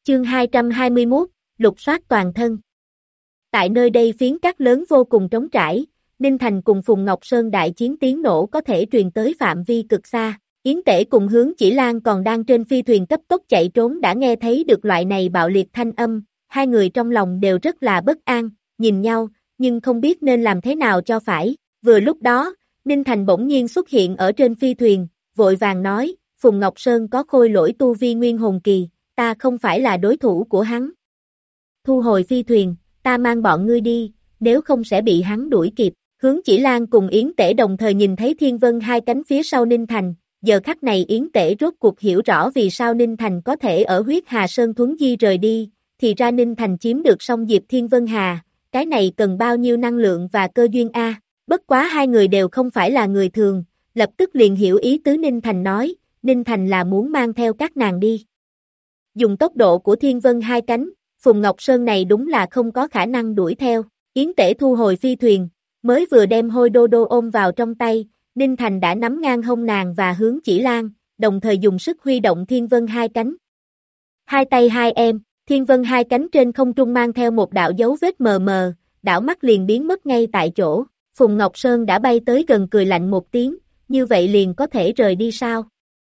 Chương 221, lục soát toàn thân. Tại nơi đây phiến cát lớn vô cùng trống trải, Ninh Thành cùng Phùng Ngọc Sơn đại chiến tiếng nổ có thể truyền tới phạm vi cực xa. Yến Tể cùng Hướng Chỉ Lan còn đang trên phi thuyền cấp tốc chạy trốn đã nghe thấy được loại này bạo liệt thanh âm, hai người trong lòng đều rất là bất an, nhìn nhau, nhưng không biết nên làm thế nào cho phải. Vừa lúc đó, Ninh Thành bỗng nhiên xuất hiện ở trên phi thuyền, vội vàng nói, Phùng Ngọc Sơn có khôi lỗi tu vi nguyên hồn kỳ, ta không phải là đối thủ của hắn. Thu hồi phi thuyền, ta mang bọn ngươi đi, nếu không sẽ bị hắn đuổi kịp. Hướng Chỉ Lan cùng Yến Tể đồng thời nhìn thấy Thiên Vân hai cánh phía sau Ninh Thành, giờ khắc này Yến Tể rốt cuộc hiểu rõ vì sao Ninh Thành có thể ở huyết Hà Sơn Thuấn Di rời đi, thì ra Ninh Thành chiếm được song Diệp Thiên Vân Hà, cái này cần bao nhiêu năng lượng và cơ duyên a. Bất quá hai người đều không phải là người thường, lập tức liền hiểu ý tứ Ninh Thành nói, Ninh Thành là muốn mang theo các nàng đi. Dùng tốc độ của Thiên Vân hai cánh, Phùng Ngọc Sơn này đúng là không có khả năng đuổi theo. Yến Tể thu hồi phi thuyền, mới vừa đem Hôi Đô Đô ôm vào trong tay, Ninh Thành đã nắm ngang hông nàng và Hướng Chỉ Lan, đồng thời dùng sức huy động Thiên Vân hai cánh. Hai tay hai em, Thiên Vân hai cánh trên không trung mang theo một đạo dấu vết mờ mờ, đảo mắt liền biến mất ngay tại chỗ. Phùng Ngọc Sơn đã bay tới gần cười lạnh một tiếng, như vậy liền có thể rời đi sao?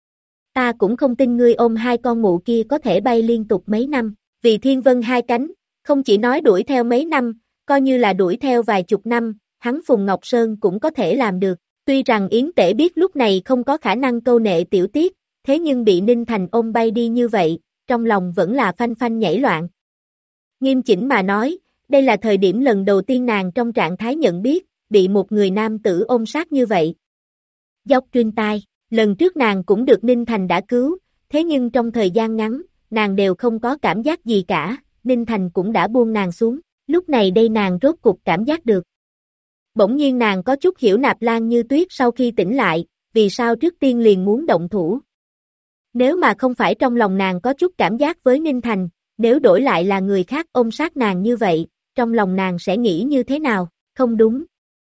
Ta cũng không tin ngươi ôm hai con mụ kia có thể bay liên tục mấy năm, vì Thiên Vân hai cánh, không chỉ nói đuổi theo mấy năm, coi như là đuổi theo vài chục năm, hắn Phùng Ngọc Sơn cũng có thể làm được. Tuy rằng Yến Tể biết lúc này không có khả năng câu nệ tiểu tiết, thế nhưng bị Ninh Thành ôm bay đi như vậy, trong lòng vẫn là phanh phanh nhảy loạn. Nghiêm chỉnh mà nói, đây là thời điểm lần đầu tiên nàng trong trạng thái nhận biết, bị một người nam tử ôm sát như vậy. Dốc truyền tai, lần trước nàng cũng được Ninh Thành đã cứu, thế nhưng trong thời gian ngắn, nàng đều không có cảm giác gì cả, Ninh Thành cũng đã buông nàng xuống, lúc này đây nàng rốt cục cảm giác được. Bỗng nhiên nàng có chút hiểu Nạp Lan Như Tuyết sau khi tỉnh lại, vì sao trước tiên liền muốn động thủ. Nếu mà không phải trong lòng nàng có chút cảm giác với Ninh Thành, nếu đổi lại là người khác ôm sát nàng như vậy, trong lòng nàng sẽ nghĩ như thế nào, không đúng.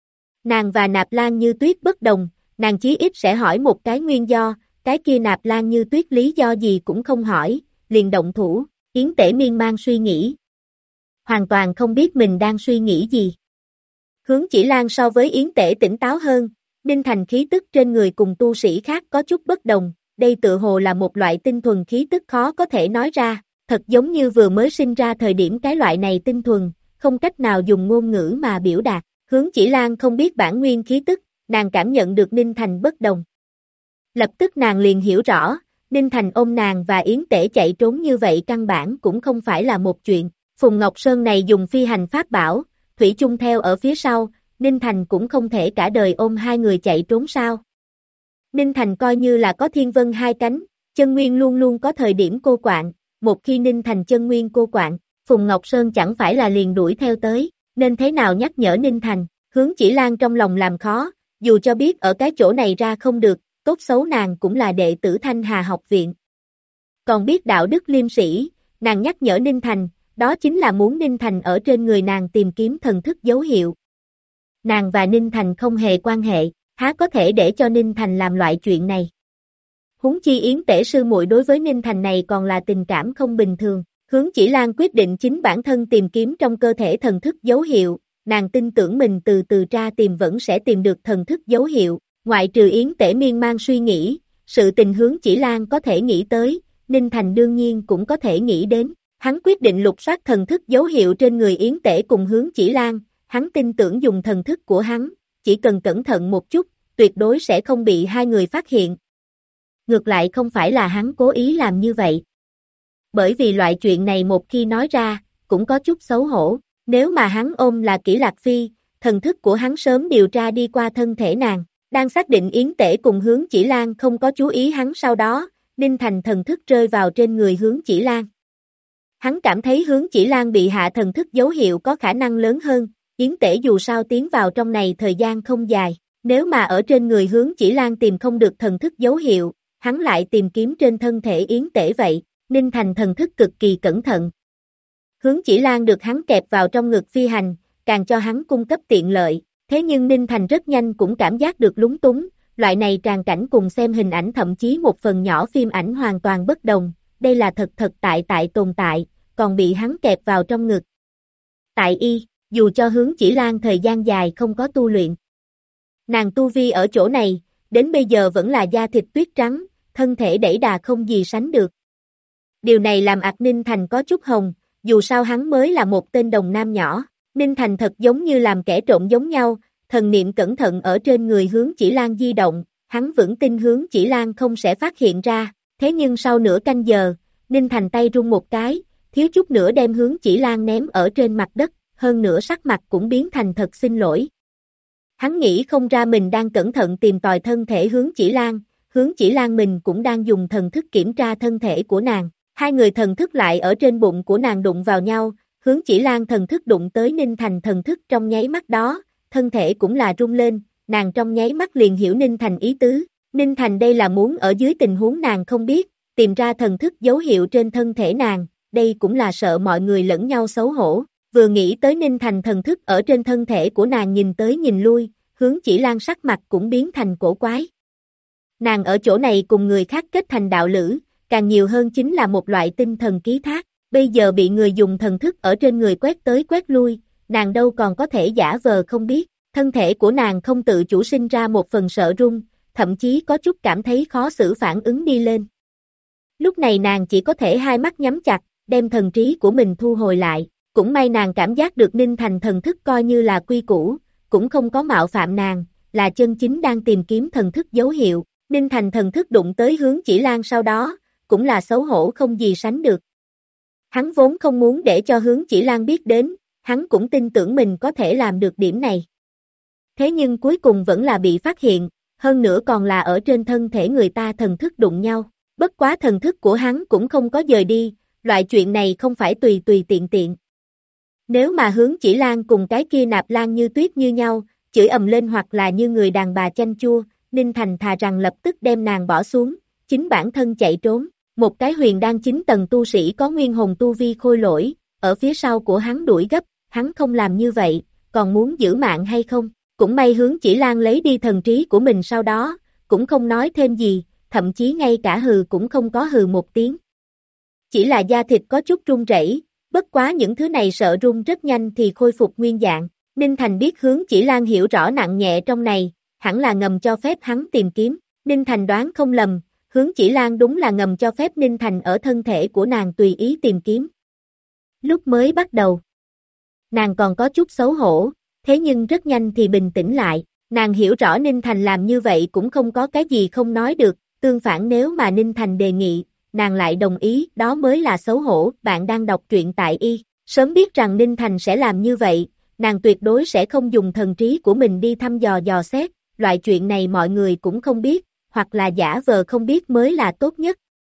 Nàng và Nạp Lan Như Tuyết bất đồng, nàng chí ít sẽ hỏi một cái nguyên do, cái kia Nạp Lan Như Tuyết lý do gì cũng không hỏi, liền động thủ. Yến Tể miên man suy nghĩ. Hoàn toàn không biết mình đang suy nghĩ gì. Hướng Chỉ Lan so với Yến Tể tỉnh táo hơn, Ninh Thành khí tức trên người cùng tu sĩ khác có chút bất đồng, đây tự hồ là một loại tinh thuần khí tức khó có thể nói ra, thật giống như vừa mới sinh ra thời điểm cái loại này tinh thuần, không cách nào dùng ngôn ngữ mà biểu đạt. Hướng Chỉ Lan không biết bản nguyên khí tức, nàng cảm nhận được Ninh Thành bất đồng. Lập tức nàng liền hiểu rõ, Ninh Thành ôm nàng và Yến Tể chạy trốn như vậy căn bản cũng không phải là một chuyện. Phùng Ngọc Sơn này dùng phi hành pháp bảo, Thủy chung theo ở phía sau, Ninh Thành cũng không thể cả đời ôm hai người chạy trốn sao. Ninh Thành coi như là có Thiên Vân hai cánh, chân nguyên luôn luôn có thời điểm cô quạng, một khi Ninh Thành chân nguyên cô quạng, Phùng Ngọc Sơn chẳng phải là liền đuổi theo tới, nên thế nào nhắc nhở Ninh Thành. Hướng Chỉ Lan trong lòng làm khó, dù cho biết ở cái chỗ này ra không được, tốt xấu nàng cũng là đệ tử Thanh Hà học viện. Còn biết đạo đức liêm sĩ, nàng nhắc nhở Ninh Thành, đó chính là muốn Ninh Thành ở trên người nàng tìm kiếm thần thức dấu hiệu. Nàng và Ninh Thành không hề quan hệ, há có thể để cho Ninh Thành làm loại chuyện này. Huống chi Yến Tể sư muội đối với Ninh Thành này còn là tình cảm không bình thường. Hướng Chỉ Lan quyết định chính bản thân tìm kiếm trong cơ thể thần thức dấu hiệu, nàng tin tưởng mình từ từ tra tìm vẫn sẽ tìm được thần thức dấu hiệu, ngoại trừ Yến Tể miên man suy nghĩ, sự tình Hướng Chỉ Lan có thể nghĩ tới, Ninh Thành đương nhiên cũng có thể nghĩ đến. Hắn quyết định lục soát thần thức dấu hiệu trên người Yến Tể cùng Hướng Chỉ Lan, hắn tin tưởng dùng thần thức của hắn, chỉ cần cẩn thận một chút, tuyệt đối sẽ không bị hai người phát hiện. Ngược lại không phải là hắn cố ý làm như vậy. Bởi vì loại chuyện này một khi nói ra, cũng có chút xấu hổ, nếu mà hắn ôm là Kỷ Lạc Phi, thần thức của hắn sớm điều tra đi qua thân thể nàng, đang xác định Yến Tể cùng Hướng Chỉ Lan không có chú ý hắn sau đó, Ninh Thành thần thức rơi vào trên người Hướng Chỉ Lan. Hắn cảm thấy Hướng Chỉ Lan bị hạ thần thức dấu hiệu có khả năng lớn hơn, Yến Tể dù sao tiến vào trong này thời gian không dài, nếu mà ở trên người Hướng Chỉ Lan tìm không được thần thức dấu hiệu, hắn lại tìm kiếm trên thân thể Yến Tể vậy, Ninh Thành thần thức cực kỳ cẩn thận. Hướng Chỉ Lan được hắn kẹp vào trong ngực phi hành, càng cho hắn cung cấp tiện lợi, thế nhưng Ninh Thành rất nhanh cũng cảm giác được lúng túng, loại này tràng cảnh cùng xem hình ảnh thậm chí một phần nhỏ phim ảnh hoàn toàn bất đồng. đây là thật thật tại tồn tại, còn bị hắn kẹp vào trong ngực. Tại y, dù cho Hướng Chỉ Lan thời gian dài không có tu luyện. Nàng tu vi ở chỗ này, đến bây giờ vẫn là da thịt tuyết trắng, thân thể đẩy đà không gì sánh được. Điều này làm ạt Ninh Thành có chút hồng, dù sao hắn mới là một tên đồng nam nhỏ. Ninh Thành thật giống như làm kẻ trộm giống nhau, thần niệm cẩn thận ở trên người Hướng Chỉ Lan di động, hắn vững tin Hướng Chỉ Lan không sẽ phát hiện ra, thế nhưng sau nửa canh giờ, Ninh Thành tay rung một cái, thiếu chút nữa đem Hướng Chỉ Lan ném ở trên mặt đất, hơn nữa sắc mặt cũng biến thành thật xin lỗi. Hắn nghĩ không ra mình đang cẩn thận tìm tòi thân thể Hướng Chỉ Lan mình cũng đang dùng thần thức kiểm tra thân thể của nàng, hai người thần thức lại ở trên bụng của nàng đụng vào nhau, Hướng Chỉ Lan thần thức đụng tới Ninh Thành thần thức trong nháy mắt đó, thân thể cũng là rung lên, nàng trong nháy mắt liền hiểu Ninh Thành ý tứ, Ninh Thành đây là muốn ở dưới tình huống nàng không biết, tìm ra thần thức dấu hiệu trên thân thể nàng, đây cũng là sợ mọi người lẫn nhau xấu hổ, vừa nghĩ tới Ninh Thành thần thức ở trên thân thể của nàng nhìn tới nhìn lui, Hướng Chỉ Lan sắc mặt cũng biến thành cổ quái. Nàng ở chỗ này cùng người khác kết thành đạo lữ, càng nhiều hơn chính là một loại tinh thần ký thác, bây giờ bị người dùng thần thức ở trên người quét tới quét lui, nàng đâu còn có thể giả vờ không biết, thân thể của nàng không tự chủ sinh ra một phần sợ run, thậm chí có chút cảm thấy khó xử phản ứng đi lên. Lúc này nàng chỉ có thể hai mắt nhắm chặt, đem thần trí của mình thu hồi lại, cũng may nàng cảm giác được Ninh Thành thần thức coi như là quy củ, cũng không có mạo phạm nàng, là chân chính đang tìm kiếm thần thức dấu hiệu, Ninh Thành thần thức đụng tới Hướng Chỉ Lan sau đó, cũng là xấu hổ không gì sánh được. Hắn vốn không muốn để cho Hướng Chỉ Lan biết đến, hắn cũng tin tưởng mình có thể làm được điểm này. Thế nhưng cuối cùng vẫn là bị phát hiện, hơn nữa còn là ở trên thân thể người ta thần thức đụng nhau, bất quá thần thức của hắn cũng không có dời đi, loại chuyện này không phải tùy tùy tiện tiện. Nếu mà Hướng Chỉ Lan cùng cái kia Nạp Lan Như Tuyết như nhau, chửi ầm lên hoặc là như người đàn bà chanh chua, Ninh Thành thà rằng lập tức đem nàng bỏ xuống, chính bản thân chạy trốn. Một cái huyền đan 9 tầng tu sĩ có nguyên hồn tu vi khôi lỗi, ở phía sau của hắn đuổi gấp, hắn không làm như vậy, còn muốn giữ mạng hay không? Cũng may Hướng Chỉ Lan lấy đi thần trí của mình sau đó, cũng không nói thêm gì, thậm chí ngay cả hừ cũng không có hừ một tiếng. Chỉ là da thịt có chút run rẩy, bất quá những thứ này sợ run rất nhanh thì khôi phục nguyên dạng. Ninh Thành biết Hướng Chỉ Lan hiểu rõ nặng nhẹ trong này, hẳn là ngầm cho phép hắn tìm kiếm. Ninh Thành đoán không lầm, Hướng Chỉ Lan đúng là ngầm cho phép Ninh Thành ở thân thể của nàng tùy ý tìm kiếm. Lúc mới bắt đầu, nàng còn có chút xấu hổ, thế nhưng rất nhanh thì bình tĩnh lại, nàng hiểu rõ Ninh Thành làm như vậy cũng không có cái gì không nói được, tương phản nếu mà Ninh Thành đề nghị, nàng lại đồng ý, đó mới là xấu hổ. Bạn đang đọc truyện tại Y, sớm biết rằng Ninh Thành sẽ làm như vậy, nàng tuyệt đối sẽ không dùng thần trí của mình đi thăm dò dò xét, loại chuyện này mọi người cũng không biết, hoặc là giả vờ không biết mới là tốt nhất.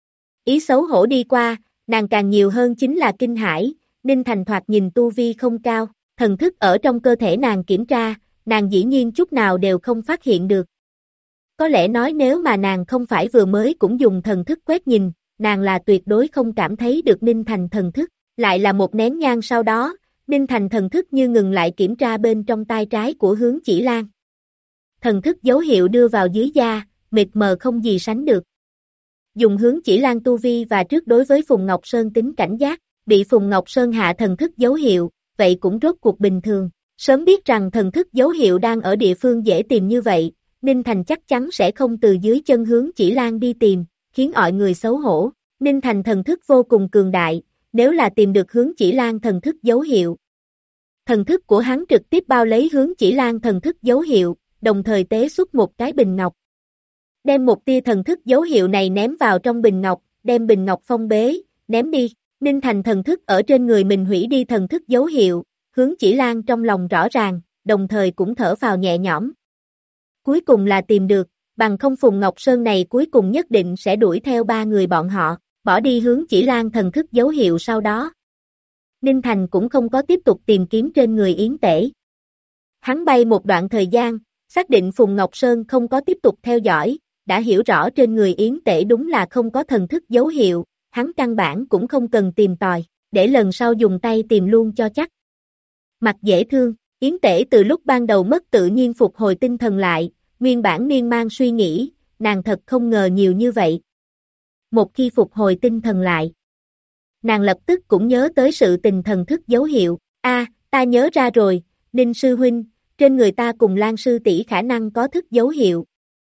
Ý xấu hổ đi qua, nàng càng nhiều hơn chính là kinh hãi, Ninh Thành thoạt nhìn tu vi không cao, thần thức ở trong cơ thể nàng kiểm tra, nàng dĩ nhiên chút nào đều không phát hiện được. Có lẽ nói nếu mà nàng không phải vừa mới cũng dùng thần thức quét nhìn, nàng là tuyệt đối không cảm thấy được Ninh Thành thần thức, lại là một nén nhang sau đó, Ninh Thành thần thức như ngừng lại kiểm tra bên trong tay trái của Hướng Chỉ Lan. Thần thức dấu hiệu đưa vào dưới da, mịt mờ không gì sánh được. Dùng Hướng Chỉ Lan tu vi và trước đối với Phùng Ngọc Sơn tính cảnh giác, bị Phùng Ngọc Sơn hạ thần thức dấu hiệu, vậy cũng rốt cuộc bình thường. Sớm biết rằng thần thức dấu hiệu đang ở địa phương dễ tìm như vậy, Ninh Thành chắc chắn sẽ không từ dưới chân Hướng Chỉ Lan đi tìm, khiến mọi người xấu hổ. Ninh Thành thần thức vô cùng cường đại, nếu là tìm được Hướng Chỉ Lan thần thức dấu hiệu. Thần thức của hắn trực tiếp bao lấy Hướng Chỉ Lan thần thức dấu hiệu, đồng thời tế xuất một cái bình ngọc. Đem một tia thần thức dấu hiệu này ném vào trong bình ngọc, đem bình ngọc phong bế, ném đi. Ninh Thành thần thức ở trên người mình hủy đi thần thức dấu hiệu, Hướng Chỉ Lan trong lòng rõ ràng, đồng thời cũng thở phào nhẹ nhõm. Cuối cùng là tìm được, bằng không Phùng Ngọc Sơn này cuối cùng nhất định sẽ đuổi theo ba người bọn họ, bỏ đi Hướng Chỉ Lan thần thức dấu hiệu sau đó. Ninh Thành cũng không có tiếp tục tìm kiếm trên người Yến Tể. Hắn bay một đoạn thời gian, xác định Phùng Ngọc Sơn không có tiếp tục theo dõi, đã hiểu rõ trên người Yến Tể đúng là không có thần thức dấu hiệu, hắn căn bản cũng không cần tìm tòi, để lần sau dùng tay tìm luôn cho chắc. Mặt dễ thương, Yến Tể từ lúc ban đầu mất tự nhiên phục hồi tinh thần lại, nguyên bản miên man suy nghĩ, nàng thật không ngờ nhiều như vậy. một khi phục hồi tinh thần lại. Nàng lập tức cũng nhớ tới sự tình thần thức dấu hiệu, ta nhớ ra rồi, Ninh sư huynh, trên người ta cùng Lan sư tỷ khả năng có thức dấu hiệu.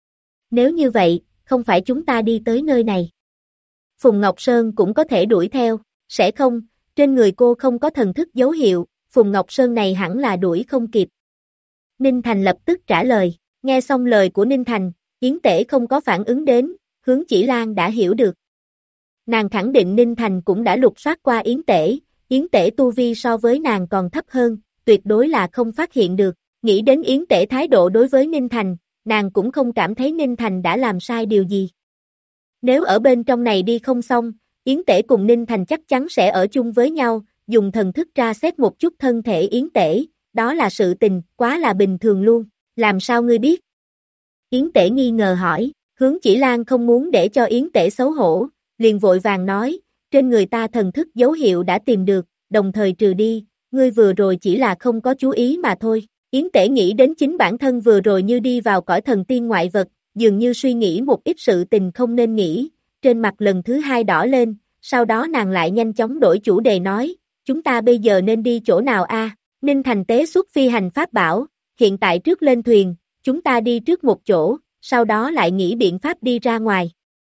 Nếu như vậy, không phải chúng ta đi tới nơi này. Phùng Ngọc Sơn cũng có thể đuổi theo, sẽ không, trên người cô không có thần thức dấu hiệu, Phùng Ngọc Sơn này hẳn là đuổi không kịp. Ninh Thành lập tức trả lời, nghe xong lời của Ninh Thành, Yến Tể không có phản ứng đến, Hướng Chỉ Lan đã hiểu được. Nàng khẳng định Ninh Thành cũng đã lục soát qua Yến Tể tu vi so với nàng còn thấp hơn, tuyệt đối là không phát hiện được, nghĩ đến Yến Tể thái độ đối với Ninh Thành, nàng cũng không cảm thấy Ninh Thành đã làm sai điều gì. Nếu ở bên trong này đi không xong, Yến Tể cùng Ninh Thành chắc chắn sẽ ở chung với nhau, dùng thần thức tra xét một chút thân thể Yến Tể, đó là sự tình, quá là bình thường luôn, làm sao ngươi biết? Yến Tể nghi ngờ hỏi, Hướng Chỉ Lan không muốn để cho Yến Tể xấu hổ, liền vội vàng nói, trên người ta thần thức dấu hiệu đã tìm được, đồng thời trừ đi, ngươi vừa rồi chỉ là không có chú ý mà thôi. Yến Tể nghĩ đến chính bản thân vừa rồi như đi vào cõi thần tiên ngoại vật, dường như suy nghĩ một ít sự tình không nên nghĩ, trên mặt lần thứ hai đỏ lên, sau đó nàng lại nhanh chóng đổi chủ đề nói, chúng ta bây giờ nên đi chỗ nào a? Ninh Thành tế xuất phi hành pháp bảo, hiện tại trước lên thuyền, chúng ta đi trước một chỗ, sau đó lại nghĩ biện pháp đi ra ngoài.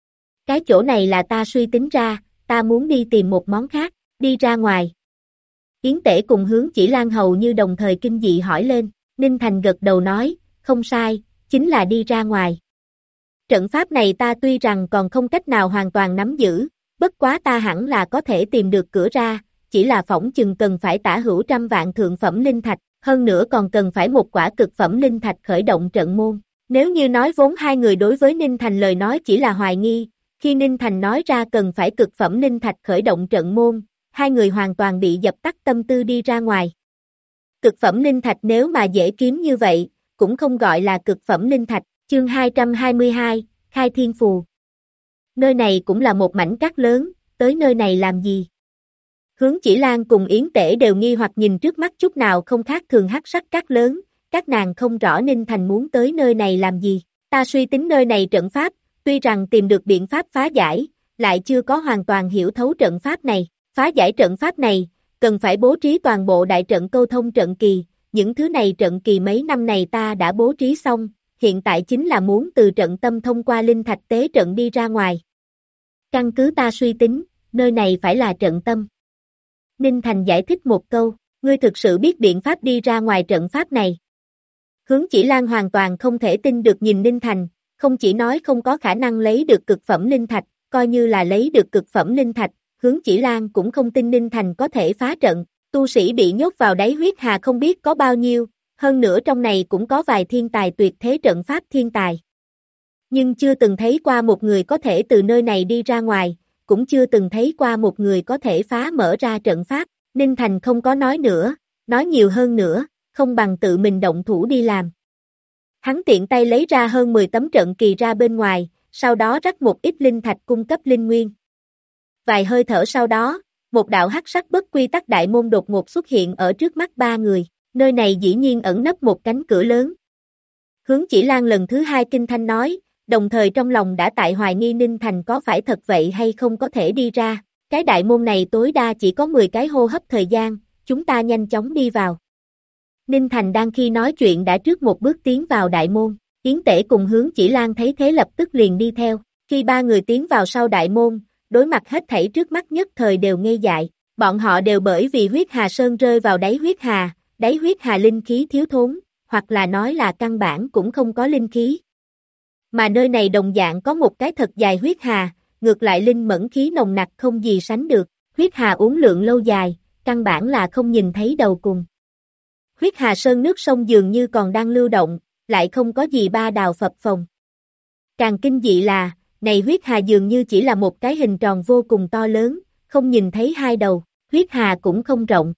Cái chỗ này là ta suy tính ra, ta muốn đi tìm một món khác, đi ra ngoài. Yến Tể cùng Hướng Chỉ Lan hầu như đồng thời kinh dị hỏi lên, Ninh Thành gật đầu nói, không sai, chính là đi ra ngoài. Trận pháp này ta tuy rằng còn không cách nào hoàn toàn nắm giữ, bất quá ta hẳn là có thể tìm được cửa ra, chỉ là phỏng chừng cần phải tả hữu trăm vạn thượng phẩm linh thạch, hơn nữa còn cần phải một quả cực phẩm linh thạch khởi động trận môn. Nếu như nói vốn hai người đối với Ninh Thành lời nói chỉ là hoài nghi, khi Ninh Thành nói ra cần phải cực phẩm linh thạch khởi động trận môn, hai người hoàn toàn bị dập tắt tâm tư đi ra ngoài. Cực phẩm linh thạch nếu mà dễ kiếm như vậy, cũng không gọi là cực phẩm linh thạch, chương 222, Khai Thiên Phù. Nơi này cũng là một mảnh cát lớn, tới nơi này làm gì? Hướng Chỉ Lan cùng Yến Tể đều nghi hoặc nhìn trước mắt chút nào không khác thường hắc sắc cát lớn, các nàng không rõ Ninh Thành muốn tới nơi này làm gì. Ta suy tính nơi này trận pháp, tuy rằng tìm được biện pháp phá giải, lại chưa có hoàn toàn hiểu thấu trận pháp này. Phá giải trận pháp này, cần phải bố trí toàn bộ đại trận câu thông trận kỳ, những thứ này trận kỳ mấy năm này ta đã bố trí xong, hiện tại chính là muốn từ trận tâm thông qua linh thạch tế trận đi ra ngoài. Căn cứ ta suy tính, nơi này phải là trận tâm. Ninh Thành giải thích một câu, ngươi thực sự biết biện pháp đi ra ngoài trận pháp này. Hướng Chỉ Lan hoàn toàn không thể tin được nhìn Ninh Thành, không chỉ nói không có khả năng lấy được cực phẩm linh thạch, coi như là lấy được cực phẩm linh thạch, Hướng Chỉ Lan cũng không tin Ninh Thành có thể phá trận, tu sĩ bị nhốt vào đáy huyết hà không biết có bao nhiêu, hơn nữa trong này cũng có vài thiên tài tuyệt thế trận pháp thiên tài. Nhưng chưa từng thấy qua một người có thể từ nơi này đi ra ngoài, cũng chưa từng thấy qua một người có thể phá mở ra trận pháp, Ninh Thành không có nói nữa, nói nhiều hơn nữa, không bằng tự mình động thủ đi làm. Hắn tiện tay lấy ra hơn 10 tấm trận kỳ ra bên ngoài, sau đó rắc một ít linh thạch cung cấp linh nguyên. Vài hơi thở sau đó, một đạo hắc sắc bất quy tắc đại môn đột ngột xuất hiện ở trước mắt ba người, nơi này dĩ nhiên ẩn nấp một cánh cửa lớn. Hướng Chỉ Lan lần thứ hai kinh thanh nói, đồng thời trong lòng đã tại hoài nghi Ninh Thành có phải thật vậy hay không có thể đi ra, cái đại môn này tối đa chỉ có 10 cái hô hấp thời gian, chúng ta nhanh chóng đi vào. Ninh Thành đang khi nói chuyện đã trước một bước tiến vào đại môn, Yến Tể cùng Hướng Chỉ Lan thấy thế lập tức liền đi theo, khi ba người tiến vào sau đại môn, đối mặt hết thảy trước mắt nhất thời đều ngây dại, bọn họ đều bởi vì huyết hà sơn rơi vào đáy huyết hà linh khí thiếu thốn, hoặc là nói là căn bản cũng không có linh khí. Mà nơi này đồng dạng có một cái thật dài huyết hà, ngược lại linh mẫn khí nồng nặc không gì sánh được, huyết hà uốn lượn lâu dài, căn bản là không nhìn thấy đầu cùng. Huyết hà sơn nước sông dường như còn đang lưu động, lại không có gì ba đào phập phồng. Càng kinh dị là, này huyết hà dường như chỉ là một cái hình tròn vô cùng to lớn, không nhìn thấy hai đầu, huyết hà cũng không rộng.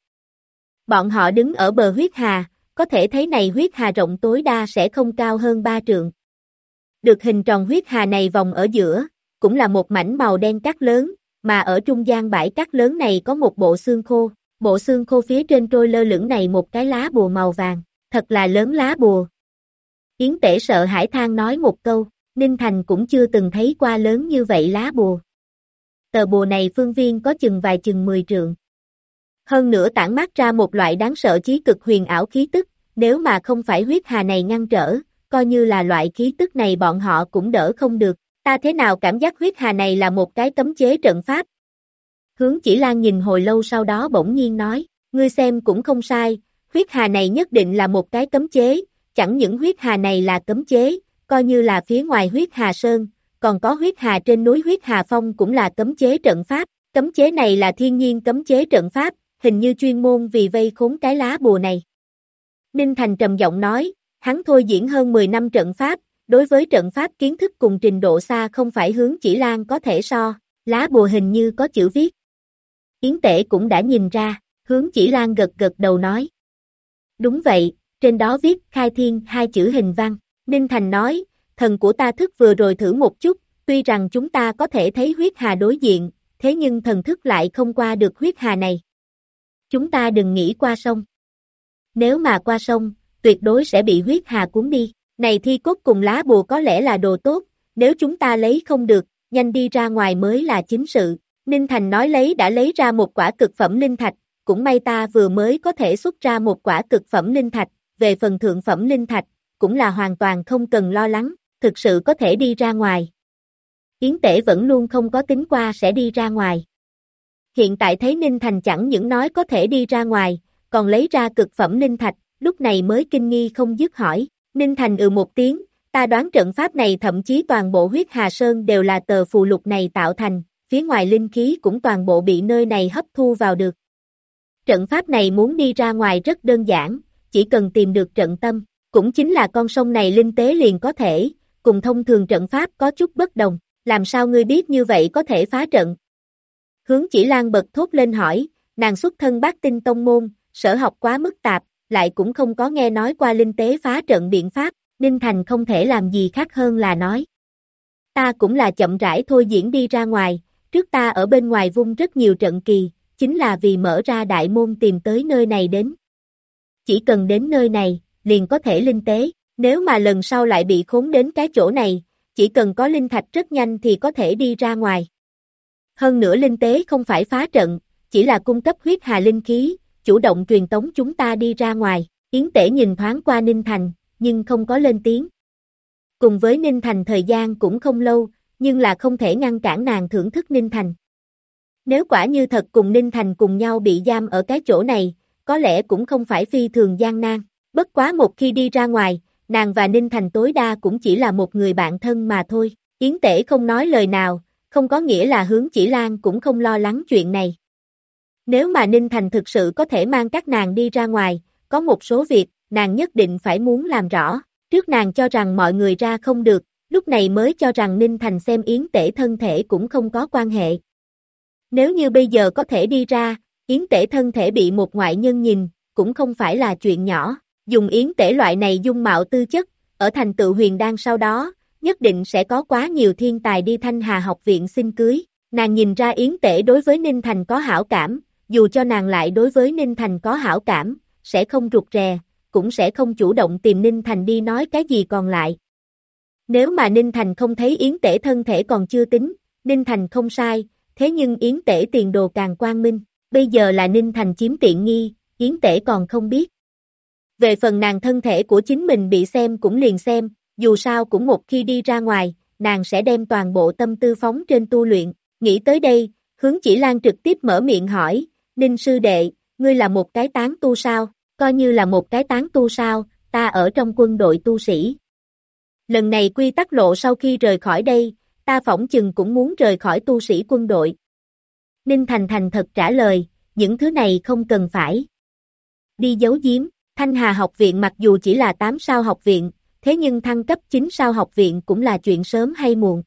Bọn họ đứng ở bờ huyết hà, có thể thấy này huyết hà rộng tối đa sẽ không cao hơn 3 trượng. Được hình tròn huyết hà này vòng ở giữa, cũng là một mảnh màu đen cát lớn, mà ở trung gian bãi cát lớn này có một bộ xương khô phía trên trôi lơ lửng này một cái lá bùa màu vàng, thật là lớn lá bùa. Yến Tể sợ hãi than nói một câu, Ninh Thành cũng chưa từng thấy qua lớn như vậy lá bùa. tờ bùa này phương viên có vài chừng 10 trượng. Hơn nữa tản mát ra một loại đáng sợ chí cực huyền ảo khí tức, nếu mà không phải huyết hà này ngăn trở, coi như là loại khí tức này bọn họ cũng đỡ không được. Ta thế nào cảm giác huyết hà này là một cái cấm chế trận pháp? Hướng Chỉ Lan nhìn hồi lâu sau đó bỗng nhiên nói, ngươi xem cũng không sai, huyết hà này nhất định là một cái cấm chế, chẳng những huyết hà này là cấm chế, coi như là phía ngoài huyết hà sơn, còn có huyết hà trên núi huyết hà phong cũng là cấm chế trận pháp, cấm chế này là thiên nhiên cấm chế trận pháp, hình như chuyên môn vì vây khốn cái lá bùa này. Ninh Thành trầm giọng nói, hắn thôi diễn hơn 10 năm trận pháp, đối với trận pháp kiến thức cùng trình độ xa không phải Hướng Chỉ Lan có thể so, lá bùa hình như có chữ viết. Yến Tể cũng đã nhìn ra, Hướng Chỉ Lan gật gật đầu nói. Đúng vậy, trên đó viết khai thiên 2 chữ hình văn, Ninh Thành nói, thần của ta thức vừa rồi thử một chút, tuy rằng chúng ta có thể thấy huyết hà đối diện, thế nhưng thần thức lại không qua được huyết hà này. Chúng ta đừng nghĩ qua sông. Nếu mà qua sông, tuyệt đối sẽ bị huyết hà cuốn đi. Này thi cốt cùng lá bùa có lẽ là đồ tốt, nếu chúng ta lấy không được, nhanh đi ra ngoài mới là chính sự. Ninh Thành nói đã lấy ra một quả cực phẩm linh thạch, cũng may ta vừa mới có thể xuất ra một quả cực phẩm linh thạch, về phần thượng phẩm linh thạch, cũng là hoàn toàn không cần lo lắng, thực sự có thể đi ra ngoài. Yến Tể vẫn luôn không có tính qua sẽ đi ra ngoài. Hiện tại thấy Ninh Thành chẳng những nói có thể đi ra ngoài, còn lấy ra cực phẩm linh thạch, lúc này mới kinh nghi không dứt hỏi. Ninh Thành một tiếng, ta đoán trận pháp này thậm chí toàn bộ huyết hà sơn đều là tờ phù lục này tạo thành, phía ngoài linh khí cũng toàn bộ bị nơi này hấp thu vào được. Trận pháp này muốn đi ra ngoài rất đơn giản, chỉ cần tìm được trận tâm, cũng chính là con sông này linh tế liền có thể, cùng thông thường trận pháp có chút bất đồng, làm sao ngươi biết như vậy có thể phá trận? Hướng Chỉ Lan bật thốt lên hỏi, nàng xuất thân Bát Tinh tông môn, sở học quá mức tạp, lại cũng không có nghe nói qua linh tế phá trận biện pháp, Ninh Thành không thể làm gì khác hơn là nói. Ta cũng là chậm rãi thôi diễn đi ra ngoài, trước ta ở bên ngoài vung rất nhiều trận kỳ, chính là vì mở ra đại môn tìm tới nơi này đến. Chỉ cần đến nơi này, liền có thể linh tế, nếu mà lần sau lại bị khốn đến cái chỗ này, chỉ cần có linh thạch rất nhanh thì có thể đi ra ngoài. Hơn nữa linh tế không phải phá trận, chỉ là cung cấp huyết hà linh khí, chủ động truyền tống chúng ta đi ra ngoài. Yến Tể nhìn thoáng qua Ninh Thành, nhưng không có lên tiếng. Cùng với Ninh Thành thời gian cũng không lâu, nhưng là không thể ngăn cản nàng thưởng thức Ninh Thành. Nếu quả như thật cùng Ninh Thành cùng nhau bị giam ở cái chỗ này, có lẽ cũng không phải phi thường gian nan. Bất quá một khi đi ra ngoài, nàng và Ninh Thành tối đa cũng chỉ là một người bạn thân mà thôi. Yến Tể không nói lời nào, không có nghĩa là Hướng Chỉ Lan cũng không lo lắng chuyện này. Nếu mà Ninh Thành thực sự có thể mang các nàng đi ra ngoài, có một số việc, nàng nhất định phải muốn làm rõ. Trước nàng cho rằng mọi người ra không được, lúc này mới cho rằng Ninh Thành xem Yến Tể thân thể cũng không có quan hệ. Nếu như bây giờ có thể đi ra, Yến Tể thân thể bị một ngoại nhân nhìn, cũng không phải là chuyện nhỏ. Dùng Yến Tể loại này dung mạo tư chất, ở thành tựu huyền đan sau đó, nhất định sẽ có quá nhiều thiên tài đi Thanh Hà học viện xin cưới. Nàng nhìn ra Yến Tể đối với Ninh Thành có hảo cảm, dù cho nàng lại đối với Ninh Thành có hảo cảm, sẽ không rụt rè, cũng sẽ không chủ động tìm Ninh Thành đi nói cái gì còn lại. Nếu mà Ninh Thành không thấy Yến Tể thân thể còn chưa tính, Ninh Thành không sai, thế nhưng Yến Tể tiền đồ càng quang minh, bây giờ là Ninh Thành chiếm tiện nghi, Yến Tể còn không biết. Về phần nàng thân thể của chính mình bị xem cũng liền xem, dù sao cũng một khi đi ra ngoài, nàng sẽ đem toàn bộ tâm tư phóng trên tu luyện. Nghĩ tới đây, Hướng Chỉ Lan trực tiếp mở miệng hỏi, Ninh sư đệ, ngươi là một cái tán tu sao? Coi như là một cái tán tu sao, ta ở trong quân đội tu sĩ. Lần này quy tắc lộ sau khi rời khỏi đây, ta phỏng chừng cũng muốn rời khỏi tu sĩ quân đội. Ninh Thành thành thật trả lời, những thứ này không cần phải đi giấu giếm. Thanh Hà học viện mặc dù chỉ là 8 sao học viện, thế nhưng thăng cấp 9 sao học viện cũng là chuyện sớm hay muộn.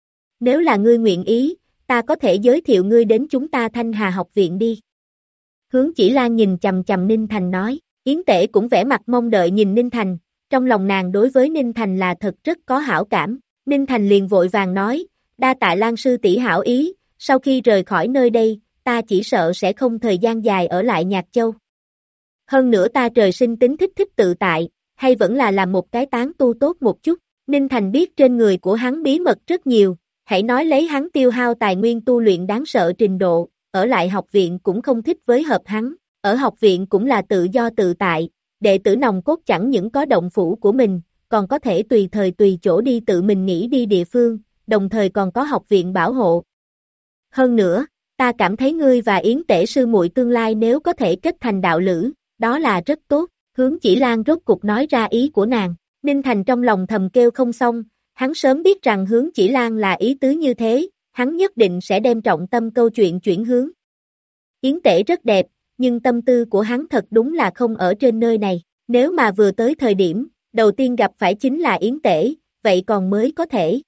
Nếu là ngươi nguyện ý, ta có thể giới thiệu ngươi đến chúng ta Thanh Hà học viện đi. Hướng Chỉ Lan nhìn chầm chầm Ninh Thành nói, Yến Tể cũng vẻ mặt mong đợi nhìn Ninh Thành, trong lòng nàng đối với Ninh Thành là thật rất có hảo cảm. Ninh Thành liền vội vàng nói, đa tạ Lan sư tỷ hảo ý, sau khi rời khỏi nơi đây, ta chỉ sợ sẽ không thời gian dài ở lại Nhạc Châu. Hơn nữa ta trời sinh tính thích tự tại, hay vẫn là làm một cái tán tu tốt một chút. Ninh Thành biết trên người của hắn bí mật rất nhiều, hãy nói lấy hắn tiêu hao tài nguyên tu luyện đáng sợ trình độ, ở lại học viện cũng không thích với hợp hắn, ở học viện cũng là tự do tự tại, đệ tử nòng cốt chẳng những có động phủ của mình, còn có thể tùy thời tùy chỗ đi tự mình nghỉ đi địa phương, đồng thời còn có học viện bảo hộ. Hơn nữa, ta cảm thấy ngươi và Yến Tể sư muội tương lai nếu có thể kết thành đạo lữ, đó là rất tốt, Hướng Chỉ Lan rốt cục nói ra ý của nàng, Ninh Thành trong lòng thầm kêu không xong, hắn sớm biết rằng Hướng Chỉ Lan là ý tứ như thế, hắn nhất định sẽ đem trọng tâm câu chuyện chuyển hướng. Yến Tể rất đẹp, nhưng tâm tư của hắn thật đúng là không ở trên nơi này, nếu mà vừa tới thời điểm, đầu tiên gặp phải chính là Yến Tể, vậy còn mới có thể.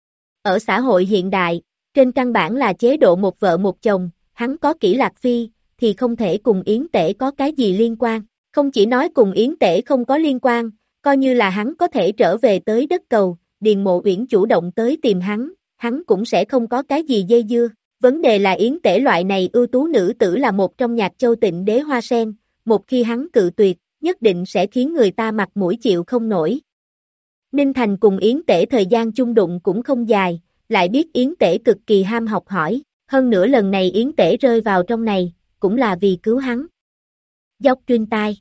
Ở xã hội hiện đại, trên căn bản là chế độ một vợ một chồng, hắn có Kỷ Lạc Phi, thì không thể cùng Yến Tể có cái gì liên quan, không chỉ nói cùng Yến Tể không có liên quan, coi như là hắn có thể trở về tới đất cầu, Điền Mộ Uyển chủ động tới tìm hắn cũng sẽ không có cái gì dây dưa. Vấn đề là Yến Tể loại này ưu tú nữ tử là một trong Nhạc Châu Tịnh đế hoa sen, một khi hắn cự tuyệt, nhất định sẽ khiến người ta mặt mũi chịu không nổi. Ninh Thành cùng Yến Tể thời gian chung đụng cũng không dài, lại biết Yến Tể cực kỳ ham học hỏi, hơn nữa lần này Yến Tể rơi vào trong này, cũng là vì cứu hắn. Dốc truyền tai.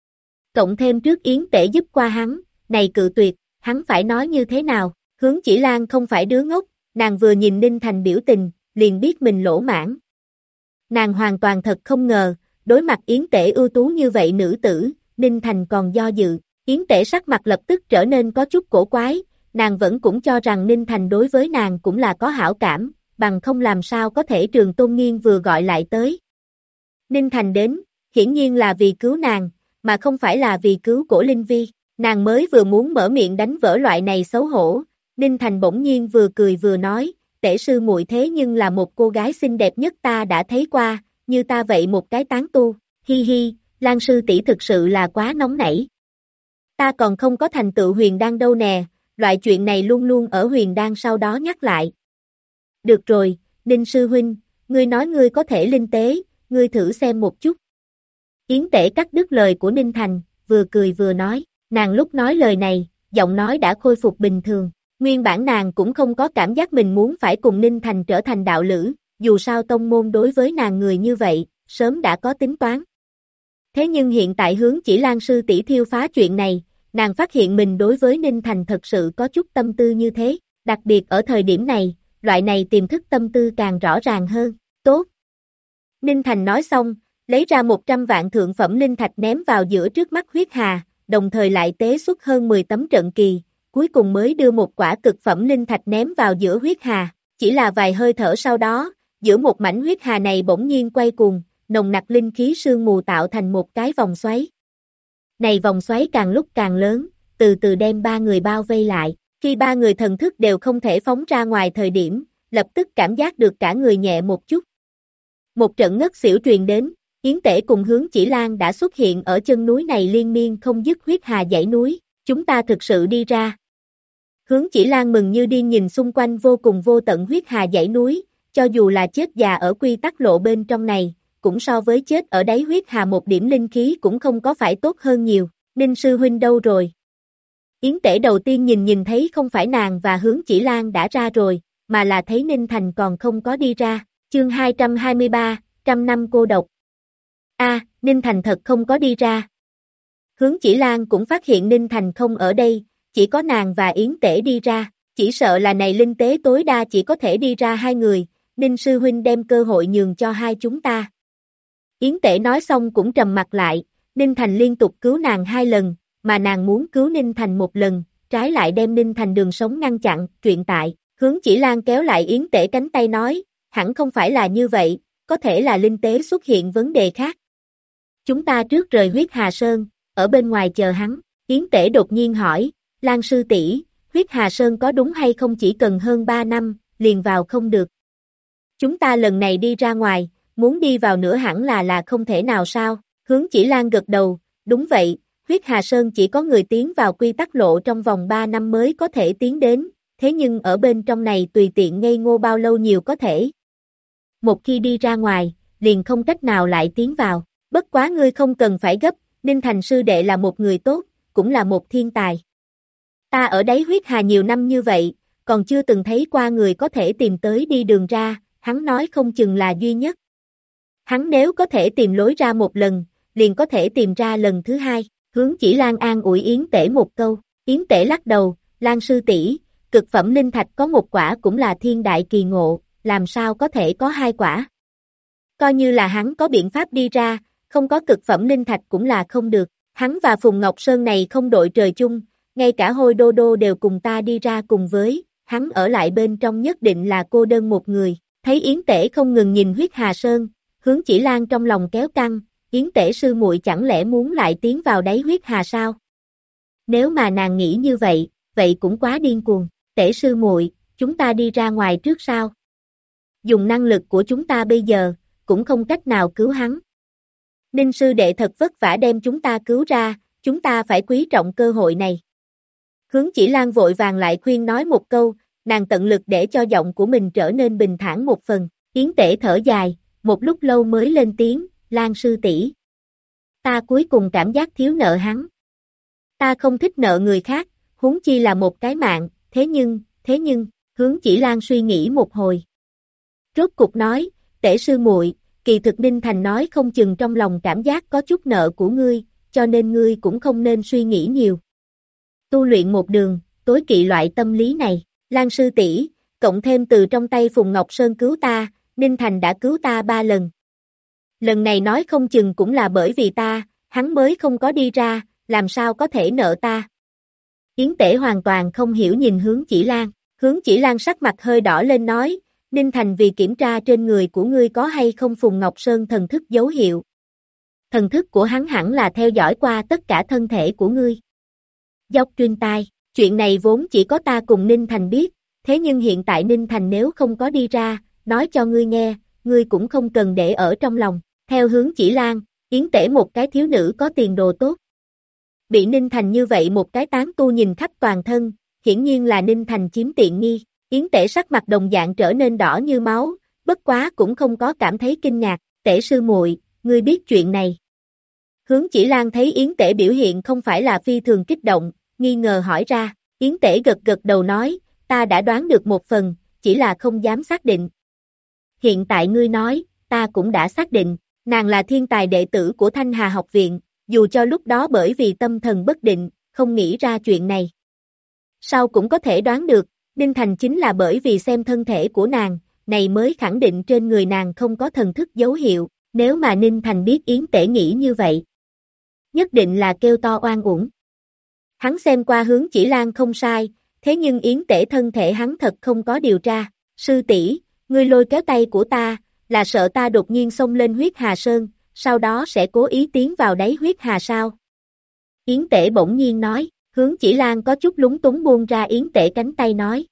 Cộng thêm trước Yến Tể giúp qua hắn, này cự tuyệt, hắn phải nói như thế nào, Hướng Chỉ Lan không phải đứa ngốc, nàng vừa nhìn Ninh Thành biểu tình, liền biết mình lỗ mãn. Nàng hoàn toàn thật không ngờ, đối mặt Yến Tể ưu tú như vậy nữ tử, Ninh Thành còn do dự, Yến Tể sắc mặt lập tức trở nên có chút cổ quái, nàng vẫn cũng cho rằng Ninh Thành đối với nàng cũng là có hảo cảm, bằng không làm sao có thể Trường Tôn Nghiên vừa gọi lại tới. Ninh Thành đến, hiển nhiên là vì cứu nàng, mà không phải là vì cứu Cổ Linh Vi, nàng mới vừa muốn mở miệng đánh vỡ loại này xấu hổ, Ninh Thành bỗng nhiên vừa cười vừa nói, Tể sư muội thế nhưng là một cô gái xinh đẹp nhất ta đã thấy qua, như ta vậy một cái tán tu, hi hi, Lan sư tỷ thực sự là quá nóng nảy. Ta còn không có thành tựu huyền đan đâu nè, loại chuyện này luôn luôn ở huyền đan sau đó nhắc lại. Được rồi, Ninh sư huynh, ngươi nói ngươi có thể linh tế, ngươi thử xem một chút. Yến Tể cắt đứt lời của Ninh Thành, vừa cười vừa nói, nàng lúc nói lời này, giọng nói đã khôi phục bình thường. Nguyên bản nàng cũng không có cảm giác mình muốn phải cùng Ninh Thành trở thành đạo lữ, dù sao tông môn đối với nàng người như vậy, sớm đã có tính toán. Thế nhưng hiện tại Hướng Chỉ Lan sư tỷ thiêu phá chuyện này, nàng phát hiện mình đối với Ninh Thành thật sự có chút tâm tư như thế, đặc biệt ở thời điểm này, loại này tiềm thức tâm tư càng rõ ràng hơn, tốt. Ninh Thành nói xong, lấy ra 100 vạn thượng phẩm linh thạch ném vào giữa trước mắt huyết hà, đồng thời lại tế xuất hơn 10 tấm trận kỳ, cuối cùng mới đưa một quả cực phẩm linh thạch ném vào giữa huyết hà, chỉ là vài hơi thở sau đó, giữa một mảnh huyết hà này bỗng nhiên quay cuồng, nồng nặc linh khí sương mù tạo thành một cái vòng xoáy. Này vòng xoáy càng lúc càng lớn, từ từ đem ba người bao vây lại, khi ba người thần thức đều không thể phóng ra ngoài thời điểm, lập tức cảm giác được cả người nhẹ một chút. Một trận ngất xỉu truyền đến, Yến Tể cùng Hướng Chỉ Lan đã xuất hiện ở chân núi này liên miên không dứt huyết hà dãy núi, chúng ta thực sự đi ra. Hướng Chỉ Lan mừng như điên nhìn xung quanh vô cùng vô tận huyết hà dãy núi, cho dù là chết già ở quy tắc lộ bên trong này, cũng so với chết ở đáy huyết hà một điểm linh khí cũng không có phải tốt hơn nhiều, Ninh sư huynh đâu rồi? Yến Tể đầu tiên nhìn thấy không phải nàng và Hướng Chỉ Lan đã ra rồi, mà là thấy Ninh Thành còn không có đi ra, chương 223, trăm năm cô độc. Ninh Thành thật không có đi ra. Hướng Chỉ Lan cũng phát hiện Ninh Thành không ở đây, chỉ có nàng và Yến Tể đi ra, chỉ sợ là này linh tế tối đa chỉ có thể đi ra hai người, Ninh sư huynh đem cơ hội nhường cho hai chúng ta. Yến Tể nói xong cũng trầm mặt lại, Ninh Thành liên tục cứu nàng 2 lần, mà nàng muốn cứu Ninh Thành 1 lần, trái lại đem Ninh Thành đường sống ngăn chặn, truyện tại, Hướng Chỉ Lan kéo lại Yến Tể cánh tay nói, hẳn không phải là như vậy, có thể là linh tế xuất hiện vấn đề khác. Chúng ta trước rời huyết Hà Sơn, ở bên ngoài chờ hắn, Yến Tể đột nhiên hỏi, Lan sư tỷ, huyết Hà Sơn có đúng hay không chỉ cần hơn 3 năm, liền vào không được. Chúng ta lần này đi ra ngoài, muốn đi vào nữa hẳn là không thể nào sao, Hướng Chỉ Lan gật đầu, đúng vậy, huyết Hà Sơn chỉ có người tiến vào quy tắc lộ trong vòng 3 năm mới có thể tiến đến, thế nhưng ở bên trong này tùy tiện ngây ngô bao lâu nhiều có thể. Một khi đi ra ngoài, liền không cách nào lại tiến vào, bất quá ngươi không cần phải gấp, Ninh Thành sư đệ là một người tốt, cũng là một thiên tài. Ta ở đáy huyết hà nhiều năm như vậy, còn chưa từng thấy qua người có thể tìm tới đi đường ra, hắn nói không chừng là duy nhất. Hắn nếu có thể tìm lối ra một lần, liền có thể tìm ra lần thứ hai. Hướng Chỉ Lan an ủi Yến Tể một câu. Yến Tể lắc đầu, Lan sư tỷ, cực phẩm linh thạch có một quả cũng là thiên đại kỳ ngộ, làm sao có thể có hai quả. Coi như là hắn có biện pháp đi ra, không có cực phẩm linh thạch cũng là không được. Hắn và Phùng Ngọc Sơn này không đội trời chung, ngay cả Hôi Đô Đô đều cùng ta đi ra cùng với, hắn ở lại bên trong nhất định là cô đơn một người. Thấy Yến Tể không ngừng nhìn huyết Hà Sơn, Hướng Chỉ Lan trong lòng kéo căng, Yến Tể sư muội chẳng lẽ muốn lại tiến vào đáy huyết hà sao? Nếu mà nàng nghĩ như vậy, vậy cũng quá điên cuồng. Tể sư muội, chúng ta đi ra ngoài trước sao? Dùng năng lực của chúng ta bây giờ, cũng không cách nào cứu hắn. Ninh sư đệ thật vất vả đem chúng ta cứu ra, chúng ta phải quý trọng cơ hội này. Hướng Chỉ Lan vội vàng lại khuyên nói một câu, nàng tận lực để cho giọng của mình trở nên bình thản một phần. Yến Tể thở dài, một lúc lâu mới lên tiếng, Lan sư tỷ, ta cuối cùng cảm giác thiếu nợ hắn. Ta không thích nợ người khác, huống chi là một cái mạng, thế nhưng, Hướng Chỉ Lan suy nghĩ một hồi. Rốt cục nói, Tể sư muội, kỳ thực Ninh Thành nói không chừng trong lòng cảm giác có chút nợ của ngươi, cho nên ngươi cũng không nên suy nghĩ nhiều. Tu luyện một đường, tối kỵ loại tâm lý này, Lan sư tỷ, cộng thêm từ trong tay Phùng Ngọc Sơn cứu ta, Ninh Thành đã cứu ta 3 lần. Lần này nói không chừng cũng là bởi vì ta, hắn mới không có đi ra, làm sao có thể nợ ta. Yến Tể hoàn toàn không hiểu nhìn Hướng Chỉ Lan, Hướng Chỉ Lan sắc mặt hơi đỏ lên nói, Ninh Thành vì kiểm tra trên người của ngươi có hay không Phùng Ngọc Sơn thần thức dấu hiệu. Thần thức của hắn hẳn là theo dõi qua tất cả thân thể của ngươi. Dốc truyền tai, chuyện này vốn chỉ có ta cùng Ninh Thành biết, thế nhưng hiện tại Ninh Thành nếu không có đi ra, nói cho ngươi nghe, ngươi cũng không cần để ở trong lòng. Theo Hướng Chỉ Lan, Yến Tể một cái thiếu nữ có tiền đồ tốt. Bị Ninh Thành như vậy một cái tán tu nhìn khắp toàn thân, hiển nhiên là Ninh Thành chiếm tiện nghi. Yến Tể sắc mặt đồng dạng trở nên đỏ như máu, bất quá cũng không có cảm thấy kinh ngạc. Tể sư muội, ngươi biết chuyện này. Hướng Chỉ Lan thấy Yến Tể biểu hiện không phải là phi thường kích động, nghi ngờ hỏi ra. Yến Tể gật gật đầu nói, ta đã đoán được một phần, chỉ là không dám xác định. Hiện tại ngươi nói, ta cũng đã xác định, nàng là thiên tài đệ tử của Thanh Hà học viện, dù cho lúc đó bởi vì tâm thần bất định, không nghĩ ra chuyện này. Sau cũng có thể đoán được, Ninh Thành chính là bởi vì xem thân thể của nàng, này mới khẳng định trên người nàng không có thần thức dấu hiệu, nếu mà Ninh Thành biết Yến Tể nghĩ như vậy. Nhất định là kêu to oan uổng. Hắn xem qua Hướng Chỉ Lan không sai, thế nhưng Yến Tể thân thể hắn thật không có điều tra. Sư tỷ, ngươi lôi kéo tay của ta, là sợ ta đột nhiên xông lên huyết Hà Sơn, sau đó sẽ cố ý tiến vào đáy huyết Hà sao? Yến Tể bỗng nhiên nói, Hướng Chỉ Lan có chút lúng túng buông ra Yến Tể cánh tay nói.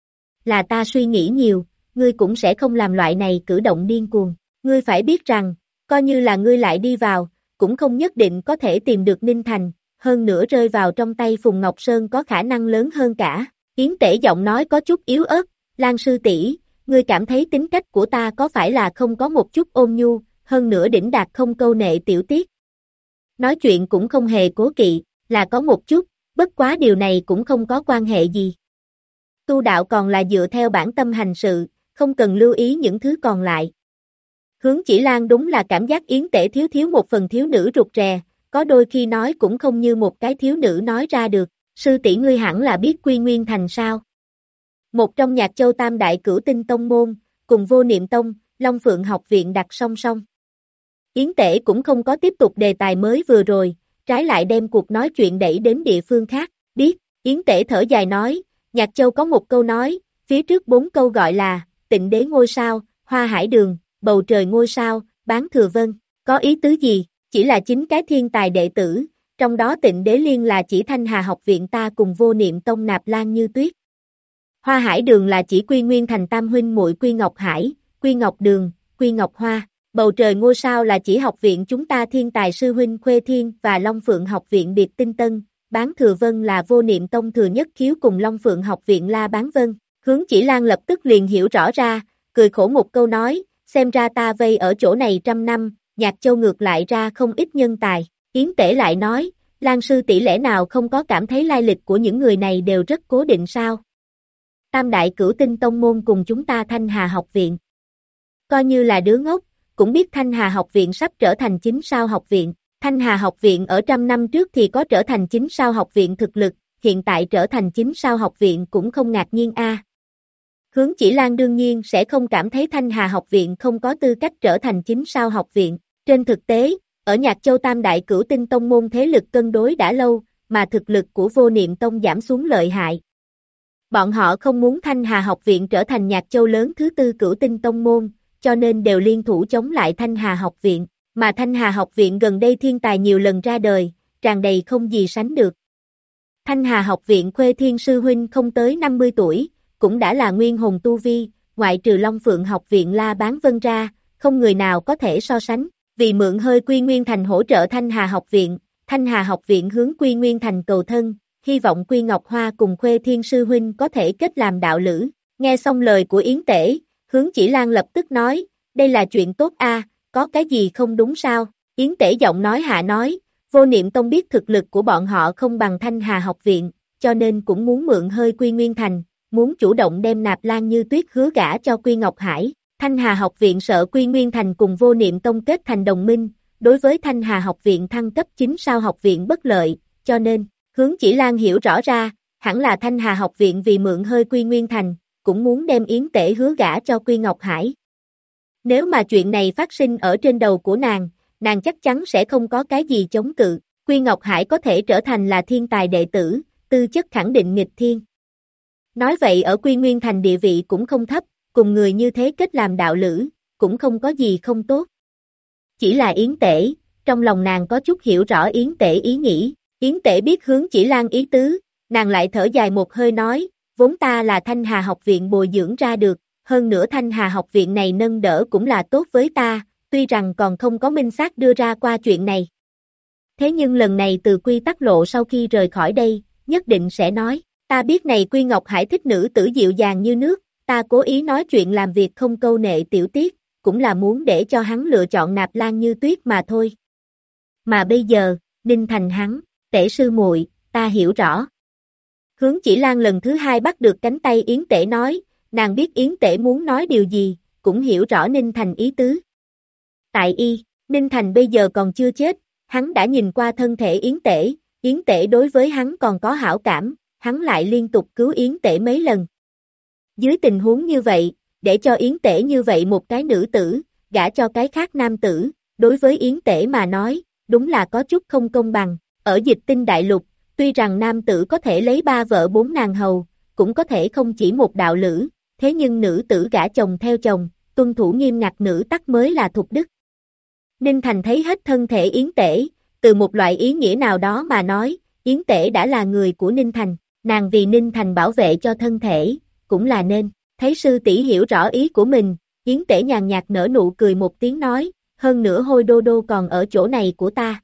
Là ta suy nghĩ nhiều, ngươi cũng sẽ không làm loại này cử động điên cuồng. Ngươi phải biết rằng, coi như là ngươi lại đi vào, cũng không nhất định có thể tìm được Ninh Thành, hơn nữa rơi vào trong tay Phùng Ngọc Sơn có khả năng lớn hơn cả. Yến Tể giọng nói có chút yếu ớt, Lan sư tỷ, ngươi cảm thấy tính cách của ta có phải là không có một chút ôn nhu, hơn nữa đỉnh đạt không câu nệ tiểu tiết. Nói chuyện cũng không hề cố kỵ, là có một chút, bất quá điều này cũng không có quan hệ gì. Tu đạo còn là dựa theo bản tâm hành sự, không cần lưu ý những thứ còn lại. Hướng Chỉ Lan đúng là cảm giác Yến Tể thiếu một phần thiếu nữ rụt rè, có đôi khi nói cũng không như một cái thiếu nữ nói ra được, sư tỷ ngươi hẳn là biết Quy Nguyên Thành sao. Một trong Nhạc Châu Tam Đại Cửu Tinh Tông Môn, cùng Vô Niệm Tông, Long Phượng học viện đặt song song. Yến Tể cũng không có tiếp tục đề tài mới vừa rồi, trái lại đem cuộc nói chuyện đẩy đến địa phương khác, biết, Yến Tể thở dài nói, Nhạc Châu có một câu nói, phía trước 4 câu gọi là, Tịnh Đế ngôi sao, Hoa Hải đường, Bầu trời ngôi sao, Bán Thừa Vân, có ý tứ gì, chỉ là 9 cái thiên tài đệ tử, trong đó Tịnh Đế Liên là chỉ Thanh Hà học viện ta cùng Vô Niệm Tông Nạp Lan Như Tuyết. Hoa Hải đường là chỉ Quy Nguyên Thành tam huynh muội Quy Ngọc Hải, Quy Ngọc Đường, Quy Ngọc Hoa. Bầu trời ngôi sao là chỉ học viện chúng ta thiên tài sư huynh Khuê Thiên và Long Phượng học viện Biệt Tinh Tân, Bán Thừa Vân là Vô Niệm Tông Thừa Nhất Khiếu cùng Long Phượng học viện La Bán Vân. Hướng Chỉ Lan lập tức liền hiểu rõ ra, cười khổ một câu nói, xem ra ta vây ở chỗ này 100 năm, Nhạc Châu ngược lại ra không ít nhân tài. Yến Tể lại nói, Lan sư tỷ lẽ nào không có cảm thấy lai lịch của những người này đều rất cố định sao? Tam đại cửu tinh tông môn cùng chúng ta Thanh Hà học viện. Coi như là đứa ngốc, cũng biết Thanh Hà học viện sắp trở thành 9 sao học viện. Thanh Hà học viện ở trăm năm trước thì có trở thành 9 sao học viện thực lực, hiện tại trở thành 9 sao học viện cũng không ngạc nhiên a. Hướng Chỉ Lan đương nhiên sẽ không cảm thấy Thanh Hà học viện không có tư cách trở thành 9 sao học viện. Trên thực tế, ở Nhạc Châu Tam đại cửu tinh tông môn thế lực cân đối đã lâu, mà thực lực của Vô Niệm Tông giảm xuống lợi hại. Bọn họ không muốn Thanh Hà học viện trở thành Nhạc Châu lớn thứ tư cửu tinh tông môn, cho nên đều liên thủ chống lại Thanh Hà học viện, mà Thanh Hà học viện gần đây thiên tài nhiều lần ra đời, tràn đầy không gì sánh được. Thanh Hà học viện Khuê Thiên sư huynh không tới 50 tuổi, cũng đã là nguyên hồn tu vi, ngoại trừ Long Phượng học viện La Bán Vân ra, không người nào có thể so sánh. Vì mượn hơi Quy Nguyên Thành hỗ trợ Thanh Hà học viện, Thanh Hà học viện hướng Quy Nguyên Thành cầu thân, hy vọng Quy Ngọc Hoa cùng Khuê Thiên sư huynh có thể kết làm đạo lữ. Nghe xong lời của Yến Tể, Hướng Chỉ Lan lập tức nói, đây là chuyện tốt a, có cái gì không đúng sao? Yến Tể giọng nói hạ nói, Vô Niệm Tông biết thực lực của bọn họ không bằng Thanh Hà học viện, cho nên cũng muốn mượn hơi Quy Nguyên Thành, muốn chủ động đem Nạp Lan Như Tuyết hứa gả cho Quy Ngọc Hải. Thanh Hà học viện sợ Quy Nguyên Thành cùng Vô Niệm Tông kết thành đồng minh, đối với Thanh Hà học viện thăng cấp 9 sao học viện bất lợi, cho nên, Hướng Chỉ Lan hiểu rõ ra, hẳn là Thanh Hà học viện vì mượn hơi Quy Nguyên Thành, cũng muốn đem Yến Tể hứa gả cho Quy Ngọc Hải. Nếu mà chuyện này phát sinh ở trên đầu của nàng chắc chắn sẽ không có cái gì chống cự, Quy Ngọc Hải có thể trở thành là thiên tài đệ tử, tư chất khẳng định nghịch thiên. Nói vậy ở Quy Nguyên Thành địa vị cũng không thấp, cùng người như thế kết làm đạo lữ, cũng không có gì không tốt. Chỉ là Yến Tể, trong lòng nàng có chút hiểu rõ Yến Tể ý nghĩ, Yến Tể biết Hướng Chỉ Lan ý tứ, nàng lại thở dài một hơi nói, vốn ta là Thanh Hà học viện bồi dưỡng ra được, hơn nữa Thanh Hà học viện này nâng đỡ cũng là tốt với ta, tuy rằng còn không có minh xác đưa ra qua chuyện này. Thế nhưng lần này từ Quy Tắc Lộ sau khi rời khỏi đây, nhất định sẽ nói, ta biết này Quy Ngọc Hải thích nữ tử dịu dàng như nước, ta cố ý nói chuyện làm việc không câu nệ tiểu tiết, cũng là muốn để cho hắn lựa chọn Nạp Lan Như Tuyết mà thôi. Mà bây giờ, Ninh Thành hắn, Tể sư muội, ta hiểu rõ. Hướng Chỉ Lan lần thứ hai bắt được cánh tay Yến Tể nói, nàng biết Yến Tể muốn nói điều gì, cũng hiểu rõ Ninh Thành ý tứ. Tại Ninh Thành bây giờ còn chưa chết, hắn đã nhìn qua thân thể Yến Tể đối với hắn còn có hảo cảm, hắn lại liên tục cứu Yến Tể mấy lần. Dưới tình huống như vậy, để cho Yến Tể như vậy một cái nữ tử, gả cho cái khác nam tử, đối với Yến Tể mà nói, đúng là có chút không công bằng. Ở Dịch Tinh Đại Lục, tuy rằng nam tử có thể lấy 3 vợ 4 nàng hầu, cũng có thể không chỉ một đạo lữ, thế nhưng nữ tử gả chồng theo chồng, tuân thủ nghiêm ngặt nữ tắc mới là thục đức. Ninh Thành thấy hết thân thể Yến Tể, từ một loại ý nghĩa nào đó mà nói, Yến Tể đã là người của Ninh Thành, nàng vì Ninh Thành bảo vệ cho thân thể, cũng là nên. Thấy sư tỷ hiểu rõ ý của mình, Yến Tể nhàn nhạt nở nụ cười một tiếng nói, hơn nữa Hôi Đô Đô còn ở chỗ này của ta.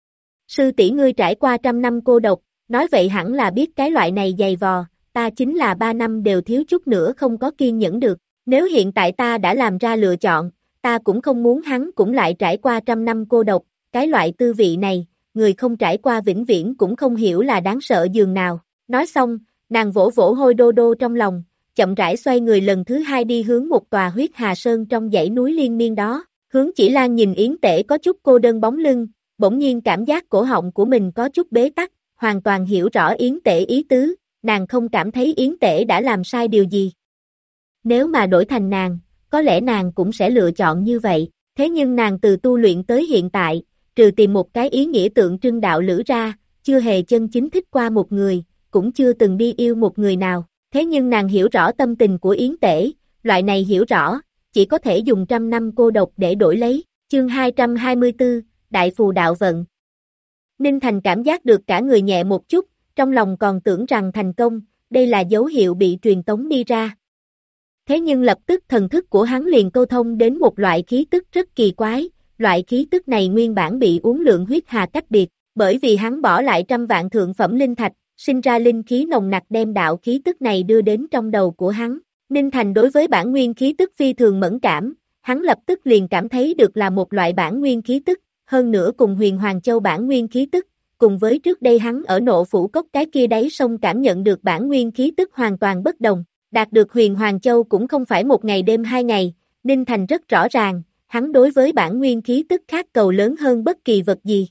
Sư tỷ ngươi trải qua 100 năm cô độc, nói vậy hẳn là biết cái loại này dày vò, ta chính là 3 năm đều thiếu chút nữa không có kiên nhẫn được, nếu hiện tại ta đã làm ra lựa chọn, ta cũng không muốn hắn cũng lại trải qua 100 năm cô độc, cái loại tư vị này, người không trải qua vĩnh viễn cũng không hiểu là đáng sợ dường nào. Nói xong, nàng vỗ vỗ Hôi Đô Đô trong lòng, chậm rãi xoay người lần thứ hai đi hướng một tòa huyết hà sơn trong dãy núi liên miên đó. Hướng Chỉ Lan nhìn Yến Tể có chút cô đơn bóng lưng, bỗng nhiên cảm giác cổ họng của mình có chút bế tắc, hoàn toàn hiểu rõ Yến Tể ý tứ, nàng không cảm thấy Yến Tể đã làm sai điều gì. Nếu mà đổi thành nàng, có lẽ nàng cũng sẽ lựa chọn như vậy, thế nhưng nàng từ tu luyện tới hiện tại, trừ tìm một cái ý nghĩa tượng trưng đạo lữ ra, chưa hề chân chính thích qua một người, cũng chưa từng đi yêu một người nào. Thế nhưng nàng hiểu rõ tâm tình của Yến Tể, loại này hiểu rõ, chỉ có thể dùng 100 năm cô độc để đổi lấy. Chương 224, Đại Phù Đạo Vận. Ninh Thành cảm giác được cả người nhẹ một chút, trong lòng còn tưởng rằng thành công, đây là dấu hiệu bị truyền tống đi ra. Thế nhưng lập tức thần thức của hắn liền câu thông đến một loại khí tức rất kỳ quái, loại khí tức này nguyên bản bị uốn lượn huyết hà cách biệt, bởi vì hắn bỏ lại 100 vạn thượng phẩm linh thạch, sinh ra linh khí nồng nặc đem đạo khí tức này đưa đến trong đầu của hắn. Ninh Thành đối với bản nguyên khí tức phi thường mẫn cảm, hắn lập tức liền cảm thấy được là một loại bản nguyên khí tức, hơn nữa cùng Huyền Hoàng Châu bản nguyên khí tức, cùng với trước đây hắn ở Nộ Phủ Cốc cái kia đáy sông cảm nhận được bản nguyên khí tức hoàn toàn bất đồng. Đạt được Huyền Hoàng Châu cũng không phải một ngày đêm hai ngày, Ninh Thành rất rõ ràng, hắn đối với bản nguyên khí tức khát cầu lớn hơn bất kỳ vật gì.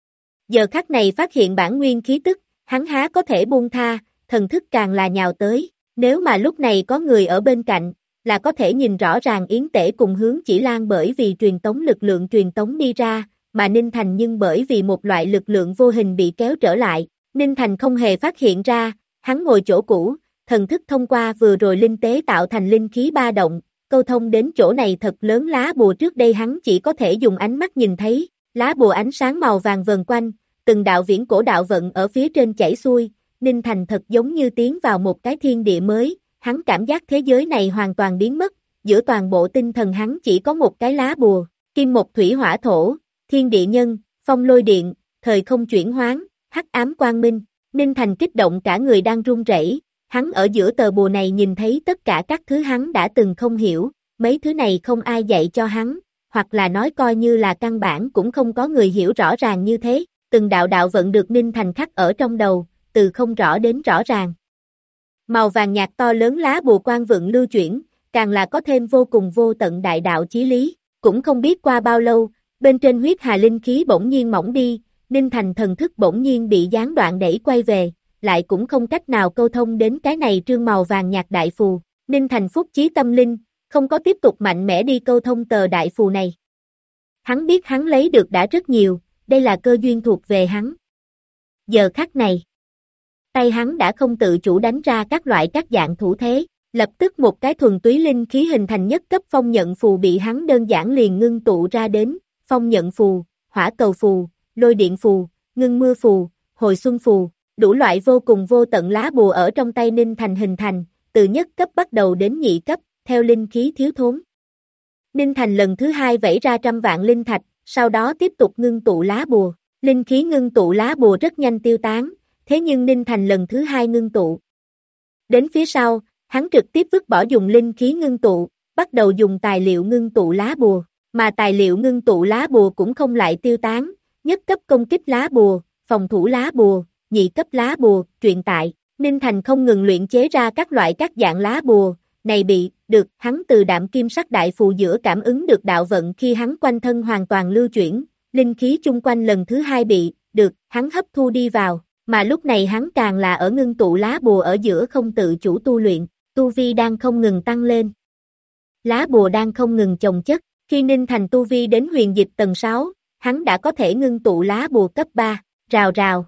Giờ khắc này phát hiện bản nguyên khí tức, hắn há có thể buông tha, thần thức càng là nhào tới, nếu mà lúc này có người ở bên cạnh, là có thể nhìn rõ ràng Yến Tể cùng Hướng Chỉ Lan bởi vì truyền tống lực lượng truyền tống đi ra, mà Ninh Thành nhưng bởi vì một loại lực lượng vô hình bị kéo trở lại, Ninh Thành không hề phát hiện ra, hắn ngồi chỗ cũ, thần thức thông qua vừa rồi linh tế tạo thành linh khí ba động, câu thông đến chỗ này thật lớn lá bùa trước đây hắn chỉ có thể dùng ánh mắt nhìn thấy, lá bùa ánh sáng màu vàng vần quanh, từng đạo viễn cổ đạo vận ở phía trên chảy xuôi, Ninh Thành thật giống như tiến vào một cái thiên địa mới, hắn cảm giác thế giới này hoàn toàn biến mất, giữa toàn bộ tinh thần hắn chỉ có một cái lá bùa, kim một thủy hỏa thổ, thiên địa nhân, phong lôi điện, thời không chuyển hoán, hắc ám quang minh, Ninh Thành kích động cả người đang run rẩy. Hắn ở giữa tờ bùa này nhìn thấy tất cả các thứ hắn đã từng không hiểu, mấy thứ này không ai dạy cho hắn, hoặc là nói coi như là căn bản cũng không có người hiểu rõ ràng như thế, từng đạo đạo vận được Ninh Thành khắc ở trong đầu, từ không rõ đến rõ ràng. Màu vàng nhạt to lớn lá bùa quang vượng lưu chuyển, càng là có thêm vô cùng vô tận đại đạo chí lý, cũng không biết qua bao lâu, bên trên huyết hà linh khí bỗng nhiên mỏng đi, Ninh Thành thần thức bỗng nhiên bị gián đoạn đẩy quay về, lại cũng không cách nào câu thông đến cái này trương màu vàng nhạt đại phù, Ninh Thành phúc chí tâm linh, không có tiếp tục mạnh mẽ đi câu thông tờ đại phù này. Hắn biết hắn lấy được đã rất nhiều, đây là cơ duyên thuộc về hắn. Giờ khắc này, tay hắn đã không tự chủ đánh ra các loại các dạng thủ thế, lập tức một cái thuần túy linh khí hình thành nhất cấp phong nhận phù bị hắn đơn giản liền ngưng tụ ra đến, phong nhận phù, hỏa cầu phù, lôi điện phù, ngưng mưa phù, hồi xuân phù, đủ loại vô cùng vô tận lá bùa ở trong tay Ninh Thành hình thành, từ nhất cấp bắt đầu đến nhị cấp, theo linh khí thiếu thốn. Ninh Thành lần thứ hai vẩy ra 100 vạn linh thạch, sau đó tiếp tục ngưng tụ lá bùa, linh khí ngưng tụ lá bùa rất nhanh tiêu tán, thế nhưng Ninh Thành lần thứ hai ngưng tụ. Đến phía sau, hắn trực tiếp vứt bỏ dùng linh khí ngưng tụ, bắt đầu dùng tài liệu ngưng tụ lá bùa, mà tài liệu ngưng tụ lá bùa cũng không lại tiêu tán, nhất cấp công kích lá bùa, phòng thủ lá bùa, nhị cấp lá bùa, truyền tại, Ninh Thành không ngừng luyện chế ra các loại các dạng lá bùa, này bị, được, hắn từ đạm kim sắc đại phù giữa cảm ứng được đạo vận khi hắn quanh thân hoàn toàn lưu chuyển, linh khí chung quanh lần thứ hai bị, được, hắn hấp thu đi vào, mà lúc này hắn càng là ở ngưng tụ lá bùa ở giữa không tự chủ tu luyện, tu vi đang không ngừng tăng lên. Lá bùa đang không ngừng chồng chất, khi Ninh Thành tu vi đến huyền dịch tầng 6, hắn đã có thể ngưng tụ lá bùa cấp 3, rào rào.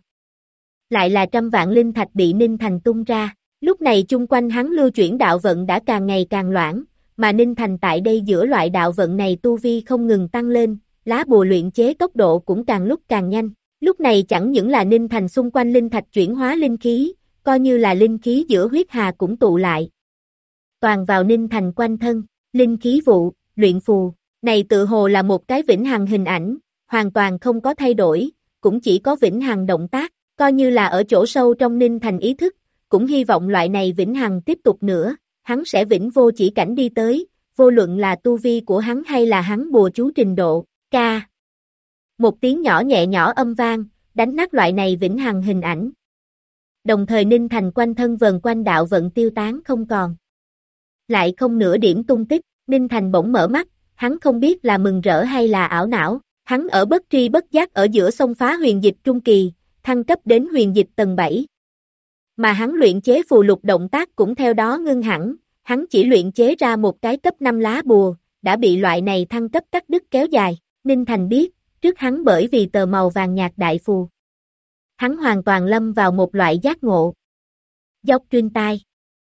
Lại là 100 vạn linh thạch bị Ninh Thành tung ra, lúc này chung quanh hắn lưu chuyển đạo vận đã càng ngày càng loãng, mà Ninh Thành tại đây giữa loại đạo vận này tu vi không ngừng tăng lên, lá bùa luyện chế tốc độ cũng càng lúc càng nhanh, lúc này chẳng những là Ninh Thành xung quanh linh thạch chuyển hóa linh khí, coi như là linh khí giữa huyết hà cũng tụ lại. Toàn vào Ninh Thành quanh thân, linh khí vụ, luyện phù, này tự hồ là một cái vĩnh hằng hình ảnh, hoàn toàn không có thay đổi, cũng chỉ có vĩnh hằng động tác, coi như là ở chỗ sâu trong Ninh Thành ý thức, cũng hy vọng loại này vĩnh hằng tiếp tục nữa, hắn sẽ vĩnh vô chỉ cảnh đi tới, vô luận là tu vi của hắn hay là hắn bùa chú trình độ, ca. Một tiếng nhỏ nhẹ nhỏ âm vang, đánh nát loại này vĩnh hằng hình ảnh. Đồng thời Ninh Thành quanh thân vần quanh đạo vận tiêu tán không còn. Lại không nửa điểm tung tích, Ninh Thành bỗng mở mắt, hắn không biết là mừng rỡ hay là ảo não, hắn ở bất tri bất giác ở giữa sông phá huyền dịch trung kỳ, thăng cấp đến huyền dịch tầng 7. Mà hắn luyện chế phù lục động tác cũng theo đó ngưng hẳn, hắn chỉ luyện chế ra một cái cấp 5 lá bùa, đã bị loại này thăng cấp cắt đứt kéo dài, Ninh Thành biết, trước hắn bởi vì tờ màu vàng nhạt đại phù. Hắn hoàn toàn lâm vào một loại giác ngộ. Dốc truyền tai.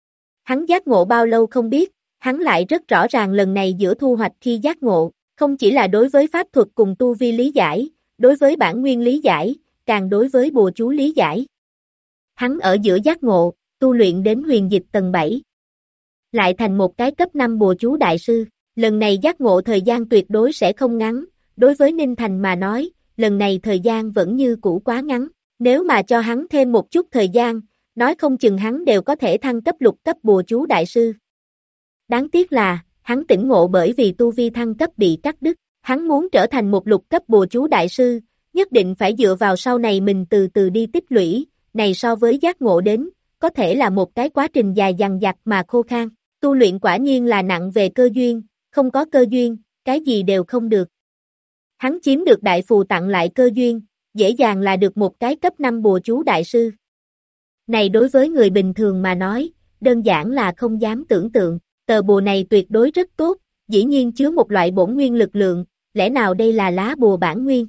Hắn giác ngộ bao lâu không biết, hắn lại rất rõ ràng lần này giữa thu hoạch khi giác ngộ, không chỉ là đối với pháp thuật cùng tu vi lý giải, đối với bản nguyên lý giải, càng đối với bùa chú lý giải. Hắn ở giữa giác ngộ, tu luyện đến huyền dịch tầng 7. Lại thành một cái cấp 5 bùa chú đại sư, lần này giác ngộ thời gian tuyệt đối sẽ không ngắn, đối với Ninh Thành mà nói, lần này thời gian vẫn như cũ quá ngắn, nếu mà cho hắn thêm một chút thời gian, nói không chừng hắn đều có thể thăng cấp lục cấp bùa chú đại sư. Đáng tiếc là, hắn tỉnh ngộ bởi vì tu vi thăng cấp bị cắt đứt, hắn muốn trở thành một lục cấp bùa chú đại sư, nhất định phải dựa vào sau này mình từ từ đi tích lũy, này so với giác ngộ đến, có thể là một cái quá trình dài dằng dặc mà khô khan. Tu luyện quả nhiên là nặng về cơ duyên, không có cơ duyên, cái gì đều không được. Hắn chiếm được đại phù tặng lại cơ duyên, dễ dàng là được một cái cấp 5 bùa chú đại sư. Này đối với người bình thường mà nói, đơn giản là không dám tưởng tượng, tờ bùa này tuyệt đối rất tốt, dĩ nhiên chứa một loại bổn nguyên lực lượng, lẽ nào đây là lá bùa bản nguyên?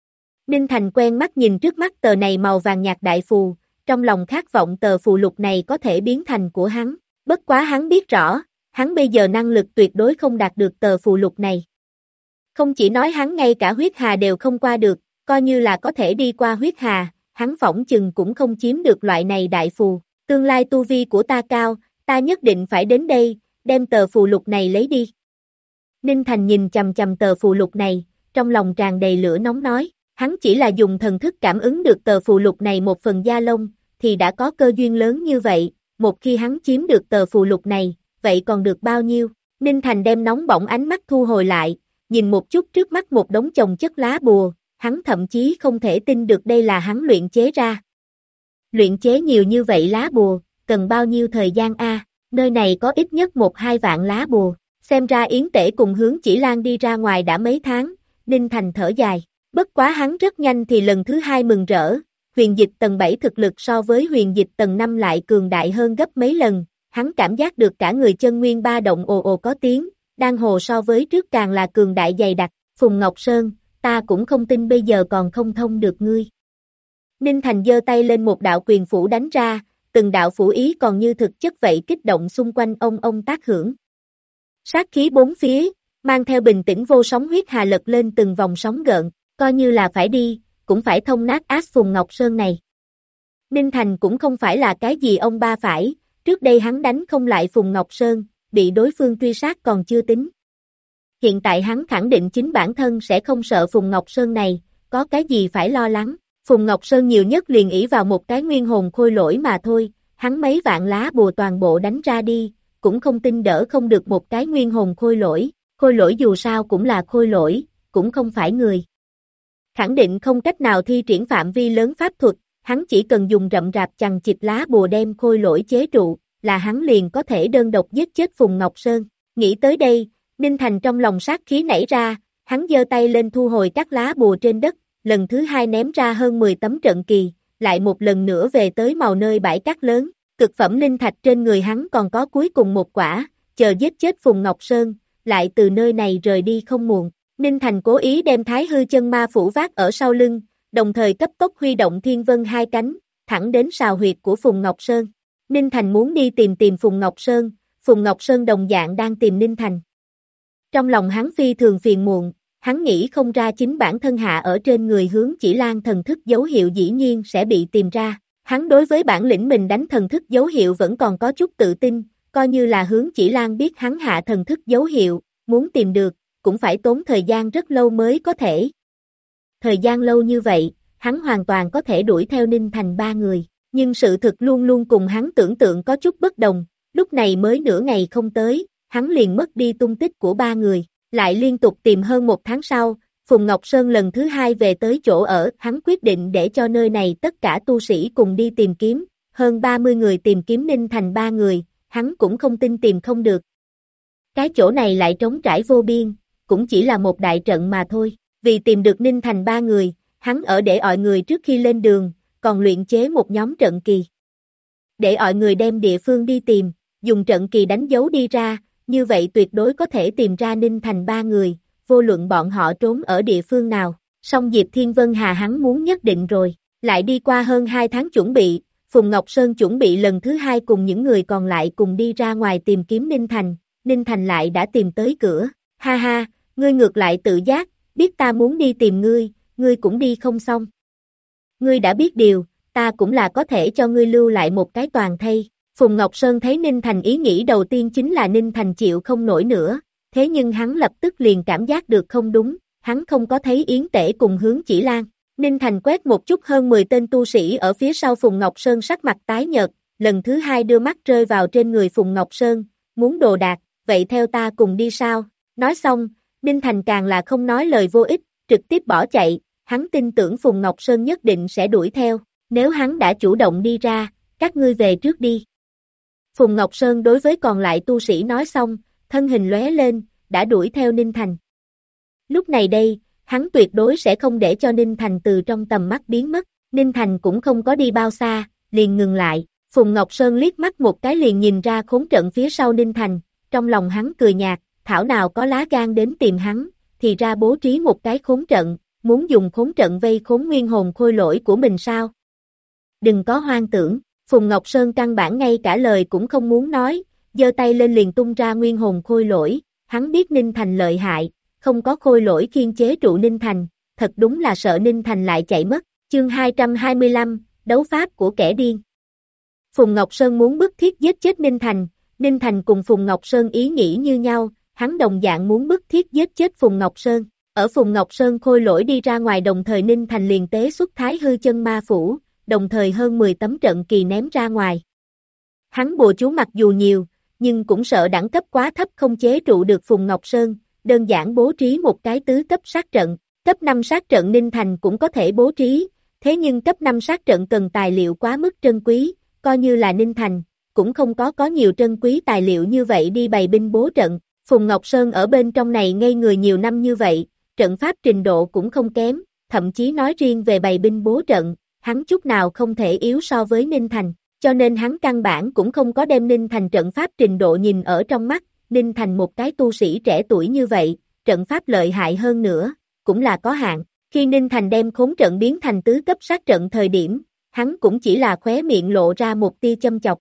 Ninh Thành quen mắt nhìn trước mắt tờ này màu vàng nhạt đại phù, trong lòng khát vọng tờ phù lục này có thể biến thành của hắn, bất quá hắn biết rõ, hắn bây giờ năng lực tuyệt đối không đạt được tờ phù lục này. Không chỉ nói hắn ngay cả huyết hà đều không qua được, coi như là có thể đi qua huyết hà, hắn phỏng chừng cũng không chiếm được loại này đại phù, tương lai tu vi của ta cao, ta nhất định phải đến đây, đem tờ phù lục này lấy đi. Ninh Thành nhìn chằm chằm tờ phù lục này, trong lòng tràn đầy lửa nóng nói, hắn chỉ là dùng thần thức cảm ứng được tờ phù lục này một phần da lông, thì đã có cơ duyên lớn như vậy, một khi hắn chiếm được tờ phù lục này, vậy còn được bao nhiêu? Ninh Thành đem nóng bỏng ánh mắt thu hồi lại, nhìn một chút trước mắt một đống chồng chất lá bùa, hắn thậm chí không thể tin được đây là hắn luyện chế ra. Luyện chế nhiều như vậy lá bùa, cần bao nhiêu thời gian a? Nơi này có ít nhất 1-2 vạn lá bùa, xem ra Yến Tể cùng Hướng Chỉ Lan đi ra ngoài đã mấy tháng, Ninh Thành thở dài, bất quá hắn rất nhanh thì lần thứ 2 mừng rỡ, huyền dịch tầng 7 thực lực so với huyền dịch tầng 5 lại cường đại hơn gấp mấy lần, hắn cảm giác được cả người chân nguyên ba động ồ ồ có tiếng, đan hồ so với trước càng là cường đại dày đặc, Phùng Ngọc Sơn, ta cũng không tin bây giờ còn không thông được ngươi. Ninh Thành giơ tay lên một đạo quyền phủ đánh ra, từng đạo phủ ý còn như thực chất vậy kích động xung quanh ông tác hưởng. Sát khí bốn phía, mang theo bình tĩnh vô sóng huyết hà lật lên từng vòng sóng gợn, coi như là phải đi, cũng phải thông nát ác Phùng Ngọc Sơn này. Ninh Thành cũng không phải là cái gì ông ba phải, trước đây hắn đánh không lại Phùng Ngọc Sơn, bị đối phương truy sát còn chưa tính. Hiện tại hắn khẳng định chính bản thân sẽ không sợ Phùng Ngọc Sơn này, có cái gì phải lo lắng. Phùng Ngọc Sơn nhiều nhất liền ỷ vào một cái nguyên hồn khôi lỗi mà thôi, hắn mấy vạn lá bùa toàn bộ đánh ra đi, cũng không tin đỡ không được một cái nguyên hồn khôi lỗi dù sao cũng là khôi lỗi, cũng không phải người. Khẳng định không cách nào thi triển phạm vi lớn pháp thuật, hắn chỉ cần dùng rậm rạp chằng chịt lá bùa đem khôi lỗi chế trụ, là hắn liền có thể đơn độc giết chết Phùng Ngọc Sơn. Nghĩ tới đây, Ninh Thành trong lòng sát khí nảy ra, hắn giơ tay lên thu hồi các lá bùa trên đất, lần thứ 2 ném ra hơn 10 tấm trận kỳ, lại một lần nữa về tới màu nơi bãi cát lớn, cực phẩm linh thạch trên người hắn còn có cuối cùng một quả, chờ giết chết Phùng Ngọc Sơn, lại từ nơi này rời đi không muộn. Ninh Thành cố ý đem Thái Hư chân ma phủ vác ở sau lưng, đồng thời cấp tốc huy động Thiên Vân hai cánh, thẳng đến sào huyệt của Phùng Ngọc Sơn. Ninh Thành muốn đi tìm Phùng Ngọc Sơn đồng dạng đang tìm Ninh Thành. Trong lòng hắn phi thường phiền muộn, hắn nghĩ không ra chính bản thân hạ ở trên người Hướng Chỉ Lan thần thức dấu hiệu dĩ nhiên sẽ bị tìm ra. Hắn đối với bản lĩnh mình đánh thần thức dấu hiệu vẫn còn có chút tự tin, coi như là Hướng Chỉ Lan biết hắn hạ thần thức dấu hiệu, muốn tìm được, cũng phải tốn thời gian rất lâu mới có thể. Thời gian lâu như vậy, hắn hoàn toàn có thể đuổi theo Ninh Thành ba người, nhưng sự thực luôn luôn cùng hắn tưởng tượng có chút bất đồng, lúc này mới nửa ngày không tới, hắn liền mất đi tung tích của ba người, lại liên tục tìm hơn 1 tháng sau, Phùng Ngọc Sơn lần thứ 2 về tới chỗ ở, hắn quyết định để cho nơi này tất cả tu sĩ cùng đi tìm kiếm, hơn 30 người tìm kiếm Ninh Thành ba người, hắn cũng không tin tìm không được. Cái chỗ này lại trống trải vô biên, cũng chỉ là một đại trận mà thôi, vì tìm được Ninh Thành ba người, hắn ở để mọi người trước khi lên đường, còn luyện chế một nhóm trận kỳ. Để mọi người đem địa phương đi tìm, dùng trận kỳ đánh dấu đi ra, như vậy tuyệt đối có thể tìm ra Ninh Thành ba người, vô luận bọn họ trốn ở địa phương nào. Song Diệp Thiên Vân Hà hắn muốn nhất định rồi, lại đi qua hơn 2 tháng chuẩn bị, Phùng Ngọc Sơn chuẩn bị lần thứ 2 cùng những người còn lại cùng đi ra ngoài tìm kiếm Ninh Thành lại đã tìm tới cửa, ha ha, ngươi ngược lại tự giác, biết ta muốn đi tìm ngươi cũng đi không xong. Ngươi đã biết điều, ta cũng là có thể cho ngươi lưu lại một cái toàn thây. Phùng Ngọc Sơn thấy Ninh Thành ý nghĩ đầu tiên chính là Ninh Thành chịu không nổi nữa, thế nhưng hắn lập tức liền cảm giác được không đúng, hắn không có thấy Yến Tể cùng Hướng Chỉ Lan. Ninh Thành quét một chút hơn 10 tên tu sĩ ở phía sau Phùng Ngọc Sơn sắc mặt tái nhợt, lần thứ 2 đưa mắt rơi vào trên người Phùng Ngọc Sơn, muốn đồ đạc, vậy theo ta cùng đi sao? Nói xong, Ninh Thành càng là không nói lời vô ích, trực tiếp bỏ chạy, hắn tin tưởng Phùng Ngọc Sơn nhất định sẽ đuổi theo, nếu hắn đã chủ động đi ra, các ngươi về trước đi. Phùng Ngọc Sơn đối với còn lại tu sĩ nói xong, thân hình lóe lên, đã đuổi theo Ninh Thành. Lúc này đây, hắn tuyệt đối sẽ không để cho Ninh Thành từ trong tầm mắt biến mất, Ninh Thành cũng không có đi bao xa, liền ngừng lại, Phùng Ngọc Sơn liếc mắt một cái liền nhìn ra khốn trận phía sau Ninh Thành, trong lòng hắn cười nhạt, thảo nào có lá gan đến tìm hắn, thì ra bố trí một cái khốn trận, muốn dùng khốn trận vây khốn nguyên hồn khôi lỗi của mình sao? Đừng có hoang tưởng, Phùng Ngọc Sơn căn bản ngay cả lời cũng không muốn nói, giơ tay lên liền tung ra nguyên hồn khôi lỗi, hắn biết Ninh Thành lợi hại, không có khôi lỗi khiên chế trụ Ninh Thành, thật đúng là sợ Ninh Thành lại chạy mất, chương 225, đấu pháp của kẻ điên. Phùng Ngọc Sơn muốn bức thiết giết chết Ninh Thành cùng Phùng Ngọc Sơn ý nghĩ như nhau, hắn đồng dạng muốn bức thiết giết chết Phùng Ngọc Sơn, ở Phùng Ngọc Sơn khôi lỗi đi ra ngoài đồng thời Ninh Thành liền tế xuất Thái Hư Chân Ma Phủ, đồng thời hơn 10 tấm trận kỳ ném ra ngoài. Hắn bùa chú mặc dù nhiều, nhưng cũng sợ đẳng cấp quá thấp không chế trụ được Phùng Ngọc Sơn, đơn giản bố trí một cái tứ cấp sát trận, cấp 5 sát trận Ninh Thành cũng có thể bố trí, thế nhưng cấp 5 sát trận cần tài liệu quá mức trân quý, coi như là Ninh Thành, cũng không có nhiều trân quý tài liệu như vậy đi bày binh bố trận, Phùng Ngọc Sơn ở bên trong này ngây người nhiều năm như vậy, trận pháp trình độ cũng không kém, thậm chí nói riêng về bày binh bố trận, hắn chút nào không thể yếu so với Ninh Thành, cho nên hắn căn bản cũng không có đem Ninh Thành trận pháp trình độ nhìn ở trong mắt, Ninh Thành một cái tu sĩ trẻ tuổi như vậy, trận pháp lợi hại hơn nữa, cũng là có hạn, khi Ninh Thành đem khốn trận biến thành tứ cấp sát trận thời điểm, hắn cũng chỉ là khóe miệng lộ ra một tia châm chọc.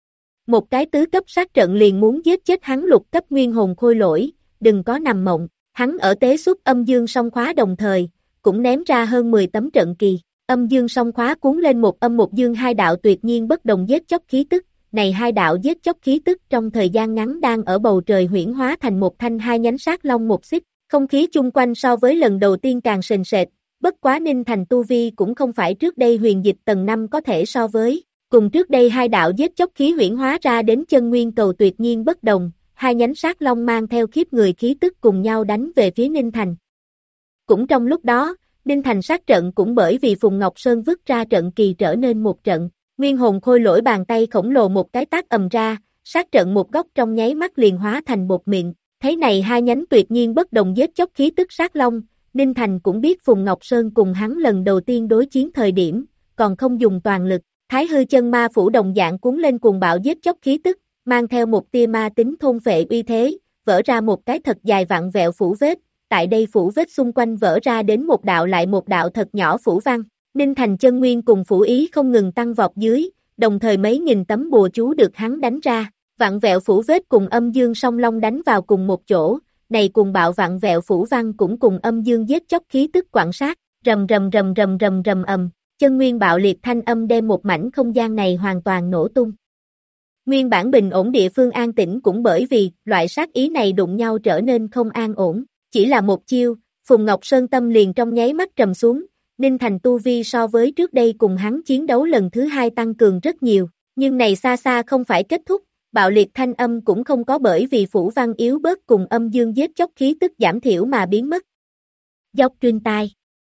Một cái tứ cấp sát trận liền muốn giết chết hắn lục cấp nguyên hồn khôi lỗi, đừng có nằm mộng, hắn ở tế xuất âm dương song khóa đồng thời, cũng ném ra hơn 10 tấm trận kỳ, âm dương song khóa cuốn lên một âm một dương hai đạo tuyệt nhiên bất đồng giết chóc khí tức, này hai đạo giết chóc khí tức trong thời gian ngắn đang ở bầu trời huyễn hóa thành một thanh hai nhánh sát long một xích, không khí chung quanh so với lần đầu tiên càng sền sệt, bất quá Ninh Thành tu vi cũng không phải trước đây huyền dịch tầng 5 có thể so với, cùng trước đây hai đạo giết chóc khí huyễn hóa ra đến chân nguyên cầu tuyệt nhiên bất đồng, hai nhánh sát long mang theo khiếp người khí tức cùng nhau đánh về phía Ninh Thành. Cũng trong lúc đó, Ninh Thành sát trận cũng bởi vì Phùng Ngọc Sơn vứt ra trận kỳ trở nên một trận, nguyên hồn khôi lỗi bàn tay khổng lồ một cái tác ầm ra, sát trận một góc trong nháy mắt liền hóa thành bột mịn, thấy này hai nhánh tuyệt nhiên bất đồng giết chóc khí tức sát long, Ninh Thành cũng biết Phùng Ngọc Sơn cùng hắn lần đầu tiên đối chiến thời điểm, còn không dùng toàn lực, Thái Hư Chân Ma Phủ đồng dạng cuốn lên cuồng bạo giết chóc khí tức, mang theo một tia ma tính thôn phệ uy thế, vỡ ra một cái thật dài vặn vẹo phủ vết, tại đây phủ vết xung quanh vỡ ra đến một đạo lại một đạo thật nhỏ phủ văn, Ninh Thành chân nguyên cùng phủ ý không ngừng tăng vọt dưới, đồng thời mấy nghìn tấm bùa chú được hắn đánh ra, vặn vẹo phủ vết cùng âm dương song long đánh vào cùng một chỗ, này cùng bạo vặn vẹo phủ văn cũng cùng âm dương giết chóc khí tức quảng sát, rầm rầm rầm rầm rầm rầm ầm, chân nguyên bạo liệt thanh âm đem một mảnh không gian này hoàn toàn nổ tung. Nguyên bản bình ổn địa phương an tĩnh cũng bởi vì loại sát ý này đụng nhau trở nên không an ổn, chỉ là một chiêu, Phùng Ngọc Sơn tâm liền trong nháy mắt trầm xuống, Ninh Thành tu vi so với trước đây cùng hắn chiến đấu lần thứ hai tăng cường rất nhiều, nhưng này xa xa không phải kết thúc, bạo liệt thanh âm cũng không có bởi vì phủ văn yếu bớt cùng âm dương giết chóc khí tức giảm thiểu mà biến mất. Dốc truyền tai.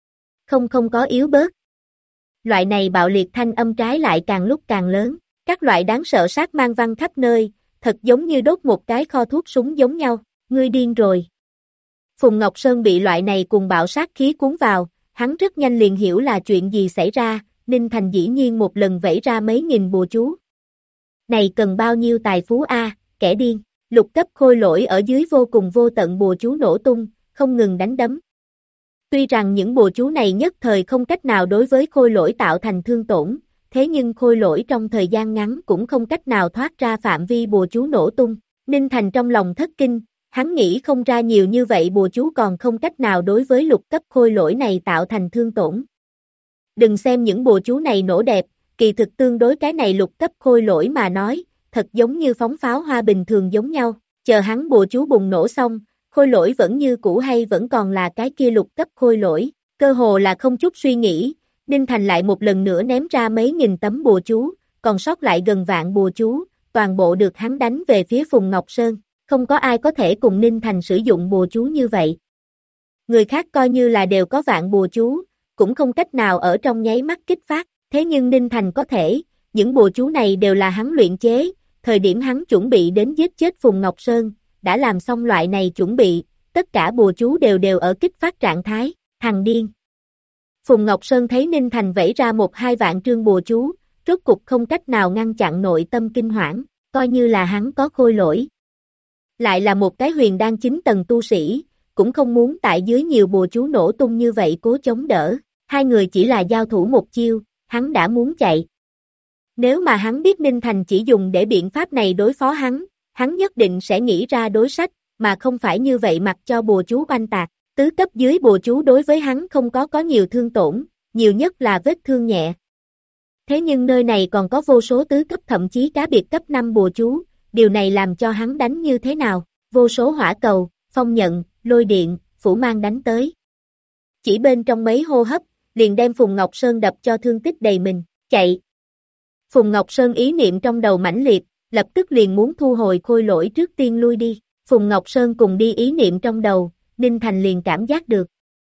Không có yếu bớt. Loại này bạo liệt thanh âm trái lại càng lúc càng lớn, các loại đáng sợ sát mang văng khắp nơi, thật giống như đốt một cái kho thuốc súng giống nhau, ngươi điên rồi. Phùng Ngọc Sơn bị loại này cùng bạo sát khí cuốn vào, hắn rất nhanh liền hiểu là chuyện gì xảy ra, Ninh Thành dĩ nhiên một lần vẩy ra mấy nghìn bùa chú. Này cần bao nhiêu tài phú a, kẻ điên, lục cấp khôi lỗi ở dưới vô cùng vô tận bùa chú nổ tung, không ngừng đánh đấm. Tuy rằng những bùa chú này nhất thời không cách nào đối với khôi lỗi tạo thành thương tổn, thế nhưng khôi lỗi trong thời gian ngắn cũng không cách nào thoát ra phạm vi bùa chú nổ tung. Ninh Thành trong lòng thất kinh, hắn nghĩ không ra nhiều như vậy bùa chú còn không cách nào đối với lục cấp khôi lỗi này tạo thành thương tổn. Đừng xem những bùa chú này nổ đẹp, kỳ thực tương đối cái này lục cấp khôi lỗi mà nói, thật giống như phóng pháo hoa bình thường giống nhau, chờ hắn bùa chú bùng nổ xong, khôi lỗi vẫn như cũ hay vẫn còn là cái kia lục cấp khôi lỗi, cơ hồ là không chút suy nghĩ, Ninh Thành lại một lần nữa ném ra mấy nghìn tấm bùa chú, còn sót lại gần vạn bùa chú, toàn bộ được hắn đánh về phía Phùng Ngọc Sơn, không có ai có thể cùng Ninh Thành sử dụng bùa chú như vậy. Người khác coi như là đều có vạn bùa chú, cũng không cách nào ở trong nháy mắt kích phát, thế nhưng Ninh Thành có thể, những bùa chú này đều là hắn luyện chế, thời điểm hắn chuẩn bị đến giết chết Phùng Ngọc Sơn, đã làm xong loại này chuẩn bị, tất cả bùa chú đều ở kích phát trạng thái, thằng điên. Phùng Ngọc Sơn thấy Ninh Thành vẫy ra 1-2 vạn trương bùa chú, rốt cục không cách nào ngăn chặn nội tâm kinh hoảng, coi như là hắn có khôi lỗi. Lại là một cái huyền đan 9 tầng tu sĩ, cũng không muốn tại dưới nhiều bùa chú nổ tung như vậy cố chống đỡ, hai người chỉ là giao thủ một chiêu, hắn đã muốn chạy. Nếu mà hắn biết Ninh Thành chỉ dùng để biện pháp này đối phó hắn nhất định sẽ nghĩ ra đối sách, mà không phải như vậy mặc cho bùa chú oanh tạc. Tứ cấp dưới bùa chú đối với hắn không có nhiều thương tổn, nhiều nhất là vết thương nhẹ. Thế nhưng nơi này còn có vô số tứ cấp thậm chí cá biệt cấp 5 bùa chú, điều này làm cho hắn đánh như thế nào? Vô số hỏa cầu, phong nhận, lôi điện, phủ mang đánh tới. Chỉ bên trong mấy hô hấp, liền đem Phùng Ngọc Sơn đập cho thương tích đầy mình, chạy. Phùng Ngọc Sơn ý niệm trong đầu mãnh liệt, lập tức liền muốn thu hồi khôi lỗi trước tiên lui đi. Phùng Ngọc Sơn cùng đi ý niệm trong đầu, Ninh Thành liền cảm giác được.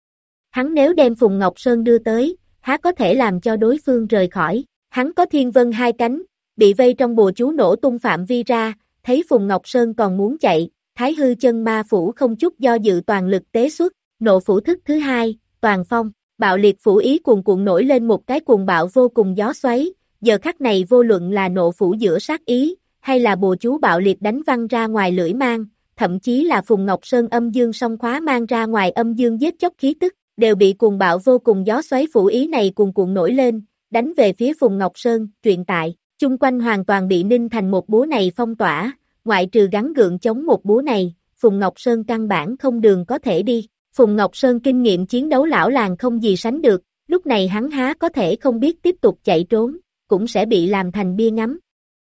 Hắn nếu đem Phùng Ngọc Sơn đưa tới, há có thể làm cho đối phương rời khỏi. Hắn có thiên vân 2 cánh, bị vây trong bùa chú nổ tung phạm vi ra, thấy Phùng Ngọc Sơn còn muốn chạy, Thái hư chân ma phủ không chút do dự toàn lực tế xuất, nộ phủ thức thứ 2, toàn phong, bạo liệt phủ ý cuồn cuộn nổi lên một cái cuồng bạo vô cùng gió xoáy, giờ khắc này vô luận là nộ phủ giữa sát ý, hay là bùa chú bạo liệt đánh văng ra ngoài lưỡi mang, thậm chí là Phùng Ngọc Sơn âm dương song khóa mang ra ngoài âm dương giết chóc khí tức, đều bị cuồng bạo vô cùng gió xoáy phủ ý này cuồn cuộn nổi lên, đánh về phía Phùng Ngọc Sơn, truyện tại, chung quanh hoàn toàn bị Ninh Thành một búa này phong tỏa, ngoại trừ gắng gượng chống một búa này, Phùng Ngọc Sơn căn bản không đường có thể đi. Phùng Ngọc Sơn kinh nghiệm chiến đấu lão làng không gì sánh được, lúc này hắn há có thể không biết tiếp tục chạy trốn, cũng sẽ bị làm thành bia ngắm.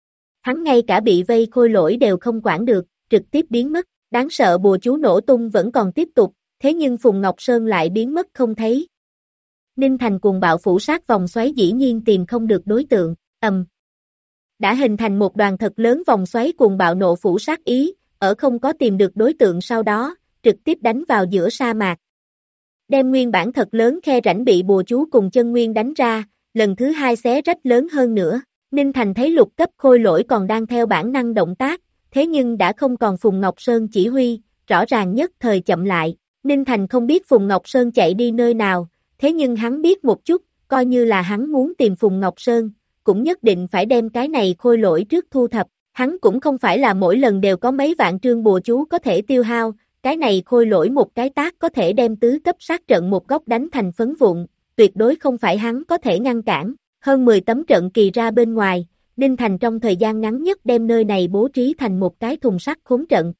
Hắn ngay cả bị vây khôi lỗi đều không quản được, trực tiếp biến mất, đáng sợ bùa chú nổ tung vẫn còn tiếp tục, thế nhưng Phùng Ngọc Sơn lại biến mất không thấy. Ninh Thành cuồng bạo phủ sát vòng xoáy dĩ nhiên tìm không được đối tượng, đã hình thành một đoàn thật lớn vòng xoáy cuồng bạo nộ phủ sát ý, ở không có tìm được đối tượng sau đó, trực tiếp đánh vào giữa sa mạc. Đem nguyên bản thật lớn khe rãnh bị bùa chú cùng chân nguyên đánh ra, lần thứ 2 xé rách lớn hơn nữa. Ninh Thành thấy lục cấp khôi lỗi còn đang theo bản năng động tác, thế nhưng đã không còn Phùng Ngọc Sơn chỉ huy, rõ ràng nhất thời chậm lại. Ninh Thành không biết Phùng Ngọc Sơn chạy đi nơi nào, thế nhưng hắn biết một chút, coi như là hắn muốn tìm Phùng Ngọc Sơn, cũng nhất định phải đem cái này khôi lỗi trước thu thập. Hắn cũng không phải là mỗi lần đều có mấy vạn trương bùa chú có thể tiêu hao, cái này khôi lỗi một cái tác có thể đem tứ cấp sát trận một góc đánh thành phấn vụn, tuyệt đối không phải hắn có thể ngăn cản. Hơn 10 tấm trận kỳ ra bên ngoài, Ninh Thành trong thời gian ngắn nhất đem nơi này bố trí thành một cái thùng sắt khốn trận.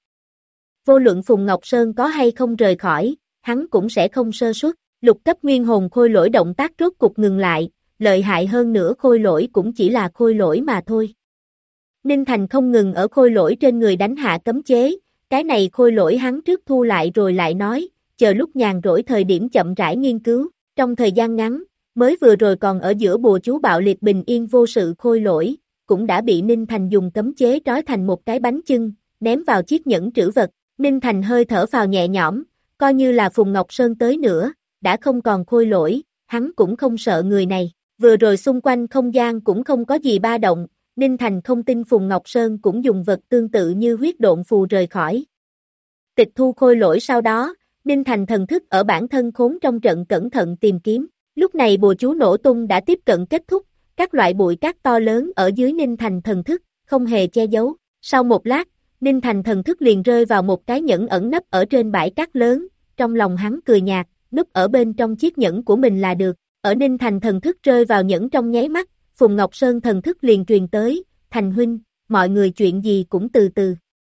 Vô luận Phùng Ngọc Sơn có hay không rời khỏi, hắn cũng sẽ không sơ suất. Lục cấp nguyên hồn khôi lỗi động tác rốt cục ngừng lại, lợi hại hơn nữa khôi lỗi cũng chỉ là khôi lỗi mà thôi. Ninh Thành không ngừng ở khôi lỗi trên người đánh hạ cấm chế, cái này khôi lỗi hắn trước thu lại rồi lại nói, chờ lúc nhàn rỗi thời điểm chậm rãi nghiên cứu, trong thời gian ngắn, mới vừa rồi còn ở giữa bùa chú bạo liệt bình yên vô sự khôi lỗi, cũng đã bị Ninh Thành dùng cấm chế trói thành một cái bánh chưng, ném vào chiếc nhẫn trữ vật. Ninh Thành hơi thở phào nhẹ nhõm, coi như là Phùng Ngọc Sơn tới nữa, đã không còn khôi lỗi, hắn cũng không sợ người này. Vừa rồi xung quanh không gian cũng không có gì ba động, Ninh Thành không tin Phùng Ngọc Sơn cũng dùng vật tương tự như huyết độn phù rời khỏi. Tịch thu khôi lỗi sau đó, Ninh Thành thần thức ở bản thân khốn trong trận cẩn thận tìm kiếm. Lúc này bùa chú nổ tung đã tiếp cận kết thúc, các loại bụi cát to lớn ở dưới Ninh Thành thần thức, không hề che giấu. Sau một lát, Ninh Thành thần thức liền rơi vào một cái nhẫn ẩn nấp ở trên bãi cát lớn, trong lòng hắn cười nhạt, núp ở bên trong chiếc nhẫn của mình là được. Ở Ninh Thành thần thức rơi vào nhẫn trong nháy mắt, Phùng Ngọc Sơn thần thức liền truyền tới, Thành huynh, mọi người chuyện gì cũng từ từ.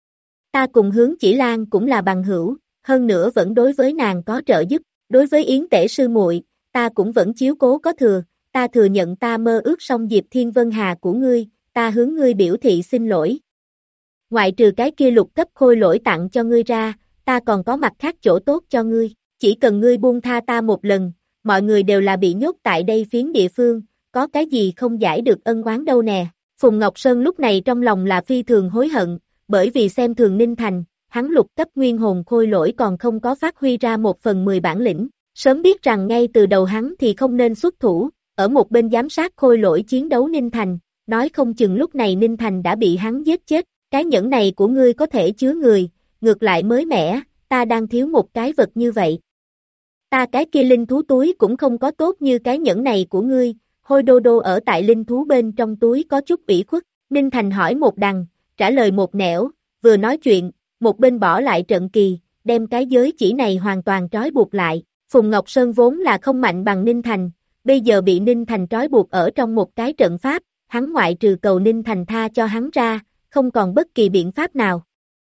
Ta cùng Hướng Chỉ Lan cũng là bằng hữu, hơn nữa vẫn đối với nàng có trợ giúp, đối với Yến Tể sư muội, ta cũng vẫn chiếu cố có thừa, ta thừa nhận ta mơ ước song Diệp Thiên Vân Hà của ngươi, ta hướng ngươi biểu thị xin lỗi. Ngoại trừ cái kia lục cấp khôi lỗi tặng cho ngươi ra, ta còn có mặt khác chỗ tốt cho ngươi, chỉ cần ngươi buông tha ta một lần, mọi người đều là bị nhốt tại đây phiến địa phương, có cái gì không giải được ân oán đâu nè. Phùng Ngọc Sơn lúc này trong lòng là phi thường hối hận, bởi vì xem thường Ninh Thành, hắn lục cấp nguyên hồn khôi lỗi còn không có phát huy ra 1/10 bản lĩnh, sớm biết rằng ngay từ đầu hắn thì không nên xuất thủ, ở một bên giám sát khôi lỗi chiến đấu Ninh Thành, nói không chừng lúc này Ninh Thành đã bị hắn giết chết, cái nhẫn này của ngươi có thể chứa người, ngược lại mới mẻ, ta đang thiếu một cái vật như vậy. Ta cái kia linh thú túi cũng không có tốt như cái nhẫn này của ngươi, Hôi Đô Đô ở tại linh thú bên trong túi có chút ủy khuất, Ninh Thành hỏi một đằng, trả lời một nẻo, vừa nói chuyện, một bên bỏ lại trận kỳ, đem cái giới chỉ này hoàn toàn trói buộc lại, Phùng Ngọc Sơn vốn là không mạnh bằng Ninh Thành, bây giờ bị Ninh Thành trói buộc ở trong một cái trận pháp, hắn ngoại trừ cầu Ninh Thành tha cho hắn ra, không còn bất kỳ biện pháp nào.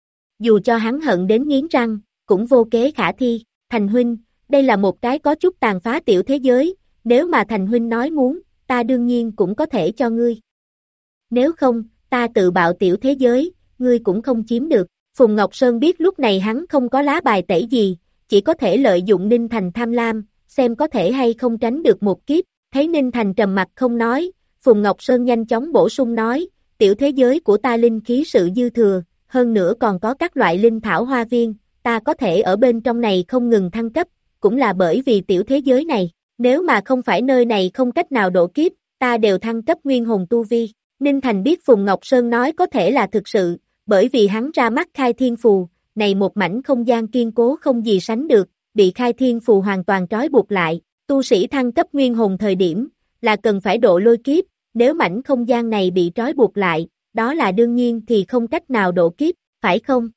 Dù cho hắn hận đến nghiến răng, cũng vô kế khả thi, Thành huynh, đây là một cái có chút tàn phá tiểu thế giới, nếu mà Thành huynh nói muốn, ta đương nhiên cũng có thể cho ngươi. Nếu không, ta tự bạo tiểu thế giới, ngươi cũng không chiếm được. Phùng Ngọc Sơn biết lúc này hắn không có lá bài tẩy gì, chỉ có thể lợi dụng Ninh Thành tham lam, xem có thể hay không tránh được một kiếp. Thấy Ninh Thành trầm mặt không nói, Phùng Ngọc Sơn nhanh chóng bổ sung nói, tiểu thế giới của ta linh khí sự dư thừa, hơn nữa còn có các loại linh thảo hoa viên, ta có thể ở bên trong này không ngừng thăng cấp, cũng là bởi vì tiểu thế giới này, nếu mà không phải nơi này không cách nào độ kiếp, ta đều thăng cấp nguyên hồn tu vi. Ninh Thành biết Phùng Ngọc Sơn nói có thể là thực sự, bởi vì hắn ra mắt khai thiên phù, này một mảnh không gian kiên cố không gì sánh được, bị khai thiên phù hoàn toàn trói buộc lại, tu sĩ thăng cấp nguyên hồn thời điểm, là cần phải độ lôi kiếp, nếu mảnh không gian này bị trói buộc lại, đó là đương nhiên thì không cách nào độ kiếp, phải không?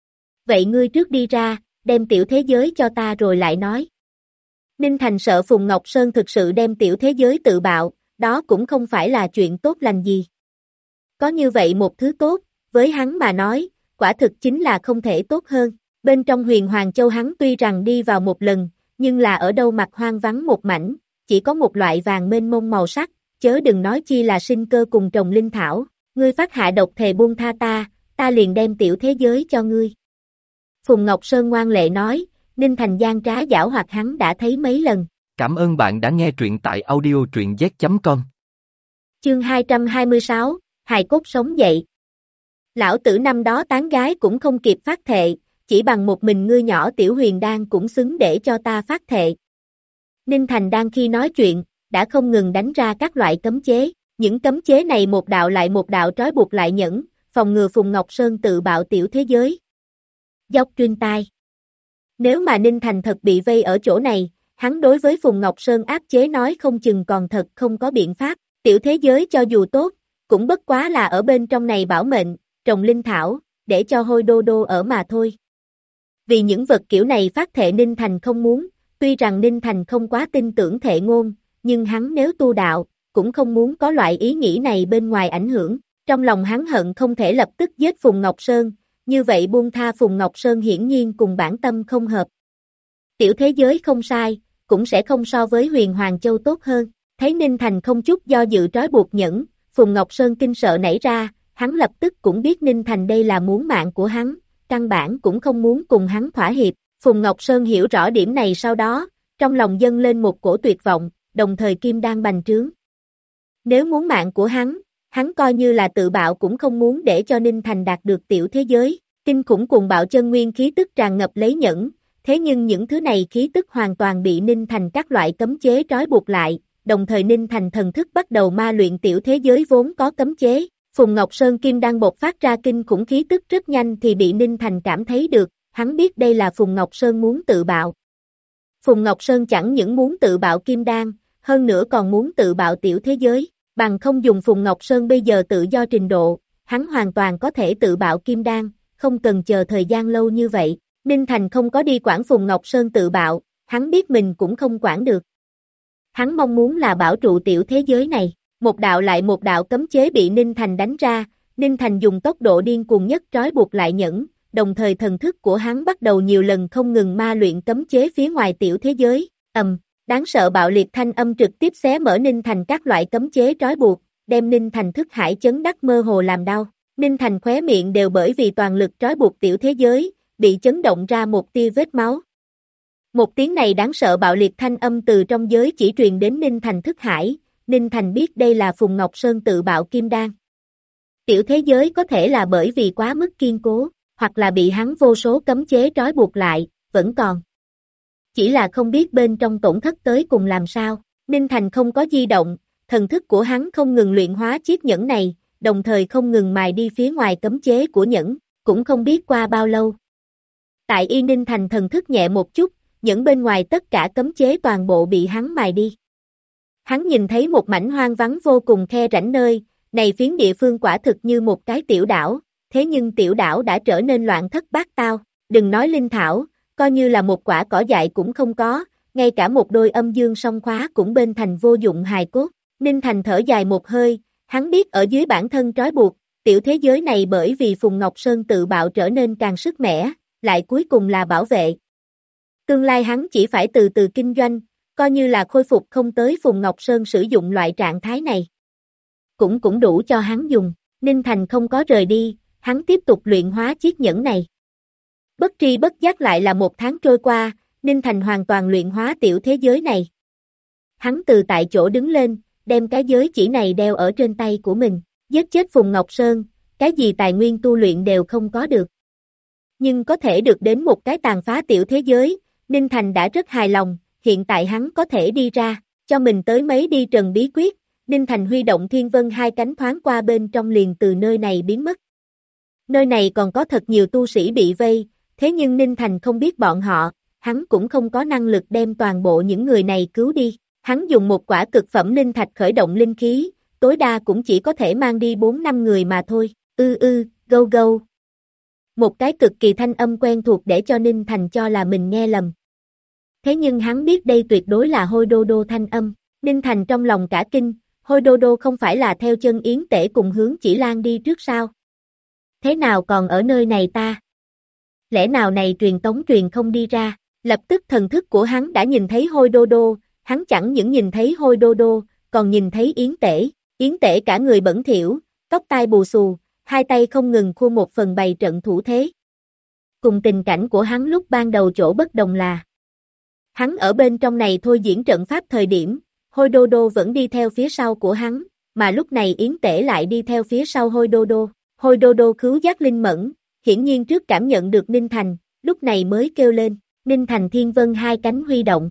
Vậy ngươi trước đi ra, đem tiểu thế giới cho ta rồi lại nói. Ninh Thành sợ Phùng Ngọc Sơn thực sự đem tiểu thế giới tự bạo, đó cũng không phải là chuyện tốt lành gì. Có như vậy một thứ tốt, với hắn mà nói, quả thực chính là không thể tốt hơn. Bên trong Huyền Hoàng Châu hắn tuy rằng đi vào một lần, nhưng là ở đâu mặt hoang vắng một mảnh, chỉ có một loại vàng mênh mông màu sắc, chớ đừng nói chi là sinh cơ cùng trồng linh thảo. Ngươi phát hạ độc thề buông tha ta liền đem tiểu thế giới cho ngươi. Phùng Ngọc Sơn ngoan lệ nói, Ninh Thành gian trá giảo hoạt hắn đã thấy mấy lần. Cảm ơn bạn đã nghe truyện tại audio.z.com. Chương 226, hài cốt sống dậy. Lão tử năm đó tán gái cũng không kịp phát thệ, chỉ bằng một mình ngươi nhỏ tiểu huyền đan cũng xứng để cho ta phát thệ. Ninh Thành đang khi nói chuyện, đã không ngừng đánh ra các loại cấm chế, những cấm chế này một đạo lại một đạo trói buộc lại nhẫn, phòng ngừa Phùng Ngọc Sơn tự bạo tiểu thế giới. Dốc truyền tai. Nếu mà Ninh Thành thật bị vây ở chỗ này, hắn đối với Phùng Ngọc Sơn áp chế nói không chừng còn thật không có biện pháp, tiểu thế giới cho dù tốt, cũng bất quá là ở bên trong này bảo mệnh, trồng linh thảo, để cho Hôi Đô Đô ở mà thôi. Vì những vật kiểu này phát thệ Ninh Thành không muốn, tuy rằng Ninh Thành không quá tin tưởng thệ ngôn, nhưng hắn nếu tu đạo, cũng không muốn có loại ý nghĩ này bên ngoài ảnh hưởng, trong lòng hắn hận không thể lập tức giết Phùng Ngọc Sơn, như vậy buông tha Phùng Ngọc Sơn hiển nhiên cùng bản tâm không hợp. Tiểu thế giới không sai, cũng sẽ không so với Huyền Hoàng Châu tốt hơn, thấy Ninh Thành không chút do dự trói buộc nhẫn, Phùng Ngọc Sơn kinh sợ nảy ra, hắn lập tức cũng biết Ninh Thành đây là muốn mạng của hắn, căn bản cũng không muốn cùng hắn thỏa hiệp, Phùng Ngọc Sơn hiểu rõ điểm này sau đó, trong lòng dâng lên một cổ tuyệt vọng, đồng thời kim đan bành trướng. Nếu muốn mạng của hắn coi như là tự bạo cũng không muốn để cho Ninh Thành đạt được tiểu thế giới, kinh khủng cùng bạo chân nguyên khí tức tràn ngập lấy nhẫn, thế nhưng những thứ này khí tức hoàn toàn bị Ninh Thành các loại cấm chế trói buộc lại, đồng thời Ninh Thành thần thức bắt đầu ma luyện tiểu thế giới vốn có cấm chế, Phùng Ngọc Sơn kim đang bộc phát ra kinh khủng khí tức rất nhanh thì bị Ninh Thành cảm thấy được, hắn biết đây là Phùng Ngọc Sơn muốn tự bạo. Phùng Ngọc Sơn chẳng những muốn tự bạo kim đan, hơn nữa còn muốn tự bạo tiểu thế giới, bằng không dùng Phùng Ngọc Sơn bây giờ tự do trình độ, hắn hoàn toàn có thể tự bạo kim đan, không cần chờ thời gian lâu như vậy. Ninh Thành không có đi quản Phùng Ngọc Sơn tự bạo, hắn biết mình cũng không quản được. Hắn mong muốn là bảo trụ tiểu thế giới này, một đạo lại một đạo cấm chế bị Ninh Thành đánh ra, Ninh Thành dùng tốc độ điên cuồng nhất trói buộc lại nhẫn, đồng thời thần thức của hắn bắt đầu nhiều lần không ngừng ma luyện cấm chế phía ngoài tiểu thế giới, đáng sợ bạo liệt thanh âm trực tiếp xé mở Ninh Thành các loại cấm chế trói buộc, đem Ninh Thành thức hải chấn đắc mơ hồ làm đau, Ninh Thành khóe miệng đều bởi vì toàn lực trói buộc tiểu thế giới, bị chấn động ra một tia vết máu. Một tiếng này đáng sợ bạo liệt thanh âm từ trong giới chỉ truyền đến Ninh Thành thức hải, Ninh Thành biết đây là Phùng Ngọc Sơn tự bạo kim đan. Tiểu thế giới có thể là bởi vì quá mức kiên cố, hoặc là bị hắn vô số cấm chế trói buộc lại, vẫn còn. Chỉ là không biết bên trong tổn thất tới cùng làm sao, Ninh Thành không có di động, thần thức của hắn không ngừng luyện hóa chiếc nhẫn này, đồng thời không ngừng mài đi phía ngoài cấm chế của nhẫn, cũng không biết qua bao lâu. Tại Y Ninh Thành thần thức nhẹ một chút, nhẫn bên ngoài tất cả cấm chế toàn bộ bị hắn mài đi. Hắn nhìn thấy một mảnh hoang vắng vô cùng khe rãnh nơi, này phiến địa phương quả thực như một cái tiểu đảo, thế nhưng tiểu đảo đã trở nên loạn thất bát tao, đừng nói linh thảo, coi như là một quả cỏ dại cũng không có, ngay cả một đôi âm dương song khóa cũng bên thành vô dụng hài cốt. Ninh Thành thở dài một hơi, hắn biết ở dưới bản thân trói buộc, tiểu thế giới này bởi vì Phùng Ngọc Sơn tự bạo trở nên càng sức mẻ, lại cuối cùng là bảo vệ. Tương lai hắn chỉ phải từ từ kinh doanh, coi như là khôi phục không tới Phùng Ngọc Sơn sử dụng loại trạng thái này. Cũng đủ cho hắn dùng, Ninh Thành không có rời đi, hắn tiếp tục luyện hóa chiếc nhẫn này. Bất tri bất giác lại là một tháng trôi qua, Ninh Thành hoàn toàn luyện hóa tiểu thế giới này. Hắn từ tại chỗ đứng lên, đem cái giới chỉ này đeo ở trên tay của mình, giết chết Phùng Ngọc Sơn, cái gì tài nguyên tu luyện đều không có được. Nhưng có thể được đến một cái tàn phá tiểu thế giới, Ninh Thành đã rất hài lòng, hiện tại hắn có thể đi ra, cho mình tới mấy đi trần bí quyết, Ninh Thành huy động thiên vân hai cánh thoáng qua bên trong liền từ nơi này biến mất. Nơi này còn có thật nhiều tu sĩ bị vây, thế nhưng Ninh Thành không biết bọn họ, hắn cũng không có năng lực đem toàn bộ những người này cứu đi. Hắn dùng một quả cực phẩm linh thạch khởi động linh khí, tối đa cũng chỉ có thể mang đi 4-5 người mà thôi. Gâu gâu. Một cái cực kỳ thanh âm quen thuộc để cho Ninh Thành cho là mình nghe lầm. Thế nhưng hắn biết đây tuyệt đối là Hôi Đô Đô thanh âm. Ninh Thành trong lòng cả kinh, Hôi Đô Đô không phải là theo chân Yến Tể cùng hướng Chỉ Lan đi trước sao? Thế nào còn ở nơi này ta? Lẽ nào này truyền tống truyền không đi ra? Lập tức thần thức của hắn đã nhìn thấy Hôi Đô Đô. Hắn chẳng những nhìn thấy Hôi Đô Đô, còn nhìn thấy Yến Tể cả người bẩn thỉu, tóc tai bù xù, hai tay không ngừng khua một phần bày trận thủ thế. Cùng tình cảnh của hắn lúc ban đầu chỗ bất đồng là, hắn ở bên trong này thôi diễn trận pháp thời điểm, Hôi Đô Đô vẫn đi theo phía sau của hắn, mà lúc này Yến Tể lại đi theo phía sau Hôi Đô Đô. Hôi Đô Đô khứu giác linh mẫn, hiển nhiên trước cảm nhận được Ninh Thành, lúc này mới kêu lên, Ninh Thành thiên vân hai cánh huy động.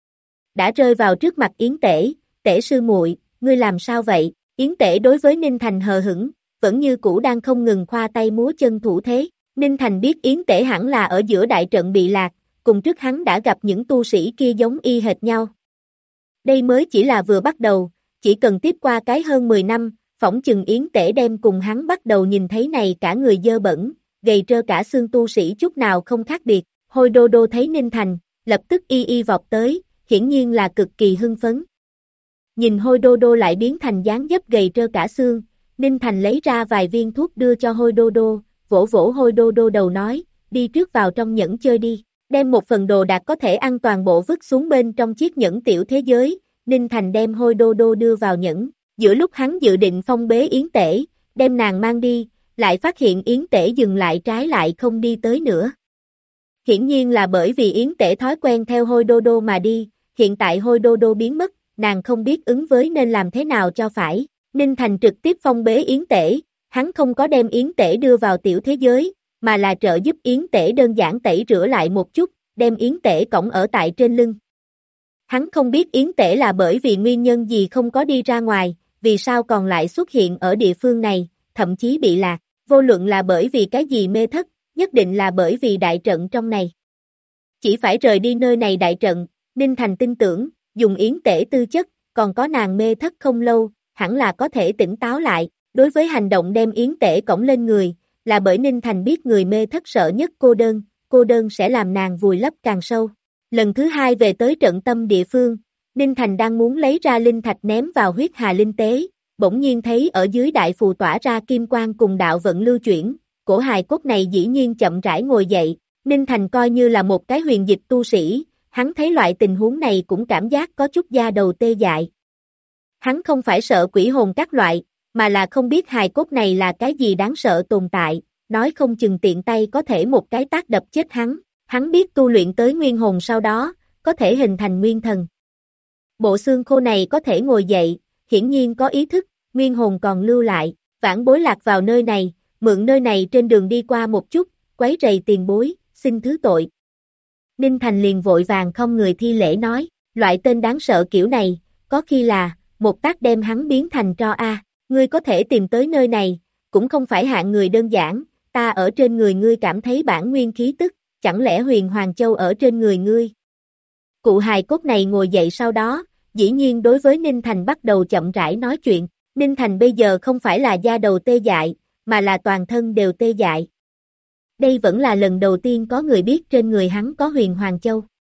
Đã rơi vào trước mặt Yến Tể, Tể sư muội, ngươi làm sao vậy? Yến Tể đối với Ninh Thành hờ hững, vẫn như cũ đang không ngừng khoa tay múa chân thủ thế. Ninh Thành biết Yến Tể hẳn là ở giữa đại trận bị lạc, cùng trước hắn đã gặp những tu sĩ kia giống y hệt nhau. Đây mới chỉ là vừa bắt đầu, chỉ cần tiếp qua cái hơn 10 năm, phỏng chừng Yến Tể đem cùng hắn bắt đầu nhìn thấy này cả người dơ bẩn, gầy trơ cả xương tu sĩ chút nào không khác biệt. Hôi Đô Đô thấy Ninh Thành, lập tức y vọt tới, hiển nhiên là cực kỳ hưng phấn. Nhìn Hôi Đô Đô lại biến thành dáng dấp gầy trơ cả xương, Ninh Thành lấy ra vài viên thuốc đưa cho Hôi Đô Đô, vỗ vỗ Hôi Đô Đô đầu nói, đi trước vào trong nhẫn chơi đi, đem một phần đồ đạc có thể ăn toàn bộ vứt xuống bên trong chiếc nhẫn tiểu thế giới. Ninh Thành đem Hôi Đô Đô đưa vào nhẫn, giữa lúc hắn dự định phong bế Yến Tể, đem nàng mang đi, lại phát hiện Yến Tể dừng lại trái lại không đi tới nữa. Hiển nhiên là bởi vì Yến Tể thói quen theo Hôi Đô Đô mà đi, hiện tại Hôi Đô Đô biến mất, nàng không biết ứng với nên làm thế nào cho phải. Ninh Thành trực tiếp phong bế Yến Tể, hắn không có đem Yến Tể đưa vào tiểu thế giới, mà là trợ giúp Yến Tể đơn giản tẩy rửa lại một chút, đem Yến Tể cõng ở tại trên lưng. Hắn không biết Yến Tể là bởi vì nguyên nhân gì không có đi ra ngoài, vì sao còn lại xuất hiện ở địa phương này, thậm chí bị lạc, vô luận là bởi vì cái gì mê thất, nhất định là bởi vì đại trận trong này. Chỉ phải rời đi nơi này đại trận, Ninh Thành tin tưởng, dùng Yến Tể tư chất, còn có nàng mê thất không lâu, hẳn là có thể tỉnh táo lại. Đối với hành động đem Yến Tể cõng lên người, là bởi Ninh Thành biết người mê thất sợ nhất cô đơn sẽ làm nàng vùi lấp càng sâu. Lần thứ hai về tới trận tâm địa phương, Ninh Thành đang muốn lấy ra linh thạch ném vào huyết hà linh tế, bỗng nhiên thấy ở dưới đại phù tỏa ra kim quang cùng đạo vận lưu chuyển, cổ hài cốt này dĩ nhiên chậm rãi ngồi dậy. Ninh Thành coi như là một cái huyền dịch tu sĩ, hắn thấy loại tình huống này cũng cảm giác có chút da đầu tê dại. Hắn không phải sợ quỷ hồn các loại, mà là không biết hài cốt này là cái gì đáng sợ tồn tại, nói không chừng tiện tay có thể một cái tát đập chết hắn. Hắn biết tu luyện tới nguyên hồn sau đó, có thể hình thành nguyên thần. Bộ xương khô này có thể ngồi dậy, hiển nhiên có ý thức, nguyên hồn còn lưu lại, vãn bối lạc vào nơi này, mượn nơi này trên đường đi qua một chút, quấy rầy tiền bối, xin thứ tội. Ninh Thành liền vội vàng không người thi lễ nói, loại tên đáng sợ kiểu này, có khi là một tác đem hắn biến thành tro a. Ngươi có thể tìm tới nơi này, cũng không phải hạng người đơn giản, ta ở trên người ngươi cảm thấy bản nguyên khí tức, chẳng lẽ huyền Hoàng Châu ở trên người ngươi? Cụ hài cốt này ngồi dậy sau đó, dĩ nhiên đối với Ninh Thành bắt đầu chậm rãi nói chuyện. Ninh Thành bây giờ không phải là da đầu tê dại, mà là toàn thân đều tê dại. Đây vẫn là lần đầu tiên có người biết trên người hắn có huyền Hoàng Châu.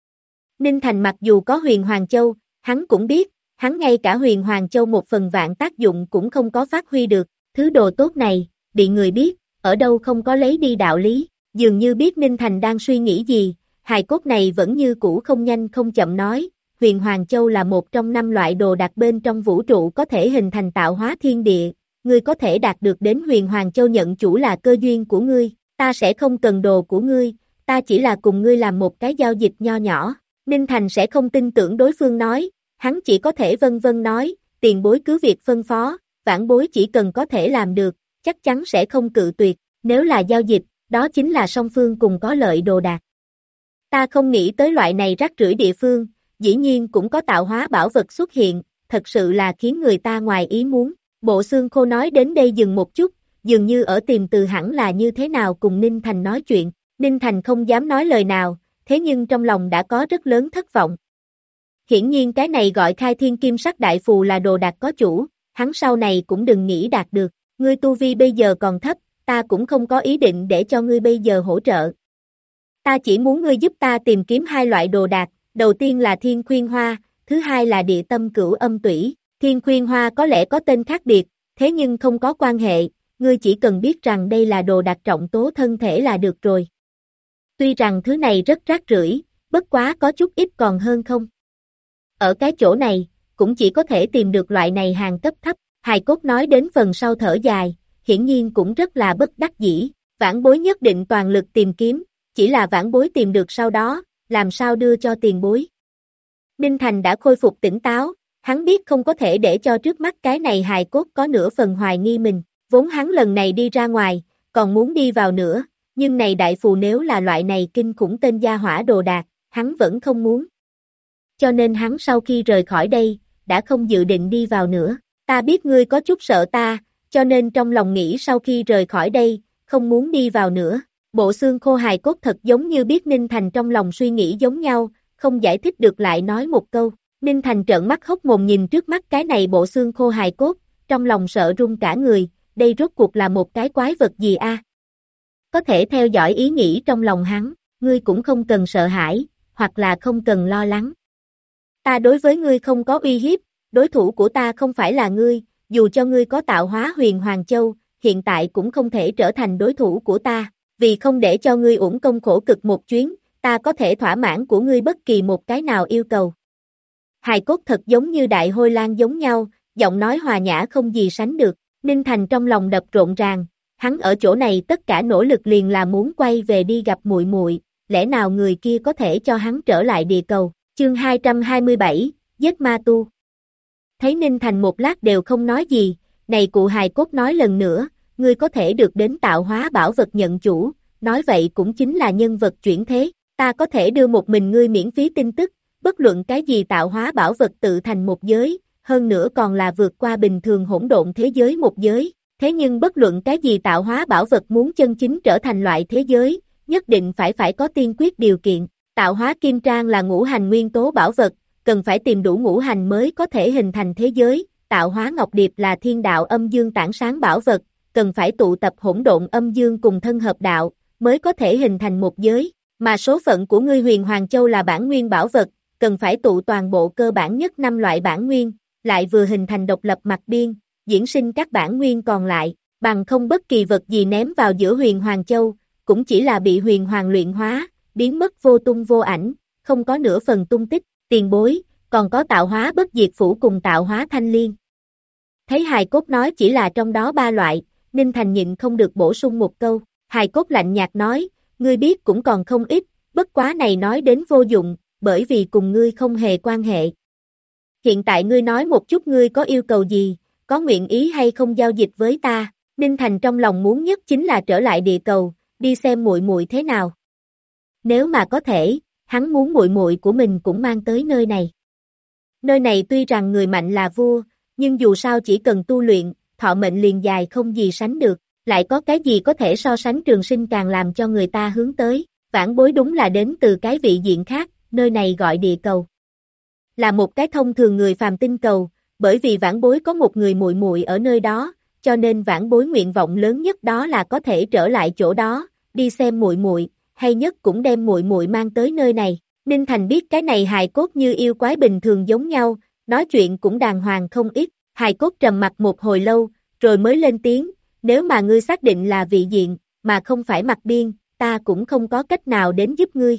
Ninh Thành mặc dù có huyền Hoàng Châu, hắn cũng biết, hắn ngay cả huyền Hoàng Châu một phần vạn tác dụng cũng không có phát huy được. Thứ đồ tốt này, bị người biết, ở đâu không có lấy đi đạo lý, dường như biết Ninh Thành đang suy nghĩ gì, hài cốt này vẫn như cũ không nhanh không chậm nói, huyền Hoàng Châu là một trong 5 loại đồ đạc bên trong vũ trụ có thể hình thành tạo hóa thiên địa, ngươi có thể đạt được đến huyền Hoàng Châu nhận chủ là cơ duyên của ngươi, ta sẽ không cần đồ của ngươi, ta chỉ là cùng ngươi làm một cái giao dịch nho nhỏ. Ninh Thành sẽ không tin tưởng đối phương nói, hắn chỉ có thể vân vân nói, tiền bối cứ việc phân phó, vãn bối chỉ cần có thể làm được, chắc chắn sẽ không cự tuyệt, nếu là giao dịch, đó chính là song phương cùng có lợi đồ đạc. Ta không nghĩ tới loại này rác rưởi địa phương, dĩ nhiên cũng có tạo hóa bảo vật xuất hiện, thật sự là khiến người ta ngoài ý muốn. Bộ xương khô nói đến đây dừng một chút, dường như ở tìm từ hẳn là như thế nào cùng Ninh Thành nói chuyện, Ninh Thành không dám nói lời nào, thế nhưng trong lòng đã có rất lớn thất vọng. Hiển nhiên cái này gọi khai thiên kim sắc đại phù là đồ đạc có chủ, hắn sau này cũng đừng nghĩ đạt được, ngươi tu vi bây giờ còn thấp, ta cũng không có ý định để cho ngươi bây giờ hỗ trợ. Ta chỉ muốn ngươi giúp ta tìm kiếm 2 loại đồ đạc, đầu tiên là thiên khuyên hoa, thứ hai là địa tâm cửu âm tủy. Thiên khuyên hoa có lẽ có tên khác biệt, thế nhưng không có quan hệ, ngươi chỉ cần biết rằng đây là đồ đạc trọng tố thân thể là được rồi. Tuy rằng thứ này rất rác rưởi, bất quá có chút ít còn hơn không. Ở cái chỗ này, cũng chỉ có thể tìm được loại này hàng cấp thấp, hài cốt nói đến phần sau thở dài, hiển nhiên cũng rất là bất đắc dĩ, vãn bối nhất định toàn lực tìm kiếm, chỉ là vãn bối tìm được sau đó, làm sao đưa cho tiền bối. Ninh Thành đã khôi phục tỉnh táo, hắn biết không có thể để cho trước mắt cái này hài cốt có nửa phần hoài nghi mình, vốn hắn lần này đi ra ngoài, còn muốn đi vào nữa, nhưng này đại phù nếu là loại này kinh khủng tên gia hỏa đồ đạc, hắn vẫn không muốn. Cho nên hắn sau khi rời khỏi đây, đã không dự định đi vào nữa, ta biết ngươi có chút sợ ta, cho nên trong lòng nghĩ sau khi rời khỏi đây, không muốn đi vào nữa. Bộ xương khô hài cốt thật giống như biết Ninh Thành trong lòng suy nghĩ giống nhau, không giải thích được lại nói một câu. Ninh Thành trợn mắt hốc mồm nhìn trước mắt cái này bộ xương khô hài cốt, trong lòng sợ run cả người, đây rốt cuộc là một cái quái vật gì a? Có thể theo dõi ý nghĩ trong lòng hắn, ngươi cũng không cần sợ hãi, hoặc là không cần lo lắng. Ta đối với ngươi không có uy hiếp, đối thủ của ta không phải là ngươi, dù cho ngươi có tạo hóa huyền Hoàng Châu, hiện tại cũng không thể trở thành đối thủ của ta, vì không để cho ngươi uổng công khổ cực một chuyến, ta có thể thỏa mãn của ngươi bất kỳ một cái nào yêu cầu. Hài cốt thật giống như đại hôi lang giống nhau, giọng nói hòa nhã không gì sánh được, Ninh Thành trong lòng đập rộn ràng, hắn ở chỗ này tất cả nỗ lực liền là muốn quay về đi gặp muội muội, lẽ nào người kia có thể cho hắn trở lại địa cầu. Chương 227, giết ma tu. Thấy Ninh Thành một lát đều không nói gì, này cụ hài cốt nói lần nữa, ngươi có thể được đến tạo hóa bảo vật nhận chủ, nói vậy cũng chính là nhân vật chuyển thế, ta có thể đưa một mình ngươi miễn phí tin tức, bất luận cái gì tạo hóa bảo vật tự thành một giới, hơn nữa còn là vượt qua bình thường hỗn độn thế giới một giới, thế nhưng bất luận cái gì tạo hóa bảo vật muốn chân chính trở thành loại thế giới, nhất định phải có tiên quyết điều kiện. Tạo hóa kim trang là ngũ hành nguyên tố bảo vật, cần phải tìm đủ ngũ hành mới có thể hình thành thế giới, tạo hóa ngọc điệp là thiên đạo âm dương tản sáng bảo vật, cần phải tụ tập hỗn độn âm dương cùng thân hợp đạo, mới có thể hình thành một giới, mà số phận của ngươi huyền Hoàng Châu là bản nguyên bảo vật, cần phải tụ toàn bộ cơ bản nhất 5 loại bản nguyên, lại vừa hình thành độc lập mặt biên, diễn sinh các bản nguyên còn lại, bằng không bất kỳ vật gì ném vào giữa huyền Hoàng Châu, cũng chỉ là bị huyền hoàng luyện hóa, biến mất vô tung vô ảnh, không có nửa phần tung tích, tiền bối, còn có tạo hóa bất diệt phủ cùng tạo hóa thanh liên. Thấy hài cốt nói chỉ là trong đó 3 loại, Ninh Thành nhịn không được bổ sung một câu, hài cốt lạnh nhạt nói, ngươi biết cũng còn không ít, bất quá này nói đến vô dụng, bởi vì cùng ngươi không hề quan hệ. Hiện tại ngươi nói một chút ngươi có yêu cầu gì, có nguyện ý hay không giao dịch với ta, Ninh Thành trong lòng muốn nhất chính là trở lại địa cầu, đi xem muội muội thế nào. Nếu mà có thể, hắn muốn muội muội của mình cũng mang tới nơi này. Nơi này tuy rằng người mạnh là vua, Nhưng dù sao chỉ cần tu luyện, thọ mệnh liền dài không gì sánh được, lại có cái gì có thể so sánh trường sinh càng làm cho người ta hướng tới, vãn bối đúng là đến từ cái vị diện khác, nơi này gọi địa cầu. Là một cái thông thường người phàm tinh cầu, bởi vì vãn bối có một người muội muội ở nơi đó, cho nên vãn bối nguyện vọng lớn nhất đó là có thể trở lại chỗ đó, đi xem muội muội, hay nhất cũng đem muội muội mang tới nơi này. Ninh Thành biết cái này hài cốt như yêu quái bình thường giống nhau, nói chuyện cũng đàng hoàng không ít, hài cốt trầm mặt một hồi lâu, rồi mới lên tiếng, nếu mà ngươi xác định là vị diện, mà không phải mặt biên, ta cũng không có cách nào đến giúp ngươi.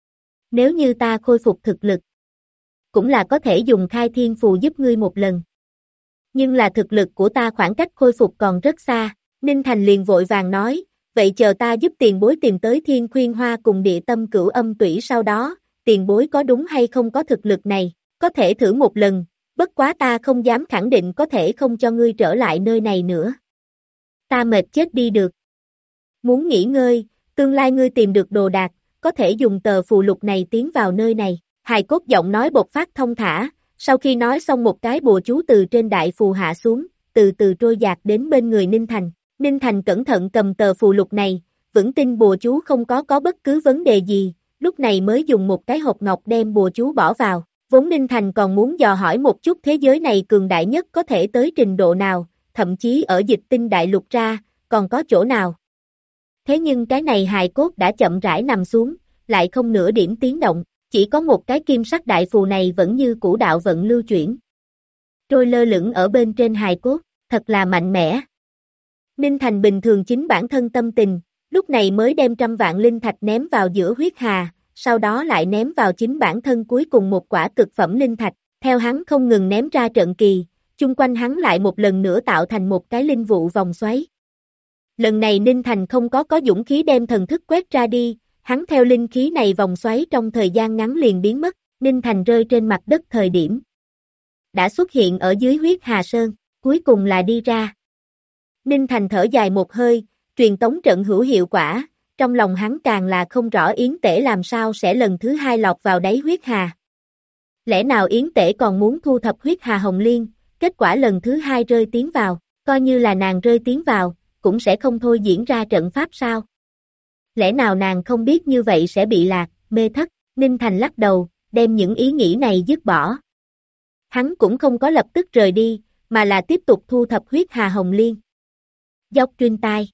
Nếu như ta khôi phục thực lực, cũng là có thể dùng khai thiên phù giúp ngươi một lần. Nhưng là thực lực của ta khoảng cách khôi phục còn rất xa, Ninh Thành liền vội vàng nói, vậy chờ ta giúp tiền bối tìm tới Thiên Khuyên Hoa cùng Địa Tâm Cửu Âm Tủy sau đó, tiền bối có đúng hay không có thực lực này, có thể thử một lần, bất quá ta không dám khẳng định có thể không cho ngươi trở lại nơi này nữa. Ta mệt chết đi được. Muốn nghỉ ngơi, tương lai ngươi tìm được đồ đạc, có thể dùng tờ phù lục này tiến vào nơi này. Hài cốt giọng nói bộc phát thông thả, sau khi nói xong một cái bùa chú từ trên đại phù hạ xuống, từ từ trôi dạt đến bên người Ninh Thành. Ninh Thành cẩn thận cầm tờ phù lục này, vững tin bùa chú không có bất cứ vấn đề gì, lúc này mới dùng một cái hộp ngọc đem bùa chú bỏ vào. Vốn Ninh Thành còn muốn dò hỏi một chút thế giới này cường đại nhất có thể tới trình độ nào, thậm chí ở Dịch Tinh đại lục ra, còn có chỗ nào. Thế nhưng cái này hài cốt đã chậm rãi nằm xuống, lại không nửa điểm tiếng động. Chỉ có một cái kim sắc đại phù này vẫn như cũ đạo vận lưu chuyển. Trôi lơ lửng ở bên trên hài cốt, thật là mạnh mẽ. Ninh Thành bình thường chính bản thân tâm tình, lúc này mới đem 100 vạn linh thạch ném vào giữa huyết hà, sau đó lại ném vào chính bản thân cuối cùng một quả cực phẩm linh thạch, theo hắn không ngừng ném ra trận kỳ, chung quanh hắn lại một lần nữa tạo thành một cái linh vụ vòng xoáy. Lần này Ninh Thành không có dũng khí đem thần thức quét ra đi, hắn theo linh khí này vòng xoáy trong thời gian ngắn liền biến mất, Ninh Thành rơi trên mặt đất thời điểm. Đã xuất hiện ở dưới huyết hà sơn, cuối cùng là đi ra. Ninh Thành thở dài một hơi, truyền tống trận hữu hiệu quả, trong lòng hắn càng là không rõ Yến Tể làm sao sẽ lần thứ hai lọt vào đáy huyết hà. Lẽ nào Yến Tể còn muốn thu thập huyết hà hồng liên, kết quả lần thứ hai rơi tiến vào, coi như là nàng rơi tiến vào, cũng sẽ không thôi diễn ra trận pháp sao? Lẽ nào nàng không biết như vậy sẽ bị lạc, mê thất, Ninh Thành lắc đầu, đem những ý nghĩ này dứt bỏ. Hắn cũng không có lập tức rời đi, mà là tiếp tục thu thập huyết hà hồng liên. Dốc truyền tai.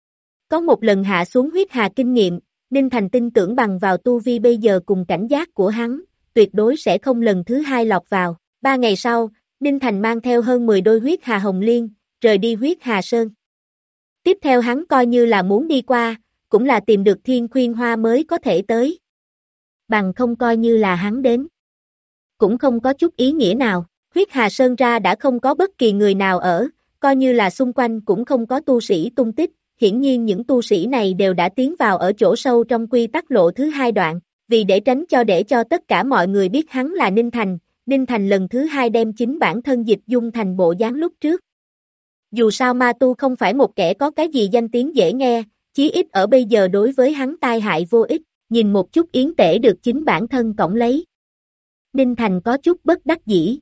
Có một lần hạ xuống huyết hà kinh nghiệm, Ninh Thành tin tưởng bằng vào tu vi bây giờ cùng cảnh giác của hắn, tuyệt đối sẽ không lần thứ hai lọt vào. 3 ngày sau, Ninh Thành mang theo hơn 10 đôi huyết hà hồng liên, rời đi huyết hà sơn. Tiếp theo hắn coi như là muốn đi qua, cũng là tìm được Thiên Khuyên Hoa mới có thể tới. Bằng không coi như là hắn đến. Cũng không có chút ý nghĩa nào, huyết hà sơn ra đã không có bất kỳ người nào ở, coi như là xung quanh cũng không có tu sĩ tung tích, hiển nhiên những tu sĩ này đều đã tiến vào ở chỗ sâu trong quy tắc lộ thứ 2 đoạn, vì để tránh để cho tất cả mọi người biết hắn là Ninh Thành lần thứ 2 đem chính bản thân dịch dung thành bộ dáng lúc trước. Dù sao ma tu không phải một kẻ có cái gì danh tiếng dễ nghe, chí ít ở bây giờ đối với hắn tai hại vô ích, nhìn một chút Yến Tể được chính bản thân cõng lấy. Ninh Thành có chút bất đắc dĩ.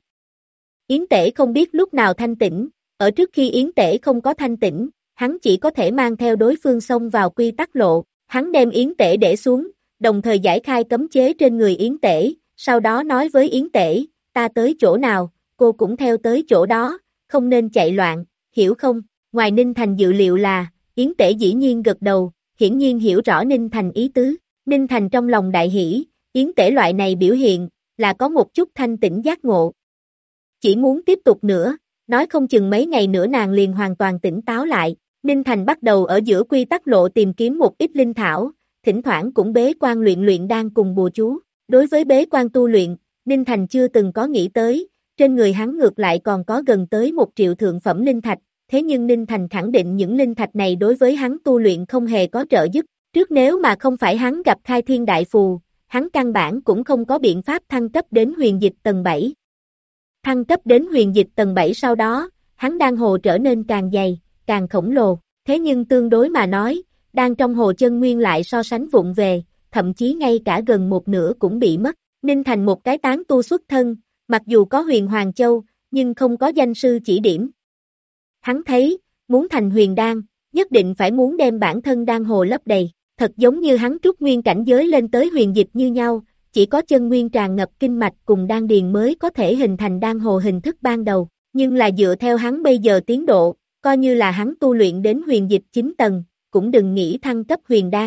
Yến Tể không biết lúc nào thanh tĩnh, ở trước khi Yến Tể không có thanh tĩnh, hắn chỉ có thể mang theo đối phương xông vào quy tắc lộ, hắn đem Yến Tể để xuống, đồng thời giải khai cấm chế trên người Yến Tể, sau đó nói với Yến Tể, ta tới chỗ nào, cô cũng theo tới chỗ đó, không nên chạy loạn, hiểu không? Ngoài Ninh Thành dự liệu là, Yến Tể dĩ nhiên gật đầu, hiển nhiên hiểu rõ Ninh Thành ý tứ. Ninh Thành trong lòng đại hỉ, Yến Tể loại này biểu hiện, là có một chút thanh tĩnh giác ngộ. Chỉ muốn tiếp tục nữa, nói không chừng mấy ngày nữa nàng liền hoàn toàn tỉnh táo lại. Ninh Thành bắt đầu ở giữa quy tắc lộ tìm kiếm một ít linh thảo, thỉnh thoảng cũng bế quan luyện đan cùng bùa chú. Đối với bế quan tu luyện, Ninh Thành chưa từng có nghĩ tới, trên người hắn ngược lại còn có gần tới 1 triệu thượng phẩm linh thạch, thế nhưng Ninh Thành khẳng định những linh thạch này đối với hắn tu luyện không hề có trợ giúp. Trước nếu mà không phải hắn gặp khai thiên đại phù, hắn căn bản cũng không có biện pháp thăng cấp đến huyền dịch tầng 7. Thăng cấp đến huyền dịch tầng 7 sau đó, hắn đan hồ trở nên càng dày, càng khổng lồ, thế nhưng tương đối mà nói, đan trong hồ chân nguyên lại so sánh vụng về, thậm chí ngay cả gần một nửa cũng bị mất. Ninh Thành một cái tán tu xuất thân, mặc dù có huyền Hoàng Châu, nhưng không có danh sư chỉ điểm. Hắn thấy, muốn thành huyền đan, nhất định phải muốn đem bản thân đan hồ lấp đầy, thật giống như hắn trúc nguyên cảnh giới lên tới huyền dịch như nhau, chỉ có chân nguyên tràn ngập kinh mạch cùng đan điền mới có thể hình thành đan hồ hình thức ban đầu, nhưng là dựa theo hắn bây giờ tiến độ, coi như là hắn tu luyện đến huyền dịch 9 tầng, cũng đừng nghĩ thăng cấp huyền đan.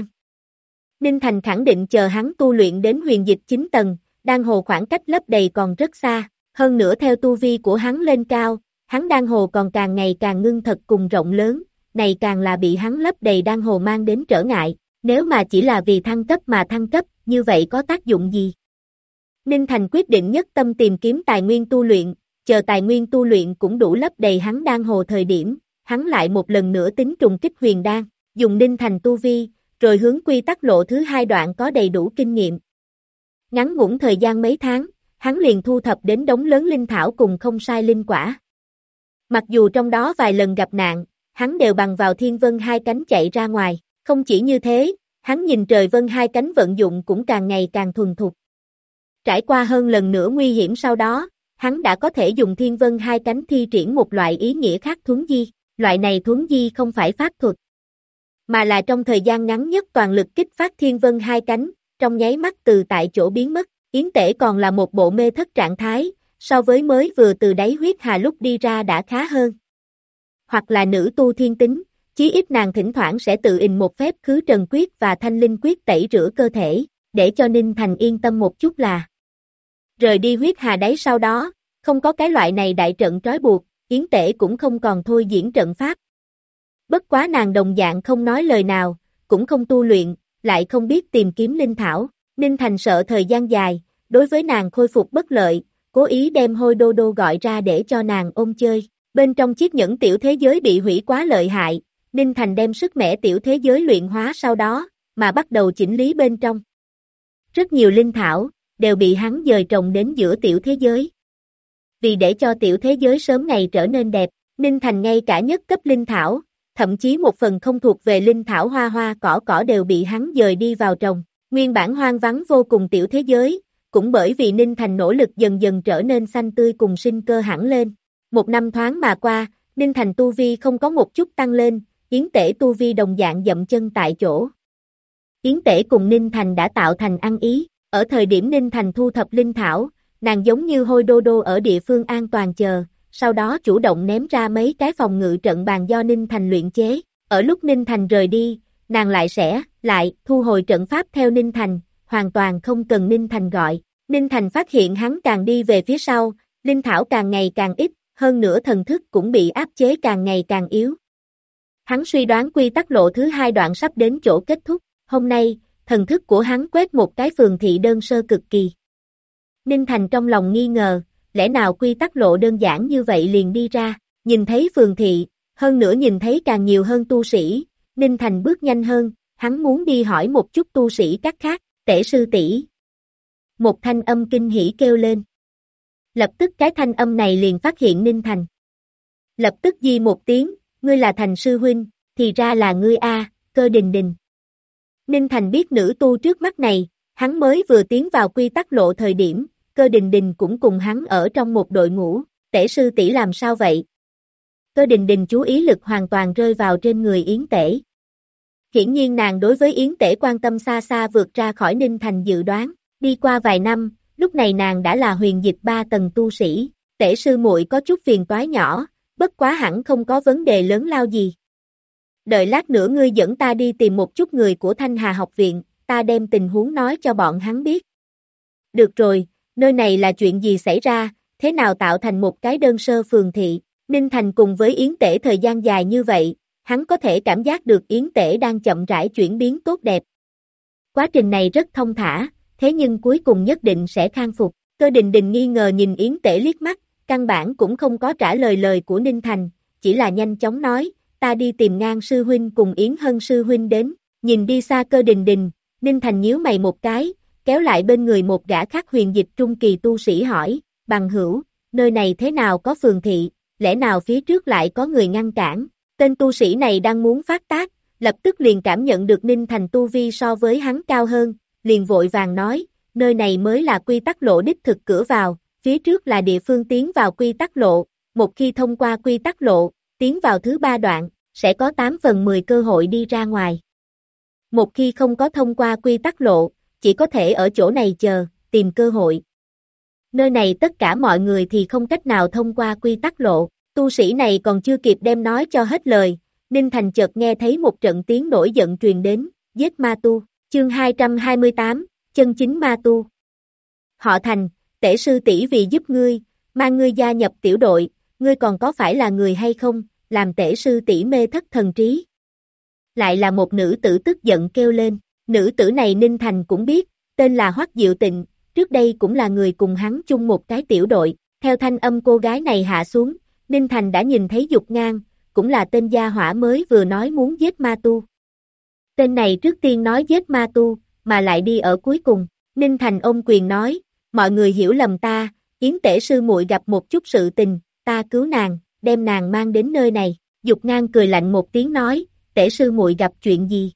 Ninh Thành khẳng định chờ hắn tu luyện đến huyền dịch 9 tầng, đan hồ khoảng cách lấp đầy còn rất xa, hơn nữa theo tu vi của hắn lên cao, hắn đan hồ còn càng ngày càng ngưng thật cùng rộng lớn, này càng là bị hắn lấp đầy đan hồ mang đến trở ngại, nếu mà chỉ là vì thăng cấp mà thăng cấp, như vậy có tác dụng gì? Ninh Thành quyết định nhất tâm tìm kiếm tài nguyên tu luyện, chờ tài nguyên tu luyện cũng đủ lấp đầy hắn đan hồ thời điểm, hắn lại một lần nữa tính trùng kích huyền đan, dùng Ninh Thành tu vi, rồi hướng quy tắc lộ thứ 2 đoạn có đầy đủ kinh nghiệm. Ngắn ngủn thời gian mấy tháng, hắn liền thu thập đến đống lớn linh thảo cùng không sai linh quả. Mặc dù trong đó vài lần gặp nạn, hắn đều bằng vào thiên vân 2 cánh chạy ra ngoài, không chỉ như thế, hắn nhìn trời vân 2 cánh vận dụng cũng càng ngày càng thuần thục. Trải qua hơn lần nữa nguy hiểm sau đó, hắn đã có thể dùng thiên vân 2 cánh thi triển một loại ý nghĩa khác thuấn di, loại này thuấn di không phải pháp thuật, mà là trong thời gian ngắn nhất toàn lực kích phát thiên vân 2 cánh, trong nháy mắt từ tại chỗ biến mất, Yến Tể còn là một bộ mê thất trạng thái, so với mới vừa từ đáy huyết hà lúc đi ra đã khá hơn. Hoặc là nữ tu thiên tính, chí ít nàng thỉnh thoảng sẽ tự in một phép khứ trần quyết và thanh linh quyết tẩy rửa cơ thể, để cho Ninh Thành yên tâm một chút là. Rời đi huyết hà đáy sau đó, không có cái loại này đại trận trói buộc, Yến Tể cũng không còn thôi diễn trận pháp. Bất quá nàng đồng dạng không nói lời nào, cũng không tu luyện, lại không biết tìm kiếm linh thảo, Ninh Thành sợ thời gian dài, đối với nàng khôi phục bất lợi, cố ý đem Hôi Đô Đô gọi ra để cho nàng ôm chơi. Bên trong chiếc nhẫn tiểu thế giới bị hủy quá lợi hại, Ninh Thành đem sức mẻ tiểu thế giới luyện hóa sau đó, mà bắt đầu chỉnh lý bên trong. Rất nhiều linh thảo, đều bị hắn dời trồng đến giữa tiểu thế giới. Vì để cho tiểu thế giới sớm ngày trở nên đẹp, Ninh Thành ngay cả nhất cấp linh thảo, thậm chí một phần không thuộc về linh thảo hoa hoa cỏ đều bị hắn dời đi vào trồng. Nguyên bản hoang vắng vô cùng tiểu thế giới, cũng bởi vì Ninh Thành nỗ lực dần dần trở nên xanh tươi cùng sinh cơ hẳn lên. Một năm thoáng mà qua, Ninh Thành tu vi không có một chút tăng lên, Yến Tể tu vi đồng dạng dậm chân tại chỗ. Yến Tể cùng Ninh Thành đã tạo thành ăn ý, ở thời điểm Ninh Thành thu thập linh thảo, nàng giống như Hôi Đô Đô ở địa phương an toàn chờ, sau đó chủ động ném ra mấy cái phòng ngự trận bàn do Ninh Thành luyện chế, ở lúc Ninh Thành rời đi, nàng lại thu hồi trận pháp theo Ninh Thành, hoàn toàn không cần Ninh Thành gọi. Ninh Thành phát hiện hắn càng đi về phía sau, linh thảo càng ngày càng ít, hơn nữa thần thức cũng bị áp chế càng ngày càng yếu. Hắn suy đoán quy tắc lộ thứ 2 đoạn sắp đến chỗ kết thúc, hôm nay, thần thức của hắn quét một cái phường thị đơn sơ cực kỳ. Ninh Thành trong lòng nghi ngờ, lẽ nào quy tắc lộ đơn giản như vậy liền đi ra, nhìn thấy phường thị, hơn nữa nhìn thấy càng nhiều hơn tu sĩ, Ninh Thành bước nhanh hơn, hắn muốn đi hỏi một chút tu sĩ các khác, Tể sư tỷ. Một thanh âm kinh hỉ kêu lên. Lập tức cái thanh âm này liền phát hiện Ninh Thành. Lập tức di một tiếng, ngươi là Thành sư huynh, thì ra là ngươi a, Cơ Đình Đình. Ninh Thành biết nữ tu trước mắt này, hắn mới vừa tiến vào quy tắc lộ thời điểm, Cơ Đình Đình cũng cùng hắn ở trong một đội ngũ, Tể sư tỷ làm sao vậy? Cơ Đình Đình chú ý lực hoàn toàn rơi vào trên người Yến Tể. Hiển nhiên nàng đối với Yến Tể quan tâm xa xa vượt ra khỏi Ninh Thành dự đoán, đi qua vài năm, lúc này nàng đã là huyền dịch 3 tầng tu sĩ, Tể sư muội có chút phiền toái nhỏ, bất quá hẳn không có vấn đề lớn lao gì. Đợi lát nữa ngươi dẫn ta đi tìm một chút người của Thanh Hà học viện, ta đem tình huống nói cho bọn hắn biết. Được rồi, nơi này là chuyện gì xảy ra, thế nào tạo thành một cái đơn sơ phường thị, Ninh Thành cùng với Yến Tể thời gian dài như vậy, hắn có thể cảm giác được Yến Tể đang chậm rãi chuyển biến tốt đẹp. Quá trình này rất thông thả, thế nhưng cuối cùng nhất định sẽ khang phục. Cơ Đình Đình nghi ngờ nhìn Yến Tể liếc mắt, căn bản cũng không có trả lời lời của Ninh Thành, chỉ là nhanh chóng nói, ta đi tìm Ngang sư huynh cùng Yến Hân sư huynh đến, nhìn đi xa Cơ Đình Đình, Ninh Thành nhíu mày một cái, kéo lại bên người một gã khác huyền dịch trung kỳ tu sĩ hỏi, bằng hữu, nơi này thế nào có phường thị, lẽ nào phía trước lại có người ngăn cản, tên tu sĩ này đang muốn phát tác, lập tức liền cảm nhận được Ninh Thành tu vi so với hắn cao hơn, liền vội vàng nói, nơi này mới là quy tắc lộ đích thực cửa vào, phía trước là địa phương tiến vào quy tắc lộ, một khi thông qua quy tắc lộ, tiến vào thứ 3 đoạn, sẽ có 8/10 cơ hội đi ra ngoài. Một khi không có thông qua quy tắc lộ, chỉ có thể ở chỗ này chờ, tìm cơ hội. Nơi này tất cả mọi người thì không cách nào thông qua quy tắc lộ, tu sĩ này còn chưa kịp đem nói cho hết lời, Ninh Thành chợt nghe thấy một trận tiếng nổi giận truyền đến, giết ma tu, chương 228, chân chính ma tu. Họ Thành, tể sư tỷ vì giúp ngươi, mang ngươi gia nhập tiểu đội, ngươi còn có phải là người hay không, làm tể sư tỷ mê thất thần trí. Lại là một nữ tử tức giận kêu lên, nữ tử này Ninh Thành cũng biết, tên là Hoắc Diệu Tịnh, trước đây cũng là người cùng hắn chung một cái tiểu đội, theo thanh âm cô gái này hạ xuống, Ninh Thành đã nhìn thấy Dục Ngang, cũng là tên gia hỏa mới vừa nói muốn giết ma tu. Tên này trước tiên nói giết ma tu, mà lại đi ở cuối cùng, Ninh Thành ôm quyền nói, mọi người hiểu lầm ta, Yến tể sư muội gặp một chút sự tình, ta cứu nàng, đem nàng mang đến nơi này, Dục Ngang cười lạnh một tiếng nói, tể sư muội gặp chuyện gì?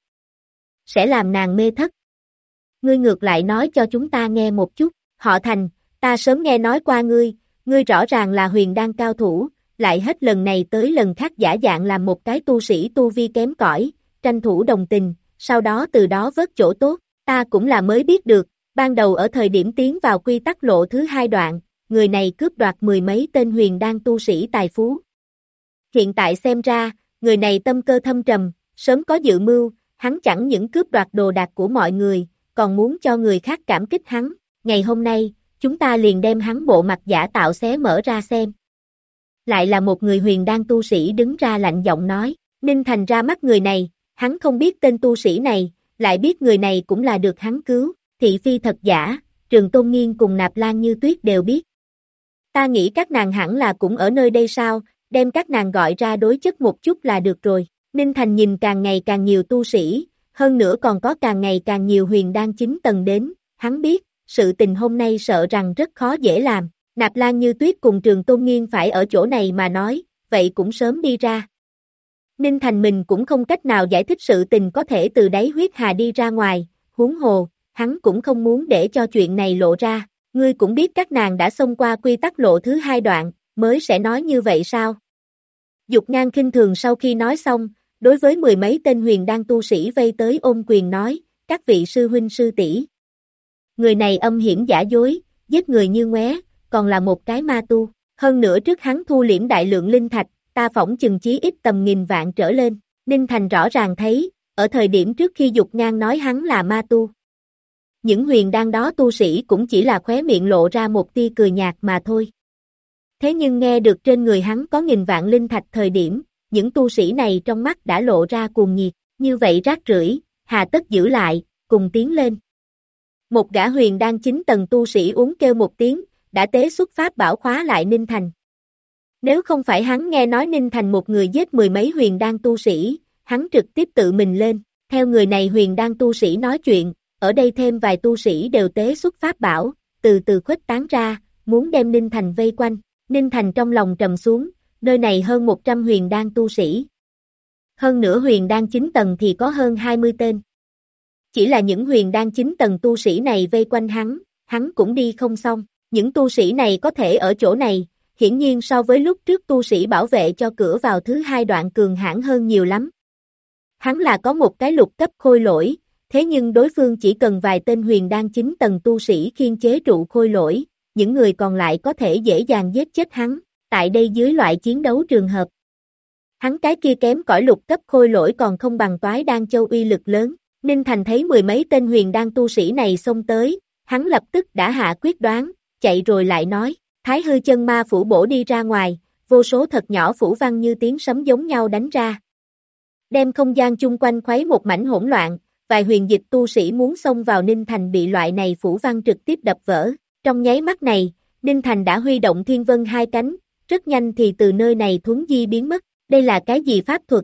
Sẽ làm nàng mê thất. Ngươi ngược lại nói cho chúng ta nghe một chút, Họ Thành, ta sớm nghe nói qua ngươi rõ ràng là huyền đan cao thủ, lại hết lần này tới lần khác giả dạng làm một cái tu sĩ tu vi kém cỏi, tranh thủ đồng tình, sau đó từ đó vớt chỗ tốt, ta cũng là mới biết được, ban đầu ở thời điểm tiến vào quy tắc lộ thứ 2 đoạn, người này cướp đoạt 10 mấy tên huyền đan tu sĩ tài phú. Hiện tại xem ra, người này tâm cơ thâm trầm, sớm có dự mưu, hắn chẳng những cướp đoạt đồ đạc của mọi người, còn muốn cho người khác cảm kích hắn, ngày hôm nay, chúng ta liền đem hắn bộ mặt giả tạo xé mở ra xem. Lại là một người huyền đan tu sĩ đứng ra lạnh giọng nói, Ninh Thành ra mắt người này, hắn không biết tên tu sĩ này, lại biết người này cũng là được hắn cứu, thị phi thật giả, Trường Tôn Nghiên cùng Nạp Lan Như Tuyết đều biết. Ta nghĩ các nàng hẳn là cũng ở nơi đây sao, đem các nàng gọi ra đối chất một chút là được rồi. Ninh Thành nhìn càng ngày càng nhiều tu sĩ, hơn nữa còn có càng ngày càng nhiều huyền đan 9 tầng đến, hắn biết, sự tình hôm nay sợ rằng rất khó dễ làm. Nạp Lan Như Tuyết cùng Trường Tôn Nghiên phải ở chỗ này mà nói, vậy cũng sớm đi ra. Ninh Thành mình cũng không cách nào giải thích sự tình có thể từ đáy huyết hà đi ra ngoài, huống hồ, hắn cũng không muốn để cho chuyện này lộ ra, ngươi cũng biết các nàng đã xông qua quy tắc lộ thứ 2 đoạn, mới sẽ nói như vậy sao? Dục Ngang khinh thường sau khi nói xong, đối với 10 mấy tên huyền đan tu sĩ vây tới ôm quyền nói, các vị sư huynh sư tỷ, người này âm hiểm giả dối, giết người như ngoé, còn là một cái ma tu, hơn nữa trước hắn thu liễm đại lượng linh thạch, ta phỏng chừng chí ít tầm nghìn vạn trở lên, Ninh Thành rõ ràng thấy, ở thời điểm trước khi Dục Ngang nói hắn là ma tu. Những huyền đan đó tu sĩ cũng chỉ là khóe miệng lộ ra một tia cười nhạt mà thôi. Thế nhưng nghe được trên người hắn có nghìn vạn linh thạch thời điểm, những tu sĩ này trong mắt đã lộ ra cuồng nhiệt, như vậy rác rưởi, hà tất giữ lại, cùng tiến lên. Một gã huyền đan 9 tầng tu sĩ uống kêu một tiếng, đã tế xuất pháp bảo khóa lại Ninh Thành. Nếu không phải hắn nghe nói Ninh Thành một người giết 10 mấy huyền đan tu sĩ, hắn trực tiếp tự mình lên, theo người này huyền đan tu sĩ nói chuyện, ở đây thêm vài tu sĩ đều tế xuất pháp bảo, từ từ khuếch tán ra, muốn đem Ninh Thành vây quanh. Ninh Thành trong lòng trầm xuống, nơi này hơn 100 huyền đan tu sĩ. Hơn nữa huyền đan 9 tầng thì có hơn 20 tên. Chỉ là những huyền đan 9 tầng tu sĩ này vây quanh hắn cũng đi không xong. Những tu sĩ này có thể ở chỗ này, hiển nhiên so với lúc trước tu sĩ bảo vệ cho cửa vào thứ 2 đoạn cường hãn hơn nhiều lắm. Hắn là có một cái lục cấp khôi lỗi, thế nhưng đối phương chỉ cần vài tên huyền đan 9 tầng tu sĩ khiên chế trụ khôi lỗi, những người còn lại có thể dễ dàng giết chết hắn, tại đây dưới loại chiến đấu trường hợp. Hắn cái kia kém cỏi lục cấp khôi lỗi còn không bằng Toái Đan Châu uy lực lớn, Ninh Thành thấy 10 mấy tên huyền đan tu sĩ này xông tới, hắn lập tức đã hạ quyết đoán, chạy rồi lại nói, Thái hư chân ma phủ bổ đi ra ngoài, vô số thật nhỏ phủ văn như tiếng sấm giống nhau đánh ra. Đem không gian chung quanh khuấy một mảnh hỗn loạn, vài huyền dịch tu sĩ muốn xông vào Ninh Thành bị loại này phủ văn trực tiếp đập vỡ. Trong nháy mắt này, Ninh Thành đã huy động thiên vân 2 cánh, rất nhanh thì từ nơi này thuấn di biến mất, đây là cái gì pháp thuật?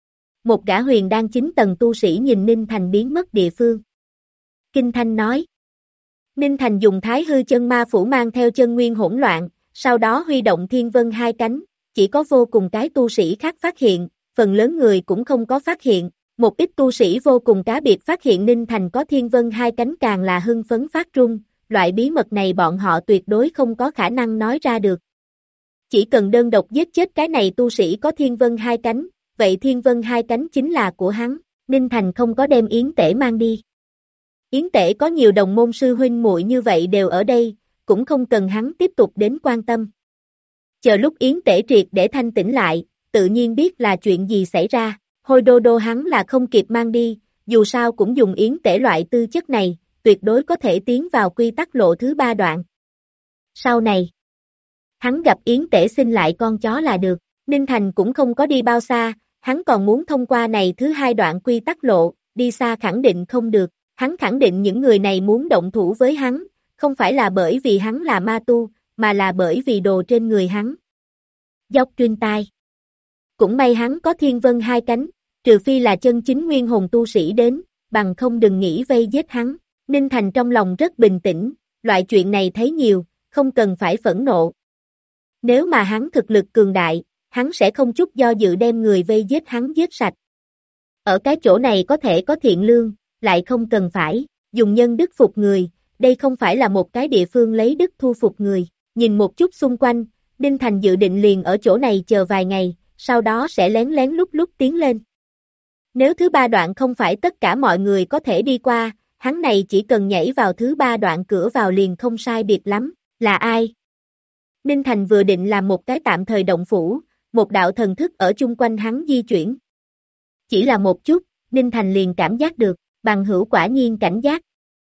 Một gã huyền đan 9 tầng tu sĩ nhìn Ninh Thành biến mất địa phương. Kinh Thanh nói. Ninh Thành dùng Thái hư chân ma phủ mang theo chân nguyên hỗn loạn, sau đó huy động thiên vân 2 cánh, chỉ có vô cùng cái tu sĩ khác phát hiện, phần lớn người cũng không có phát hiện, một ít tu sĩ vô cùng cá biệt phát hiện Ninh Thành có thiên vân 2 cánh càng là hưng phấn phát run, loại bí mật này bọn họ tuyệt đối không có khả năng nói ra được. Chỉ cần đơn độc giết chết cái này tu sĩ có thiên vân hai cánh, vậy thiên vân hai cánh chính là của hắn. Ninh Thành không có đem Yến Tể mang đi. Yến Tể có nhiều đồng môn sư huynh muội như vậy đều ở đây, cũng không cần hắn tiếp tục đến quan tâm. Chờ lúc Yến Tể triệt để thanh tỉnh lại, tự nhiên biết là chuyện gì xảy ra, Hôi Đô Đô hắn là không kịp mang đi, dù sao cũng dùng Yến Tể loại tư chất này, tuyệt đối có thể tiến vào quy tắc lộ thứ 3 đoạn. Sau này, hắn gặp Yến Tể xin lại con chó là được, Ninh Thành cũng không có đi bao xa, hắn còn muốn thông qua này thứ 2 đoạn quy tắc lộ, đi xa khẳng định không được, hắn khẳng định những người này muốn động thủ với hắn, không phải là bởi vì hắn là ma tu, mà là bởi vì đồ trên người hắn. Dốc Truyên tai. Cũng may hắn có thiên vân hai cánh, trừ phi là chân chính nguyên hồn tu sĩ đến, bằng không đừng nghĩ vây giết hắn. Ninh Thành trong lòng rất bình tĩnh, loại chuyện này thấy nhiều, không cần phải phẫn nộ. Nếu mà hắn thực lực cường đại, hắn sẽ không chút do dự đem người vây giết hắn giết sạch. Ở cái chỗ này có thể có thiện lương, lại không cần phải dùng nhân đức phục người, đây không phải là một cái địa phương lấy đức thu phục người. Nhìn một chút xung quanh, Ninh Thành dự định liền ở chỗ này chờ vài ngày, sau đó sẽ lén lén lút lút tiến lên. Nếu thứ 3 đoạn không phải tất cả mọi người có thể đi qua, hắn này chỉ cần nhảy vào thứ 3 đoạn cửa vào liền không sai biệt lắm. Là ai? Ninh Thành vừa định làm một cái tạm thời động phủ, một đạo thần thức ở chung quanh hắn di chuyển. Chỉ là một chút, Ninh Thành liền cảm giác được, bằng hữu quả nhiên cảnh giác.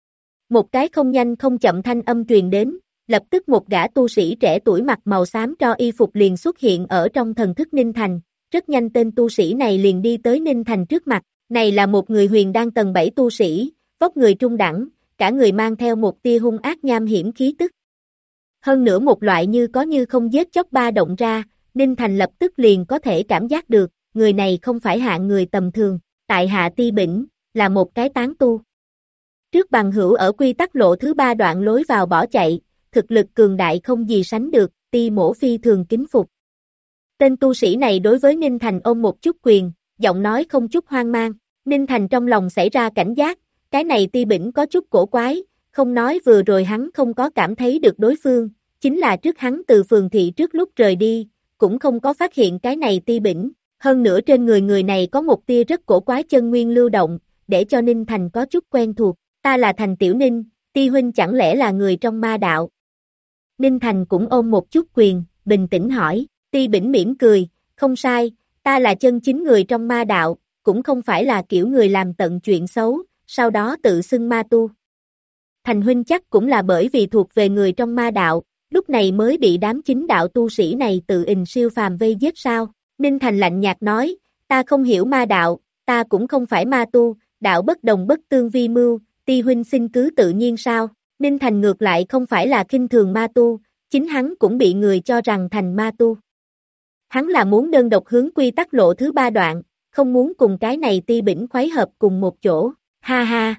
Một cái không nhanh không chậm thanh âm truyền đến, lập tức một gã tu sĩ trẻ tuổi mặc màu xám tro y phục liền xuất hiện ở trong thần thức Ninh Thành, rất nhanh tên tu sĩ này liền đi tới Ninh Thành trước mặt, này là một người huyền đan tầng 7 tu sĩ, vóc người trung đẳng, cả người mang theo một tia hung ác nham hiểm khí tức. Hơn nữa một loại như có như không giết chóc ba động ra, Ninh Thành lập tức liền có thể cảm giác được, người này không phải hạng người tầm thường, tại Hạ Ti Bỉnh, là một cái tán tu. Trước bằng hữu ở quy tắc lộ thứ 3 đoạn lối vào bỏ chạy, thực lực cường đại không gì sánh được, Ti Mỗ phi thường kính phục. Tên tu sĩ này đối với Ninh Thành ôm một chút quyền, giọng nói không chút hoang mang, Ninh Thành trong lòng xảy ra cảnh giác, cái này Ti Bỉnh có chút cổ quái, không nói vừa rồi hắn không có cảm thấy được đối phương, chính là trước hắn từ phường thị trước lúc rời đi, cũng không có phát hiện cái này Ti Bỉnh, hơn nữa trên người này có một tia rất cổ quái chân nguyên lưu động, để cho Ninh Thành có chút quen thuộc, ta là Thành Tiểu Ninh, Ti huynh chẳng lẽ là người trong ma đạo? Ninh Thành cũng ôm một chút quyền, bình tĩnh hỏi, Ti Bỉnh mỉm cười, không sai, ta là chân chính người trong ma đạo, cũng không phải là kiểu người làm tận chuyện xấu, sau đó tự xưng ma tu. Thành huynh chắc cũng là bởi vì thuộc về người trong ma đạo, lúc này mới bị đám chính đạo tu sĩ này tự ình siêu phàm vây giết sao? Ninh Thành lạnh nhạt nói, ta không hiểu ma đạo, ta cũng không phải ma tu, đạo bất đồng bất tương vi mưu, Ti huynh xin cứ tự nhiên sao? Ninh Thành ngược lại không phải là khinh thường ma tu, chính hắn cũng bị người cho rằng thành ma tu. Hắn là muốn đơn độc hướng quy tắc lộ thứ 3 đoạn, không muốn cùng cái này Ti Bỉnh khoái hợp cùng một chỗ, ha ha.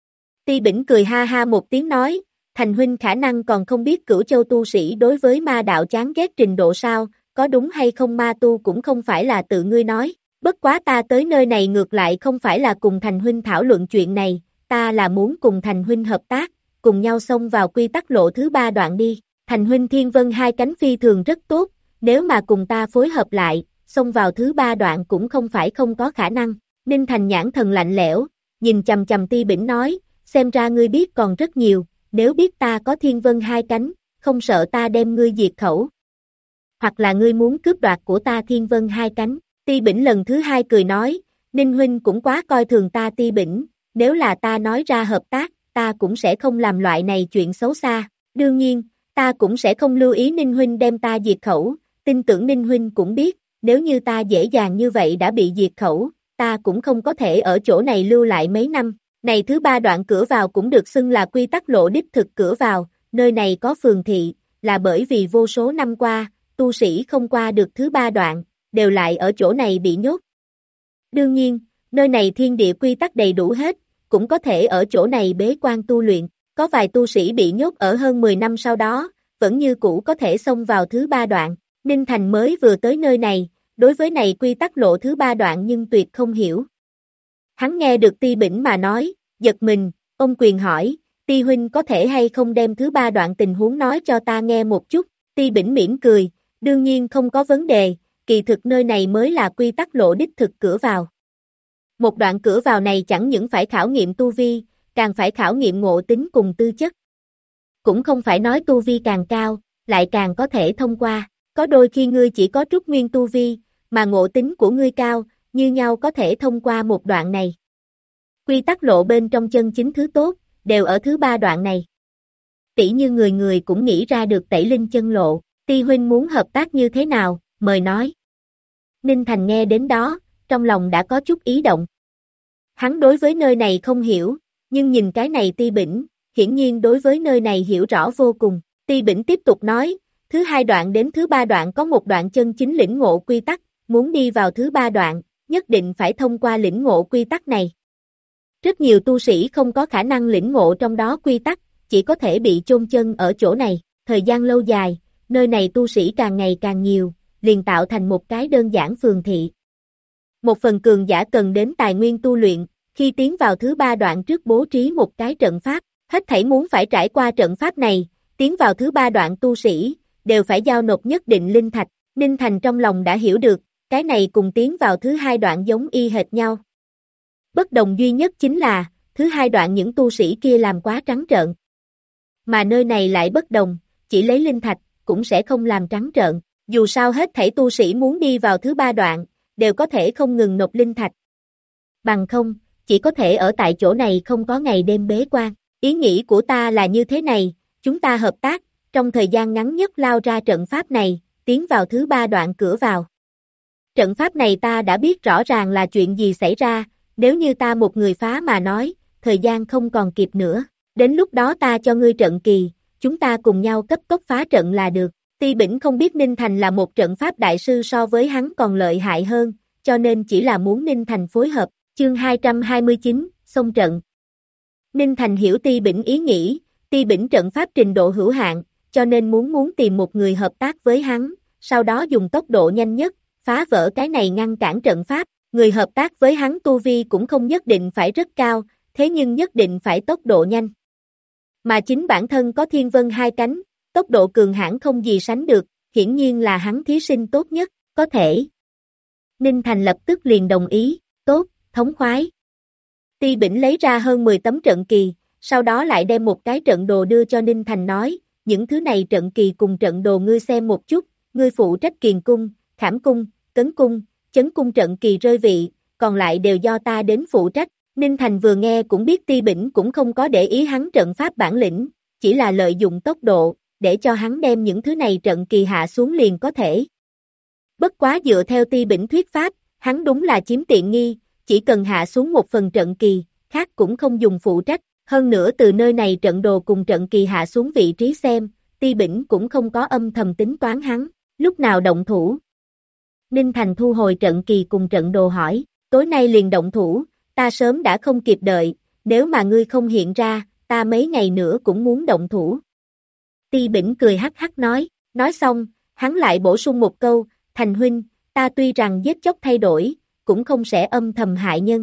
Ti Bỉnh cười ha ha một tiếng nói, Thành huynh khả năng còn không biết Cửu Châu tu sĩ đối với ma đạo chán ghét trình độ sao, có đúng hay không ma tu cũng không phải là tự ngươi nói, bất quá ta tới nơi này ngược lại không phải là cùng Thành huynh thảo luận chuyện này, ta là muốn cùng Thành huynh hợp tác, cùng nhau xông vào quy tắc lộ thứ 3 đoạn đi, Thành huynh thiên vân hai cánh phi thường rất tốt, nếu mà cùng ta phối hợp lại, xông vào thứ 3 đoạn cũng không phải không có khả năng, Ninh Thành nhãn thần lạnh lẽo, nhìn chầm chầm Ti Bỉnh nói, xem ra ngươi biết còn rất nhiều, nếu biết ta có thiên vân hai cánh, không sợ ta đem ngươi diệt khẩu. Hoặc là ngươi muốn cướp đoạt của ta thiên vân hai cánh, Ti Bỉnh lần thứ 2 cười nói, Ninh huynh cũng quá coi thường ta Ti Bỉnh, nếu là ta nói ra hợp tác, ta cũng sẽ không làm loại này chuyện xấu xa, đương nhiên, ta cũng sẽ không lưu ý Ninh huynh đem ta diệt khẩu, tin tưởng Ninh huynh cũng biết, nếu như ta dễ dàng như vậy đã bị diệt khẩu, ta cũng không có thể ở chỗ này lưu lại mấy năm. Này thứ 3 đoạn cửa vào cũng được xưng là quy tắc lộ đích thực cửa vào, nơi này có phường thị, là bởi vì vô số năm qua, tu sĩ không qua được thứ 3 đoạn, đều lại ở chỗ này bị nhốt. Đương nhiên, nơi này thiên địa quy tắc đầy đủ hết, cũng có thể ở chỗ này bế quan tu luyện, có vài tu sĩ bị nhốt ở hơn 10 năm sau đó, vẫn như cũ có thể xông vào thứ 3 đoạn, Ninh Thành mới vừa tới nơi này, đối với này quy tắc lộ thứ 3 đoạn nhưng tuyệt không hiểu. Hắn nghe được Ti Bỉnh mà nói, giật mình, ông quyền hỏi, Ti huynh có thể hay không đem thứ ba đoạn tình huống nói cho ta nghe một chút, Ti Bỉnh mỉm cười, đương nhiên không có vấn đề, kỳ thực nơi này mới là quy tắc lộ đích thực cửa vào. Một đoạn cửa vào này chẳng những phải khảo nghiệm tu vi, càng phải khảo nghiệm ngộ tính cùng tư chất. Cũng không phải nói tu vi càng cao, lại càng có thể thông qua, có đôi khi ngươi chỉ có trúc nguyên tu vi, mà ngộ tính của ngươi cao, như nhau có thể thông qua một đoạn này. Quy tắc lộ bên trong chân chính thứ tốt, đều ở thứ ba đoạn này. Tỷ như người người cũng nghĩ ra được tẩy linh chân lộ, Ti huynh muốn hợp tác như thế nào, mời nói. Ninh Thành nghe đến đó, trong lòng đã có chút ý động. Hắn đối với nơi này không hiểu, nhưng nhìn cái này Ti Bỉnh, hiển nhiên đối với nơi này hiểu rõ vô cùng. Ti Bỉnh tiếp tục nói, thứ hai đoạn đến thứ ba đoạn có một đoạn chân chính lĩnh ngộ quy tắc, muốn đi vào thứ ba đoạn, nhất định phải thông qua lĩnh ngộ quy tắc này. Rất nhiều tu sĩ không có khả năng lĩnh ngộ trong đó quy tắc, chỉ có thể bị chôn chân ở chỗ này, thời gian lâu dài, nơi này tu sĩ càng ngày càng nhiều, liền tạo thành một cái đơn giản phường thị. Một phần cường giả cần đến tài nguyên tu luyện, khi tiến vào thứ ba đoạn trước bố trí một cái trận pháp, hết thảy muốn phải trải qua trận pháp này, tiến vào thứ ba đoạn tu sĩ, đều phải giao nộp nhất định linh thạch, Ninh Thành trong lòng đã hiểu được, cái này cùng tiến vào thứ hai đoạn giống y hệt nhau. Bất đồng duy nhất chính là, thứ hai đoạn những tu sĩ kia làm quá trắng trợn. Mà nơi này lại bất đồng, chỉ lấy linh thạch, cũng sẽ không làm trắng trợn, dù sao hết thảy tu sĩ muốn đi vào thứ ba đoạn, đều có thể không ngừng nộp linh thạch. Bằng không, chỉ có thể ở tại chỗ này không có ngày đêm bế quan. Ý nghĩ của ta là như thế này, chúng ta hợp tác, trong thời gian ngắn nhất lao ra trận pháp này, tiến vào thứ ba đoạn cửa vào. Trận pháp này ta đã biết rõ ràng là chuyện gì xảy ra, nếu như ta một người phá mà nói, thời gian không còn kịp nữa, đến lúc đó ta cho ngươi trận kỳ, chúng ta cùng nhau cấp tốc phá trận là được. Ti Bỉnh không biết Ninh Thành là một trận pháp đại sư so với hắn còn lợi hại hơn, cho nên chỉ là muốn Ninh Thành phối hợp, chương 229, xông trận. Ninh Thành hiểu Ti Bỉnh ý nghĩ, Ti Bỉnh trận pháp trình độ hữu hạn, cho nên muốn tìm một người hợp tác với hắn, sau đó dùng tốc độ nhanh nhất, phá vỡ cái này ngăn cản trận pháp, người hợp tác với hắn tu vi cũng không nhất định phải rất cao, thế nhưng nhất định phải tốc độ nhanh. Mà chính bản thân có thiên vân hai cánh, tốc độ cường hãn không gì sánh được, hiển nhiên là hắn thí sinh tốt nhất, có thể. Ninh Thành lập tức liền đồng ý, tốt, thống khoái. Ti Bỉnh lấy ra hơn 10 tấm trận kỳ, sau đó lại đem một cái trận đồ đưa cho Ninh Thành nói, những thứ này trận kỳ cùng trận đồ ngươi xem một chút, ngươi phụ trách kiền cung, khảm cung, cấn cung, chấn cung trận kỳ rơi vị, còn lại đều do ta đến phụ trách. Ninh Thành vừa nghe cũng biết Ti Bỉnh cũng không có để ý hắn trận pháp bản lĩnh, chỉ là lợi dụng tốc độ, để cho hắn đem những thứ này trận kỳ hạ xuống liền có thể. Bất quá dựa theo Ti Bỉnh thuyết pháp, hắn đúng là chiếm tiện nghi, chỉ cần hạ xuống một phần trận kỳ, khác cũng không dùng phụ trách, hơn nữa từ nơi này trận đồ cùng trận kỳ hạ xuống vị trí xem, Ti Bỉnh cũng không có âm thầm tính toán hắn, lúc nào động thủ. Ninh Thành thu hồi trận kỳ cùng trận đồ hỏi, tối nay liền động thủ, ta sớm đã không kịp đợi, nếu mà ngươi không hiện ra, ta mấy ngày nữa cũng muốn động thủ. Ti Bỉnh cười hắc hắc nói xong, hắn lại bổ sung một câu, Thành huynh, ta tuy rằng giết chóc thay đổi, cũng không sẽ âm thầm hại nhân.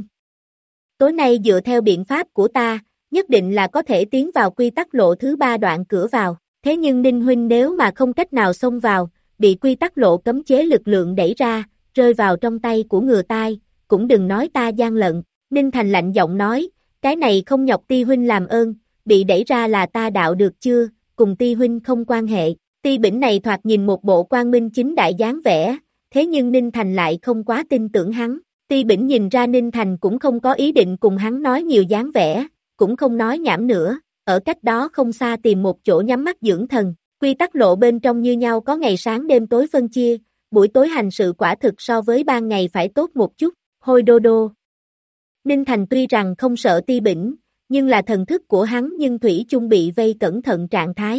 Tối nay dựa theo biện pháp của ta, nhất định là có thể tiến vào quy tắc lộ thứ ba đoạn cửa vào, thế nhưng Ninh huynh nếu mà không cách nào xông vào, bị quy tắc lộ cấm chế lực lượng đẩy ra, rơi vào trong tay của người tai, cũng đừng nói ta gian lận. Ninh Thành lạnh giọng nói, cái này không nhọc Ti huynh làm ơn, bị đẩy ra là ta đạo được chưa, cùng Ti huynh không quan hệ. Ti Bỉnh này thoạt nhìn một bộ quang minh chính đại dáng vẻ, thế nhưng Ninh Thành lại không quá tin tưởng hắn. Ti Bỉnh nhìn ra Ninh Thành cũng không có ý định cùng hắn nói nhiều dáng vẻ, cũng không nói nhảm nữa, ở cách đó không xa tìm một chỗ nhắm mắt dưỡng thần. Quy tắc lộ bên trong như nhau có ngày sáng đêm tối phân chia, buổi tối hành sự quả thực so với ban ngày phải tốt một chút, hôi đô đô. Ninh Thành tuy rằng không sợ Ti Bỉnh, nhưng là thần thức của hắn nhưng thủy chung bị vây cẩn thận trạng thái.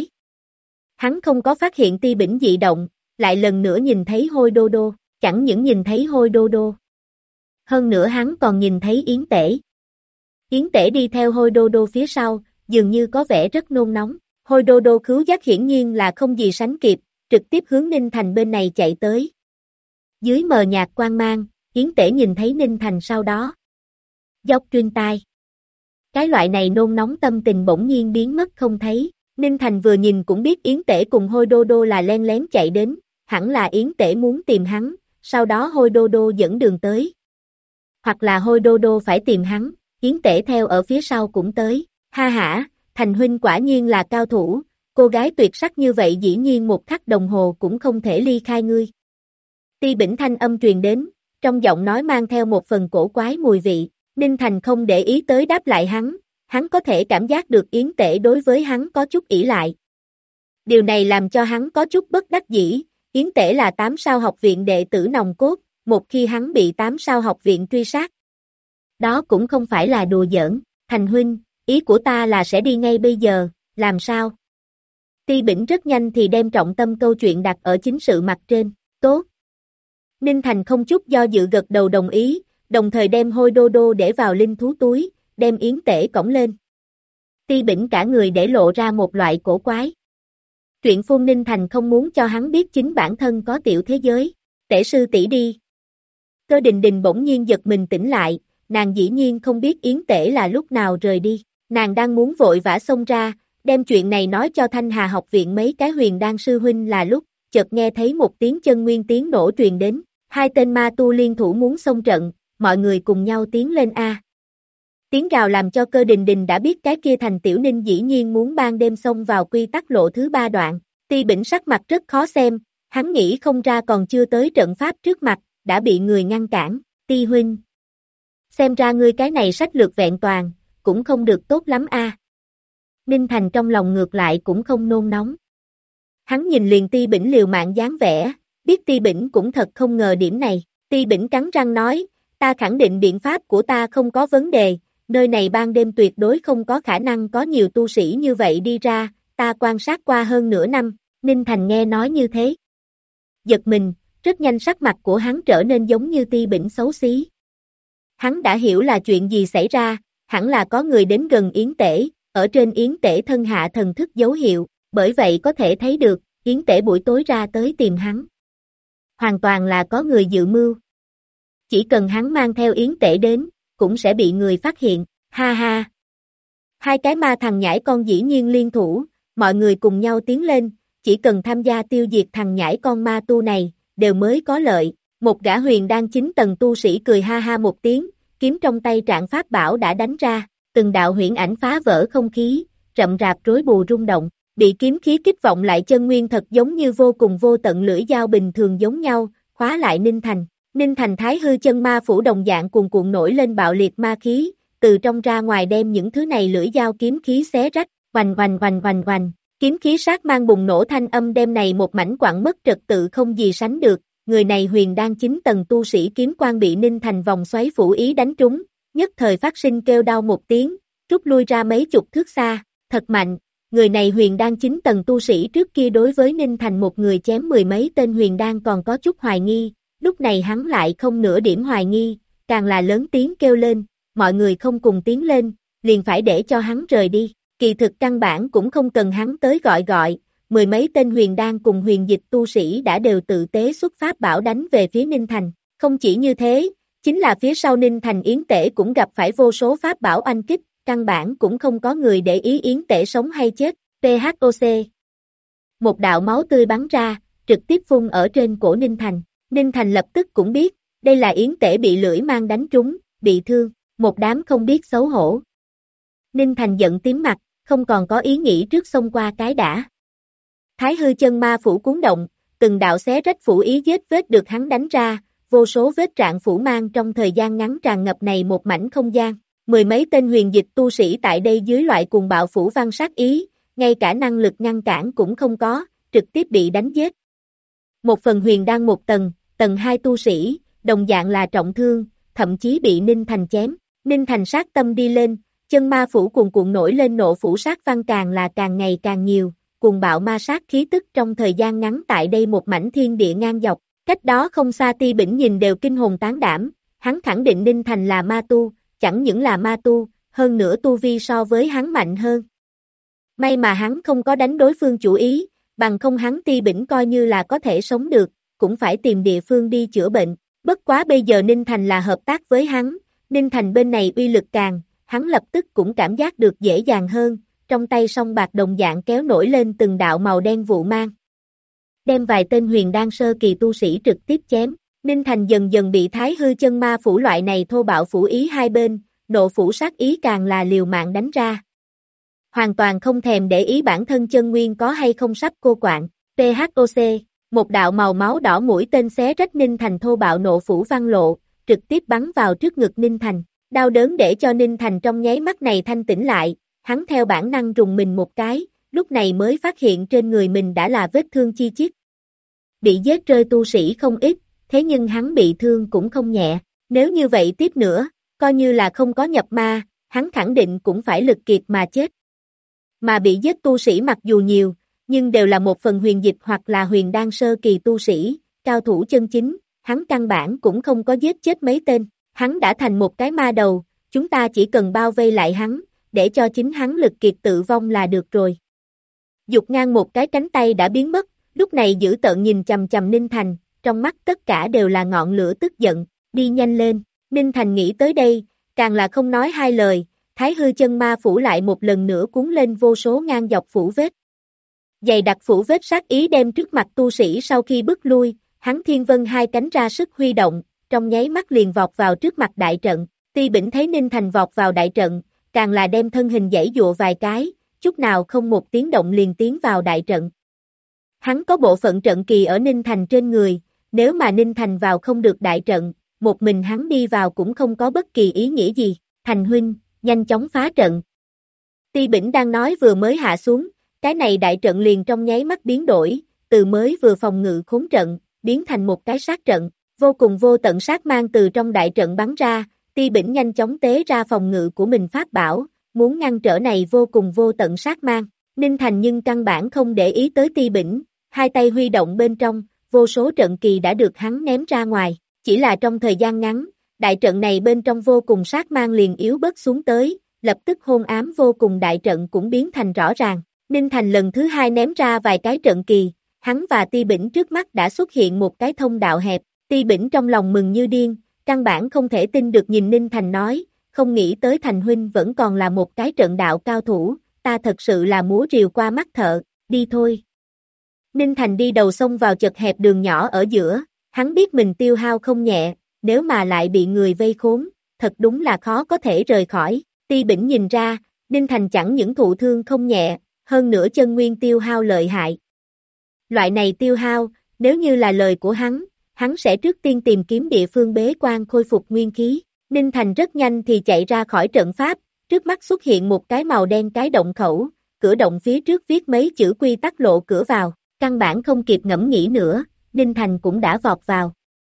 Hắn không có phát hiện Ti Bỉnh dị động, lại lần nữa nhìn thấy hôi đô đô, chẳng những nhìn thấy hôi đô đô. Hơn nữa hắn còn nhìn thấy Yến Tể. Yến Tể đi theo hôi đô đô phía sau, dường như có vẻ rất nôn nóng. Hôi đô đô khứu giác hiển nhiên là không gì sánh kịp, trực tiếp hướng Ninh Thành bên này chạy tới. Dưới mờ nhạt quang mang, Yến Tể nhìn thấy Ninh Thành sau đó. Dốc truyền tai. Cái loại này nôn nóng tâm tình bỗng nhiên biến mất không thấy. Ninh Thành vừa nhìn cũng biết Yến Tể cùng Hôi Đô Đô là len lén chạy đến, hẳn là Yến Tể muốn tìm hắn, sau đó Hôi Đô Đô dẫn đường tới. Hoặc là Hôi Đô Đô phải tìm hắn, Yến Tể theo ở phía sau cũng tới. Ha hả, Thành huynh quả nhiên là cao thủ, cô gái tuyệt sắc như vậy dĩ nhiên một khắc đồng hồ cũng không thể ly khai ngươi. Ti Bỉnh thanh âm truyền đến, trong giọng nói mang theo một phần cổ quái mùi vị. Ninh Thành không để ý tới đáp lại hắn có thể cảm giác được Yến Tể đối với hắn có chút ỷ lại. Điều này làm cho hắn có chút bất đắc dĩ, Yến Tể là 8 sao học viện đệ tử nòng cốt, một khi hắn bị 8 sao học viện truy sát. Đó cũng không phải là đùa giỡn, Thành huynh, ý của ta là sẽ đi ngay bây giờ, làm sao? Ti Bỉnh rất nhanh thì đem trọng tâm câu chuyện đặt ở chính sự mặt trên, tốt. Ninh Thành không chút do dự gật đầu đồng ý, đồng thời đem Hôi Đô Đô để vào linh thú túi, đem Yến Tể cõng lên. Ti Bỉnh cả người để lộ ra một loại cổ quái. Chuyện phun Ninh Thành không muốn cho hắn biết chính bản thân có tiểu thế giới. Tể sư tỷ đi. Cơ Đình Đình bỗng nhiên giật mình tỉnh lại, nàng dĩ nhiên không biết Yến Tể là lúc nào rời đi. Nàng đang muốn vội vã xông ra, đem chuyện này nói cho Thanh Hà học viện mấy cái huyền đan sư huynh là lúc, chợt nghe thấy một tiếng chân nguyên tiếng nổ truyền đến. Hai tên ma tu liên thủ muốn xông trận, mọi người cùng nhau tiến lên a. Tiếng gào làm cho Cơ Đình Đình đã biết cái kia Thành Tiểu Ninh dĩ nhiên muốn ban đêm xông vào quy tắc lộ thứ 3 đoạn. Ti Bỉnh sắc mặt rất khó xem, hắn nghĩ không ra còn chưa tới trận pháp trước mặt, đã bị người ngăn cản. Ti huynh, xem ra ngươi cái này sách lược vẹn toàn, cũng không được tốt lắm a. Ninh Thành trong lòng ngược lại cũng không nôn nóng. Hắn nhìn liền Ti Bỉnh liều mạng dáng vẻ, biết Ti Bỉnh cũng thật không ngờ điểm này. Ti Bỉnh cắn răng nói, ta khẳng định biện pháp của ta không có vấn đề, nơi này ban đêm tuyệt đối không có khả năng có nhiều tu sĩ như vậy đi ra, ta quan sát qua hơn nửa năm. Ninh Thành nghe nói như thế. Giật mình, rất nhanh sắc mặt của hắn trở nên giống như Ti Bỉnh xấu xí. Hắn đã hiểu là chuyện gì xảy ra, hẳn là có người đến gần Yến Tể, ở trên Yến Tể thân hạ thần thức dấu hiệu, bởi vậy có thể thấy được, Yến Tể buổi tối ra tới tìm hắn. Hoàn toàn là có người dự mưu. Chỉ cần hắn mang theo Yến Tể đến, cũng sẽ bị người phát hiện, ha ha. Hai cái ma thằng nhãi con dĩ nhiên liên thủ, mọi người cùng nhau tiến lên, chỉ cần tham gia tiêu diệt thằng nhãi con ma tu này, đều mới có lợi. Một gã huyền đan 9 tầng tu sĩ cười ha ha một tiếng, kiếm trong tay trạng pháp bảo đã đánh ra, từng đạo huyễn ảnh phá vỡ không khí, rậm rạp rối bù rung động, bị kiếm khí kích vọng lại chân nguyên thật giống như vô cùng vô tận lưỡi dao bình thường giống nhau, khóa lại Ninh Thành. Ninh Thành Thái hư chân ma phủ đồng dạng cuồn cuộn nổi lên bạo liệt ma khí, từ trong ra ngoài đem những thứ này lưỡi dao kiếm khí xé rách, oanh oanh oanh oanh oanh, kiếm khí sát mang bùng nổ thanh âm đem này một mảnh quặng mất trật tự không gì sánh được. Người này huyền đan 9 tầng tu sĩ kiếm quan bị Ninh Thành vòng xoáy phủ ý đánh trúng, nhất thời phát sinh kêu đau một tiếng, rút lui ra mấy chục thước xa, thật mạnh. Người này huyền đan 9 tầng tu sĩ trước kia đối với Ninh Thành một người chém mười mấy tên huyền đan còn có chút hoài nghi, lúc này hắn lại không nửa điểm hoài nghi, càng là lớn tiếng kêu lên, mọi người không cùng tiến lên, liền phải để cho hắn rời đi, kỳ thực căn bản cũng không cần hắn tới gọi, mười mấy tên huyền đan cùng huyền dịch tu sĩ đã đều tự tế xuất pháp bảo đánh về phía Ninh Thành, không chỉ như thế, chính là phía sau Ninh Thành Yến Tể cũng gặp phải vô số pháp bảo oanh kích, căn bản cũng không có người để ý Yến Tể sống hay chết, PHOC. Một đạo máu tươi bắn ra, trực tiếp phun ở trên cổ Ninh Thành. Ninh Thành lập tức cũng biết, đây là Yến Tể bị lưỡi mang đánh trúng, bị thương, một đám không biết xấu hổ. Ninh Thành giận tím mặt, không còn có ý nghĩ trước xông qua cái đã. Thái hư chân ma phủ cuốn động, từng đạo xé rách phủ ý vết vết được hắn đánh ra, vô số vết rạn phủ mang trong thời gian ngắn tràn ngập này một mảnh không gian. Mười mấy tên huyền dịch tu sĩ tại đây dưới loại cuồng bạo phủ văn sát ý, ngay cả năng lực ngăn cản cũng không có, trực tiếp bị đánh giết. Một phần huyền đan một tầng, tầng 2 tu sĩ, đồng dạng là trọng thương, thậm chí bị Ninh Thành chém. Ninh Thành sát tâm đi lên, chân ma phủ cuồn cuộn nổi lên nộ phủ sát văn càng là càng ngày càng nhiều, cuồng bạo ma sát khí tức trong thời gian ngắn tại đây một mảnh thiên địa ngang dọc. Cách đó không xa Ti Bỉnh nhìn đều kinh hồn tán đảm, hắn khẳng định Ninh Thành là ma tu, chẳng những là ma tu, hơn nữa tu vi so với hắn mạnh hơn. May mà hắn không có đánh đối phương chủ ý, bằng không hắn Ti Bỉnh coi như là có thể sống được, cũng phải tìm địa phương đi chữa bệnh. Bất quá bây giờ Ninh Thành là hợp tác với hắn, Ninh Thành bên này uy lực càng, hắn lập tức cũng cảm giác được dễ dàng hơn, trong tay song bạc đồng dạng kéo nổi lên từng đạo màu đen vụ mang. Đem vài tên huyền đan sơ kỳ tu sĩ trực tiếp chém, Ninh Thành dần dần bị Thái Hư chân ma phủ loại này thô bạo phủ ý hai bên, nộ phủ sát ý càng là liều mạng đánh ra. Hoàn toàn không thèm để ý bản thân chân nguyên có hay không sắp cô quạng, PHOC, một đạo màu máu đỏ mũi tên xé rách Ninh Thành thô bạo nộ phủ văn lộ, trực tiếp bắn vào trước ngực Ninh Thành, đau đớn để cho Ninh Thành trong nháy mắt này thanh tỉnh lại, hắn theo bản năng rùng mình một cái, lúc này mới phát hiện trên người mình đã là vết thương chi chít. Bị giết rơi tu sĩ không ít, thế nhưng hắn bị thương cũng không nhẹ, nếu như vậy tiếp nữa, coi như là không có nhập ma, hắn khẳng định cũng phải lực kiệt mà chết. Mà bị giết tu sĩ mặc dù nhiều, nhưng đều là một phần huyền dịch hoặc là huyền đan sơ kỳ tu sĩ, cao thủ chân chính, hắn căn bản cũng không có giết chết mấy tên, hắn đã thành một cái ma đầu, chúng ta chỉ cần bao vây lại hắn, để cho chính hắn lực kiệt tự vong là được rồi. Dục ngang một cái cánh tay đã biến mất, lúc này dữ tợn nhìn chằm chằm Ninh Thành, trong mắt tất cả đều là ngọn lửa tức giận, đi nhanh lên, Ninh Thành nghĩ tới đây, càng là không nói hai lời, Thái Hư chân ma phủ lại một lần nữa cuốn lên vô số ngang dọc phủ vết. Dày đặc phủ vết sát ý đem trước mặt tu sĩ sau khi bước lui, hắn Thiên Vân hai cánh ra sức huy động, trong nháy mắt liền vọt vào trước mặt đại trận, Ti Bỉnh thấy Ninh Thành vọt vào đại trận, càng là đem thân hình giãy dụa vài cái, chút nào không một tiếng động liền tiến vào đại trận. Hắn có bộ phận trận kỳ ở Ninh Thành trên người, nếu mà Ninh Thành vào không được đại trận, một mình hắn đi vào cũng không có bất kỳ ý nghĩa gì, Thành huynh, nhanh chóng phá trận. Ti Bỉnh đang nói vừa mới hạ xuống, cái này đại trận liền trong nháy mắt biến đổi, từ mới vừa phòng ngự khốn trận, biến thành một cái sát trận, vô cùng vô tận sát mang từ trong đại trận bắn ra, Ti Bỉnh nhanh chóng tế ra phòng ngự của mình pháp bảo, muốn ngăn trở này vô cùng vô tận sát mang, Ninh Thành nhưng căn bản không để ý tới Ti Bỉnh, hai tay huy động bên trong, vô số trận kỳ đã được hắn ném ra ngoài, chỉ là trong thời gian ngắn, đại trận này bên trong vô cùng sát mang liền yếu bớt xuống tới, lập tức hôn ám vô cùng đại trận cũng biến thành rõ ràng. Ninh Thành lần thứ hai ném ra vài cái trận kỳ, hắn và Ti Bỉnh trước mắt đã xuất hiện một cái thông đạo hẹp, Ti Bỉnh trong lòng mừng như điên, căn bản không thể tin được nhìn Ninh Thành nói, không nghĩ tới Thành huynh vẫn còn là một cái trận đạo cao thủ, ta thật sự là múa rìu qua mắt thợ, đi thôi. Ninh Thành đi đầu sông vào chật hẹp đường nhỏ ở giữa, hắn biết mình tiêu hao không nhẹ, nếu mà lại bị người vây khốn, thật đúng là khó có thể rời khỏi, Ti Bỉnh nhìn ra, Ninh Thành chẳng những thụ thương không nhẹ, hơn nữa chân nguyên tiêu hao lợi hại. Loại này tiêu hao, nếu như là lời của hắn sẽ trước tiên tìm kiếm địa phương bế quan khôi phục nguyên khí. Ninh Thành rất nhanh thì chạy ra khỏi trận pháp, trước mắt xuất hiện một cái màu đen cái động khẩu, cửa động phía trước viết mấy chữ quy tắc lộ cửa vào, căn bản không kịp ngẫm nghĩ nữa, Ninh Thành cũng đã vọt vào.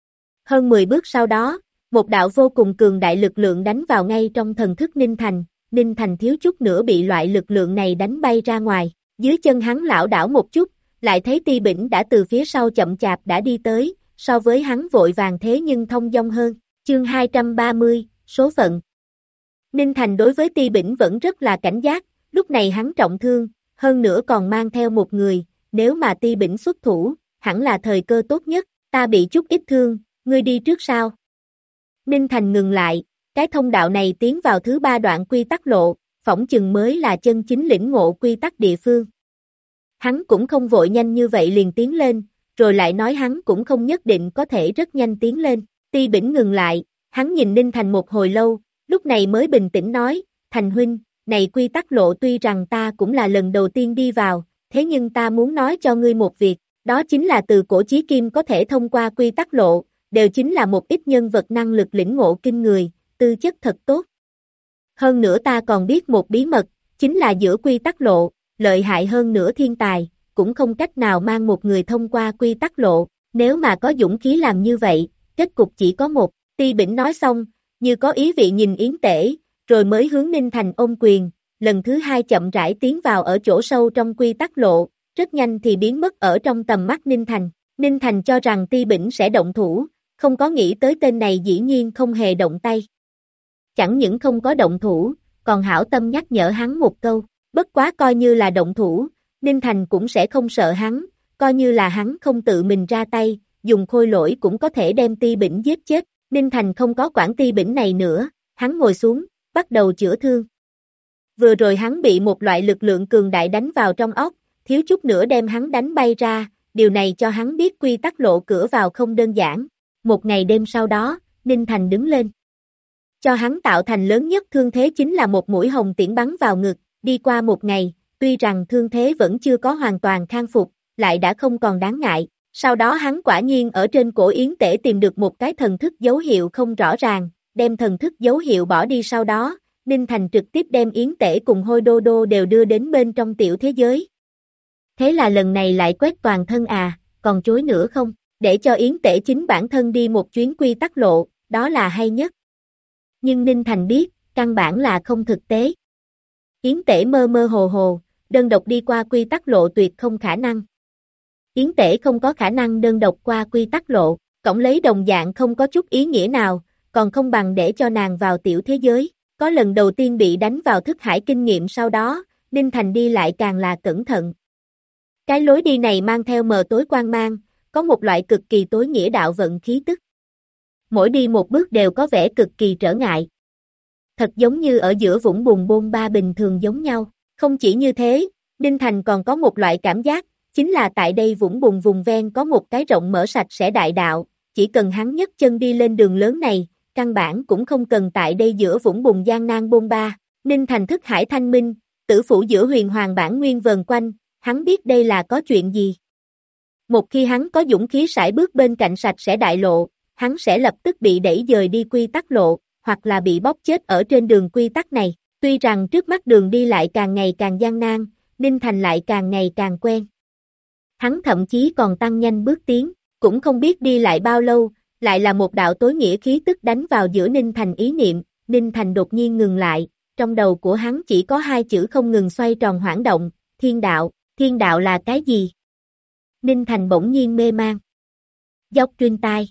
Hơn 10 bước sau đó, một đạo vô cùng cường đại lực lượng đánh vào ngay trong thần thức Ninh Thành thiếu chút nữa bị loại lực lượng này đánh bay ra ngoài, dưới chân hắn lảo đảo một chút, lại thấy Ti Bỉnh đã từ phía sau chậm chạp đã đi tới, so với hắn vội vàng thế nhưng thông dong hơn, chương 230, số phận. Ninh Thành đối với Ti Bỉnh vẫn rất là cảnh giác, lúc này hắn trọng thương, hơn nữa còn mang theo một người, nếu mà Ti Bỉnh xuất thủ, hẳn là thời cơ tốt nhất, ta bị chút ít thương, ngươi đi trước sao? Ninh Thành ngừng lại, cái thông đạo này tiến vào thứ 3 đoạn quy tắc lộ, phỏng chừng mới là chân chính lĩnh ngộ quy tắc địa phương. Hắn cũng không vội nhanh như vậy liền tiến lên, rồi lại nói hắn cũng không nhất định có thể rất nhanh tiến lên. Ti Bỉnh ngừng lại, hắn nhìn Ninh Thành một hồi lâu, lúc này mới bình tĩnh nói, Thành huynh, này quy tắc lộ tuy rằng ta cũng là lần đầu tiên đi vào, thế nhưng ta muốn nói cho ngươi một việc, đó chính là từ cổ chí kim có thể thông qua quy tắc lộ, đều chính là một ít nhân vật năng lực lĩnh ngộ kinh người, tư chất thật tốt. Hơn nữa ta còn biết một bí mật, chính là giữa quy tắc lộ, lợi hại hơn nữa thiên tài, cũng không cách nào mang một người thông qua quy tắc lộ, nếu mà có dũng khí làm như vậy, kết cục chỉ có một. Ti Bỉnh nói xong, như có ý vị nhìn Yến Tể, rồi mới hướng Ninh Thành ôm quyền, lần thứ hai chậm rãi tiến vào ở chỗ sâu trong quy tắc lộ, rất nhanh thì biến mất ở trong tầm mắt Ninh Thành. Ninh Thành cho rằng Ti Bỉnh sẽ động thủ, không có nghĩ tới tên này dĩ nhiên không hề động tay. Chẳng những không có động thủ, còn hảo tâm nhắc nhở hắn một câu, bất quá coi như là động thủ, Ninh Thành cũng sẽ không sợ hắn, coi như là hắn không tự mình ra tay, dùng khôi lỗi cũng có thể đem Ti Bỉnh giết chết. Ninh Thành không có quản Ti Bỉnh này nữa, hắn ngồi xuống, bắt đầu chữa thương. Vừa rồi hắn bị một loại lực lượng cường đại đánh vào trong óc, thiếu chút nữa đem hắn đánh bay ra, điều này cho hắn biết quy tắc lộ cửa vào không đơn giản. Một ngày đêm sau đó, Ninh Thành đứng lên. Cho hắn tạo thành lớn nhất thương thế chính là một mũi hồng tiễn bắn vào ngực, đi qua một ngày, tuy rằng thương thế vẫn chưa có hoàn toàn khang phục, lại đã không còn đáng ngại. Sau đó hắn quả nhiên ở trên cổ Yến Tể tìm được một cái thần thức dấu hiệu không rõ ràng, đem thần thức dấu hiệu bỏ đi sau đó, Ninh Thành trực tiếp đem Yến Tể cùng Hôi Đô Đô đều đưa đến bên trong tiểu thế giới. Thế là lần này lại quét toàn thân à, còn chối nữa không, để cho Yến Tể chính bản thân đi một chuyến quy tắc lộ, đó là hay nhất. Nhưng Ninh Thành biết, căn bản là không thực tế. Yến Tể mơ mơ hồ hồ, đơn độc đi qua quy tắc lộ tuyệt không khả năng. Yến Tể không có khả năng đơn độc qua quy tắc lộ, cổng lấy đồng dạng không có chút ý nghĩa nào, còn không bằng để cho nàng vào tiểu thế giới. Có lần đầu tiên bị đánh vào thức hải kinh nghiệm sau đó, Ninh Thành đi lại càng là cẩn thận. Cái lối đi này mang theo mờ tối quang mang, có một loại cực kỳ tối nghĩa đạo vận khí tức. Mỗi đi một bước đều có vẻ cực kỳ trở ngại. Thật giống như ở giữa vũng bùn bôn ba bình thường giống nhau. Không chỉ như thế, Ninh Thành còn có một loại cảm giác, chính là tại đây vũng bùn vùng ven có một cái rộng mở sạch sẽ đại đạo, chỉ cần hắn nhấc chân đi lên đường lớn này, căn bản cũng không cần tại đây giữa vũng bùn gian nan bôn ba. Ninh Thành thức hải thanh minh, tử phủ giữa huyền hoàng bản nguyên vần quanh, hắn biết đây là có chuyện gì. Một khi hắn có dũng khí sải bước bên cạnh sạch sẽ đại lộ, hắn sẽ lập tức bị đẩy dời đi quy tắc lộ, hoặc là bị bóp chết ở trên đường quy tắc này. Tuy rằng trước mắt đường đi lại càng ngày càng gian nan, Ninh Thành lại càng ngày càng quen. Hắn thậm chí còn tăng nhanh bước tiến, cũng không biết đi lại bao lâu, lại là một đạo tối nghĩa khí tức đánh vào giữa Ninh Thành ý niệm. Ninh Thành đột nhiên ngừng lại, trong đầu của hắn chỉ có hai chữ không ngừng xoay tròn hoảng động, thiên đạo là cái gì? Ninh Thành bỗng nhiên mê man. Dốc truyền tai.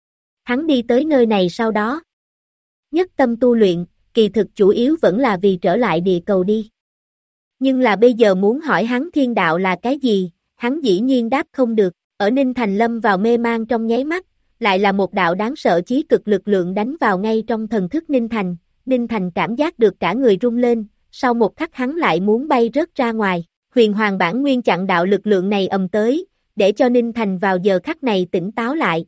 Hắn đi tới nơi này sau đó. Nhất tâm tu luyện, kỳ thực chủ yếu vẫn là vì trở lại địa cầu đi. Nhưng là bây giờ muốn hỏi hắn thiên đạo là cái gì, hắn dĩ nhiên đáp không được. Ở Ninh Thành lâm vào mê man trong nháy mắt, lại là một đạo đáng sợ chí cực lực lượng đánh vào ngay trong thần thức Ninh Thành. Ninh Thành cảm giác được cả người rung lên, sau một khắc hắn lại muốn bay rớt ra ngoài. Huyền hoàng bản nguyên chặn đạo lực lượng này ầm tới, để cho Ninh Thành vào giờ khắc này tỉnh táo lại.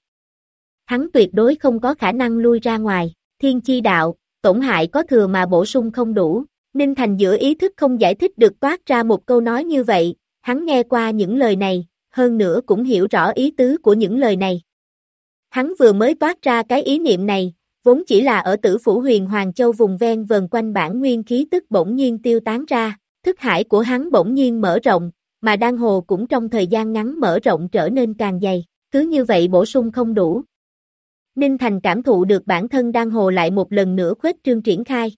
Hắn tuyệt đối không có khả năng lui ra ngoài. Thiên chi đạo, tổn hại có thừa mà bổ sung không đủ. Ninh Thành giữa ý thức không giải thích được toát ra một câu nói như vậy, hắn nghe qua những lời này, hơn nữa cũng hiểu rõ ý tứ của những lời này. Hắn vừa mới toát ra cái ý niệm này, vốn chỉ là ở tử phủ huyền Hoàng Châu vùng ven vần quanh bản nguyên khí tức bỗng nhiên tiêu tán ra, thức hải của hắn bỗng nhiên mở rộng, mà đan hồ cũng trong thời gian ngắn mở rộng trở nên càng dày, cứ như vậy bổ sung không đủ. Ninh Thành cảm thụ được bản thân đan hồ lại một lần nữa khuếch trương triển khai.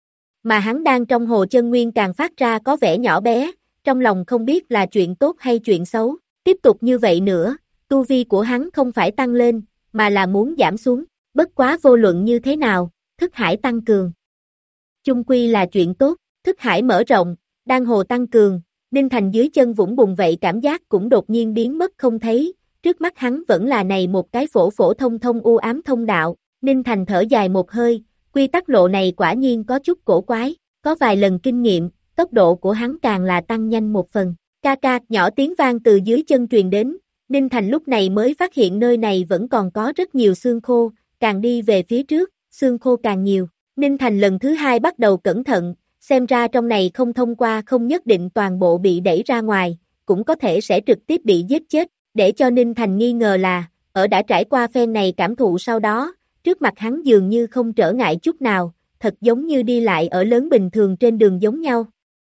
Mà hắn đang trong hồ chân nguyên càng phát ra có vẻ nhỏ bé, trong lòng không biết là chuyện tốt hay chuyện xấu, tiếp tục như vậy nữa, tu vi của hắn không phải tăng lên, mà là muốn giảm xuống, bất quá vô luận như thế nào, thức hải tăng cường. Chung quy là chuyện tốt, thức hải mở rộng, đan hồ tăng cường, Ninh Thành dưới chân vũng bùn vậy cảm giác cũng đột nhiên biến mất không thấy, trước mắt hắn vẫn là này một cái phổ phổ thông thông u ám thông đạo, Ninh Thành thở dài một hơi, quy tắc lộ này quả nhiên có chút cổ quái, có vài lần kinh nghiệm, tốc độ của hắn càng là tăng nhanh một phần, ca ca nhỏ tiếng vang từ dưới chân truyền đến, Ninh Thành lúc này mới phát hiện nơi này vẫn còn có rất nhiều xương khô, càng đi về phía trước, xương khô càng nhiều, Ninh Thành lần thứ hai bắt đầu cẩn thận, xem ra trong này không thông qua không nhất định toàn bộ bị đẩy ra ngoài, cũng có thể sẽ trực tiếp bị giết chết, để cho Ninh Thành nghi ngờ là, ở đã trải qua phen này cảm thụ sau đó, trước mặt hắn dường như không trở ngại chút nào, thật giống như đi lại ở lớn bình thường trên đường giống nhau.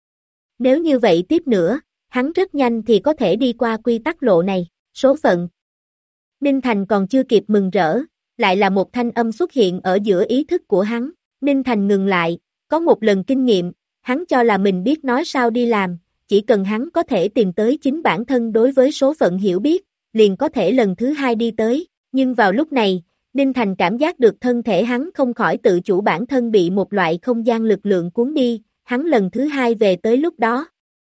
Nếu như vậy tiếp nữa, hắn rất nhanh thì có thể đi qua quy tắc lộ này, số phận. Ninh Thành còn chưa kịp mừng rỡ, lại là một thanh âm xuất hiện ở giữa ý thức của hắn, Ninh Thành ngừng lại, có một lần kinh nghiệm, hắn cho là mình biết nói sao đi làm, chỉ cần hắn có thể tìm tới chính bản thân đối với số phận hiểu biết, liền có thể lần thứ hai đi tới, nhưng vào lúc này, Ninh Thành cảm giác được thân thể hắn không khỏi tự chủ bản thân bị một loại không gian lực lượng cuốn đi, hắn lần thứ hai về tới lúc đó.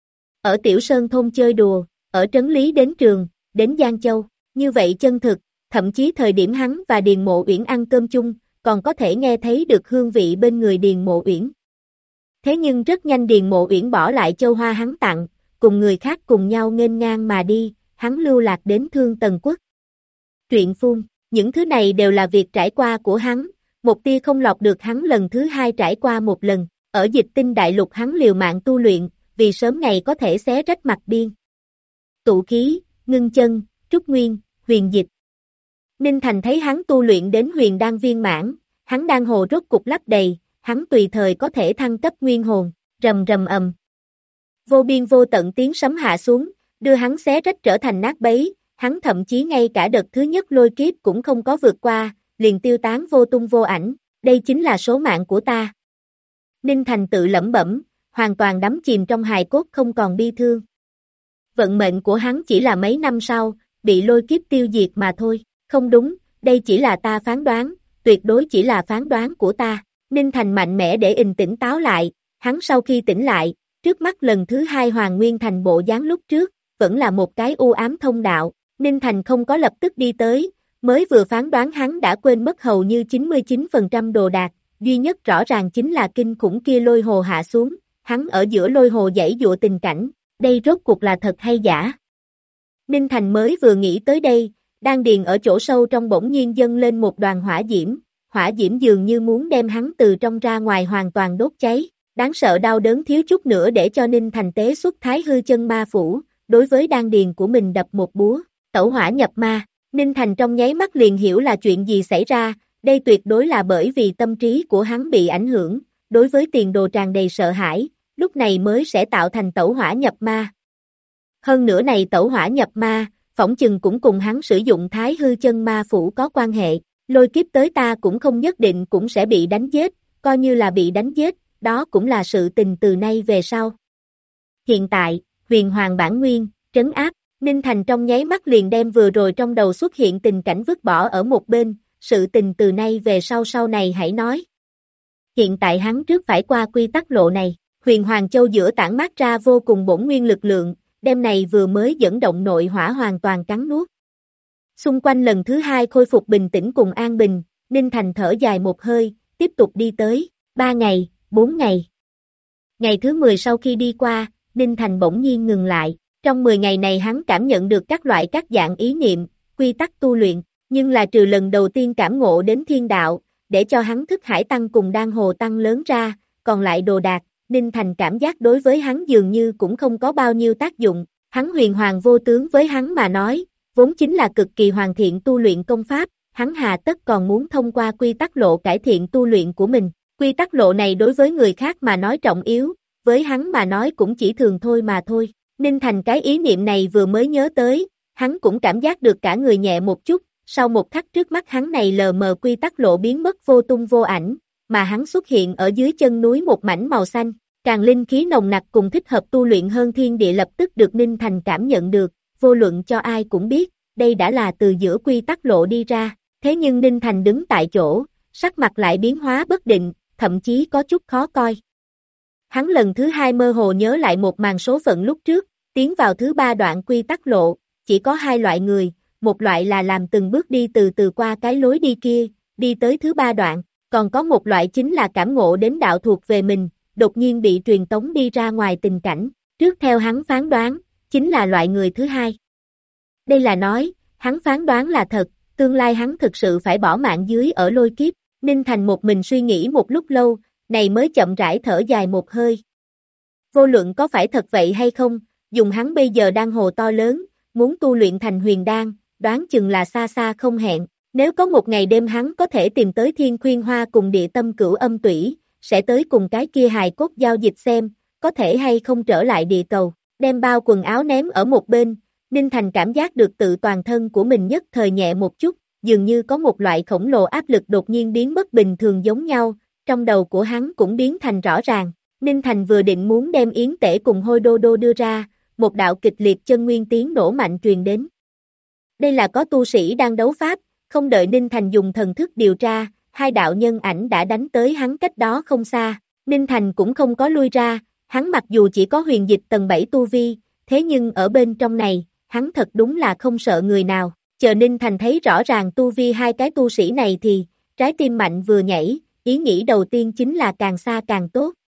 Ở Tiểu Sơn thôn chơi đùa, ở Trấn Lý đến trường, đến Giang Châu, như vậy chân thực, thậm chí thời điểm hắn và Điền Mộ Uyển ăn cơm chung, còn có thể nghe thấy được hương vị bên người Điền Mộ Uyển. Thế nhưng rất nhanh Điền Mộ Uyển bỏ lại châu hoa hắn tặng, cùng người khác cùng nhau nghênh ngang mà đi, hắn lưu lạc đến Thương Tần Quốc. Truyện phun, những thứ này đều là việc trải qua của hắn, một tia không lọt được hắn lần thứ hai trải qua một lần, ở Dịch Tinh Đại Lục hắn liều mạng tu luyện, vì sớm ngày có thể xé rách mặt biên. Tụ khí, ngưng chân, trúc nguyên, huyền dịch. Ninh Thành thấy hắn tu luyện đến huyền đan viên mãn, hắn đan hồ rốt cục lắp đầy, hắn tùy thời có thể thăng cấp nguyên hồn, rầm rầm ầm. Vô biên vô tận tiếng sấm hạ xuống, đưa hắn xé rách trở thành nát bấy, hắn thậm chí ngay cả đợt thứ nhất lôi kiếp cũng không có vượt qua, liền tiêu tán vô tung vô ảnh, đây chính là số mạng của ta. Ninh Thành tự lẩm bẩm, hoàn toàn đắm chìm trong hài cốt không còn bi thương. Vận mệnh của hắn chỉ là mấy năm sau, bị lôi kiếp tiêu diệt mà thôi, không đúng, đây chỉ là ta phán đoán, tuyệt đối chỉ là phán đoán của ta. Ninh Thành mạnh mẽ để tỉnh táo lại, hắn sau khi tỉnh lại, trước mắt lần thứ hai Hoàng Nguyên Thành bộ dáng lúc trước, vẫn là một cái u ám thông đạo, Ninh Thành không có lập tức đi tới, mới vừa phán đoán hắn đã quên mất hầu như 99% đồ đạc, duy nhất rõ ràng chính là kinh khủng kia lôi hồ hạ xuống, hắn ở giữa lôi hồ giãy giụa tình cảnh, đây rốt cuộc là thật hay giả. Ninh Thành mới vừa nghĩ tới đây, đan điền ở chỗ sâu trong bỗng nhiên dâng lên một đoàn hỏa diễm dường như muốn đem hắn từ trong ra ngoài hoàn toàn đốt cháy, đáng sợ đau đớn thiếu chút nữa để cho Ninh Thành tế xuất Thái Hư Chân Ma Phủ, đối với đan điền của mình đập một búa, tẩu hỏa nhập ma, Ninh Thành trong nháy mắt liền hiểu là chuyện gì xảy ra, đây tuyệt đối là bởi vì tâm trí của hắn bị ảnh hưởng, đối với tiền đồ tràn đầy sợ hãi, lúc này mới sẽ tạo thành tẩu hỏa nhập ma. Hơn nữa này tẩu hỏa nhập ma, phỏng chừng cũng cùng hắn sử dụng Thái Hư Chân Ma Phủ có quan hệ, lôi kiếp tới ta cũng không nhất định cũng sẽ bị đánh giết, coi như là bị đánh giết, đó cũng là sự tình từ nay về sau. Hiện tại, huyền hoàng bản nguyên, trấn áp, Ninh Thành trong nháy mắt liền đem vừa rồi trong đầu xuất hiện tình cảnh vứt bỏ ở một bên, sự tình từ nay về sau này hãy nói. Hiện tại hắn trước phải qua quy tắc lộ này, huyền hoàng châu giữa tản mát ra vô cùng bổn nguyên lực lượng, đêm này vừa mới dẫn động nội hỏa hoàn toàn cắn nuốt. Xung quanh lần thứ hai khôi phục bình tĩnh cùng an bình, Ninh Thành thở dài một hơi, tiếp tục đi tới, 3 ngày, 4 ngày. Ngày thứ 10 sau khi đi qua, Ninh Thành bỗng nhiên ngừng lại, trong 10 ngày này hắn cảm nhận được các dạng ý niệm, quy tắc tu luyện, nhưng là trừ lần đầu tiên cảm ngộ đến thiên đạo, để cho hắn thức hải tăng cùng đan hồ tăng lớn ra, còn lại đồ đạc, Ninh Thành cảm giác đối với hắn dường như cũng không có bao nhiêu tác dụng, hắn huyền hoàng vô tướng với hắn mà nói, vốn chính là cực kỳ hoàn thiện tu luyện công pháp, hắn hà tất còn muốn thông qua quy tắc lộ cải thiện tu luyện của mình, quy tắc lộ này đối với người khác mà nói trọng yếu, với hắn mà nói cũng chỉ thường thôi mà thôi, Ninh Thành cái ý niệm này vừa mới nhớ tới, hắn cũng cảm giác được cả người nhẹ một chút, sau một khắc trước mắt hắn này lờ mờ quy tắc lộ biến mất vô tung vô ảnh, mà hắn xuất hiện ở dưới chân núi một mảnh màu xanh, càng linh khí nồng nặc cùng thích hợp tu luyện hơn thiên địa lập tức được Ninh Thành cảm nhận được, vô luận cho ai cũng biết, đây đã là từ giữa quy tắc lộ đi ra, thế nhưng Ninh Thành đứng tại chỗ, sắc mặt lại biến hóa bất định, thậm chí có chút khó coi. Hắn lần thứ hai mơ hồ nhớ lại một màn số phận lúc trước, tiến vào thứ 3 đoạn quy tắc lộ, chỉ có 2 loại người, một loại là làm từng bước đi từ từ qua cái lối đi kia, đi tới thứ 3 đoạn, còn có một loại chính là cảm ngộ đến đạo thuộc về mình, đột nhiên bị truyền tống đi ra ngoài tình cảnh, trước theo hắn phán đoán, chính là loại người thứ 2. Đây là nói, hắn phán đoán là thật, tương lai hắn thực sự phải bỏ mạng dưới ở lôi kiếp, Ninh Thành một mình suy nghĩ một lúc lâu, này mới chậm rãi thở dài một hơi. Vô luận có phải thật vậy hay không, dùng hắn bây giờ đang hồ to lớn, muốn tu luyện thành huyền đan, đoán chừng là xa xa không hẹn, nếu có một ngày đêm hắn có thể tìm tới Thiên Khuyên Hoa cùng địa tâm cửu âm tủy, sẽ tới cùng cái kia hài cốt giao dịch xem, có thể hay không trở lại địa cầu, đem bao quần áo ném ở một bên, Ninh Thành cảm giác được tự toàn thân của mình nhất thời nhẹ một chút, dường như có một loại khổng lồ áp lực đột nhiên biến mất bình thường giống nhau, trong đầu của hắn cũng biến thành rõ ràng, Ninh Thành vừa định muốn đem yến tể cùng hôi đô đô đưa ra, một đạo kịch liệt chân nguyên tiếng nổ mạnh truyền đến. Đây là có tu sĩ đang đấu pháp, không đợi Ninh Thành dùng thần thức điều tra, 2 đạo nhân ảnh đã đánh tới hắn cách đó không xa, Ninh Thành cũng không có lui ra, hắn mặc dù chỉ có huyền dịch tầng 7 tu vi, thế nhưng ở bên trong này, hắn thật đúng là không sợ người nào, chờ Ninh Thành thấy rõ ràng tu vi 2 cái tu sĩ này thì, Trái tim Mạnh vừa nhảy, ý nghĩ đầu tiên chính là càng xa càng tốt.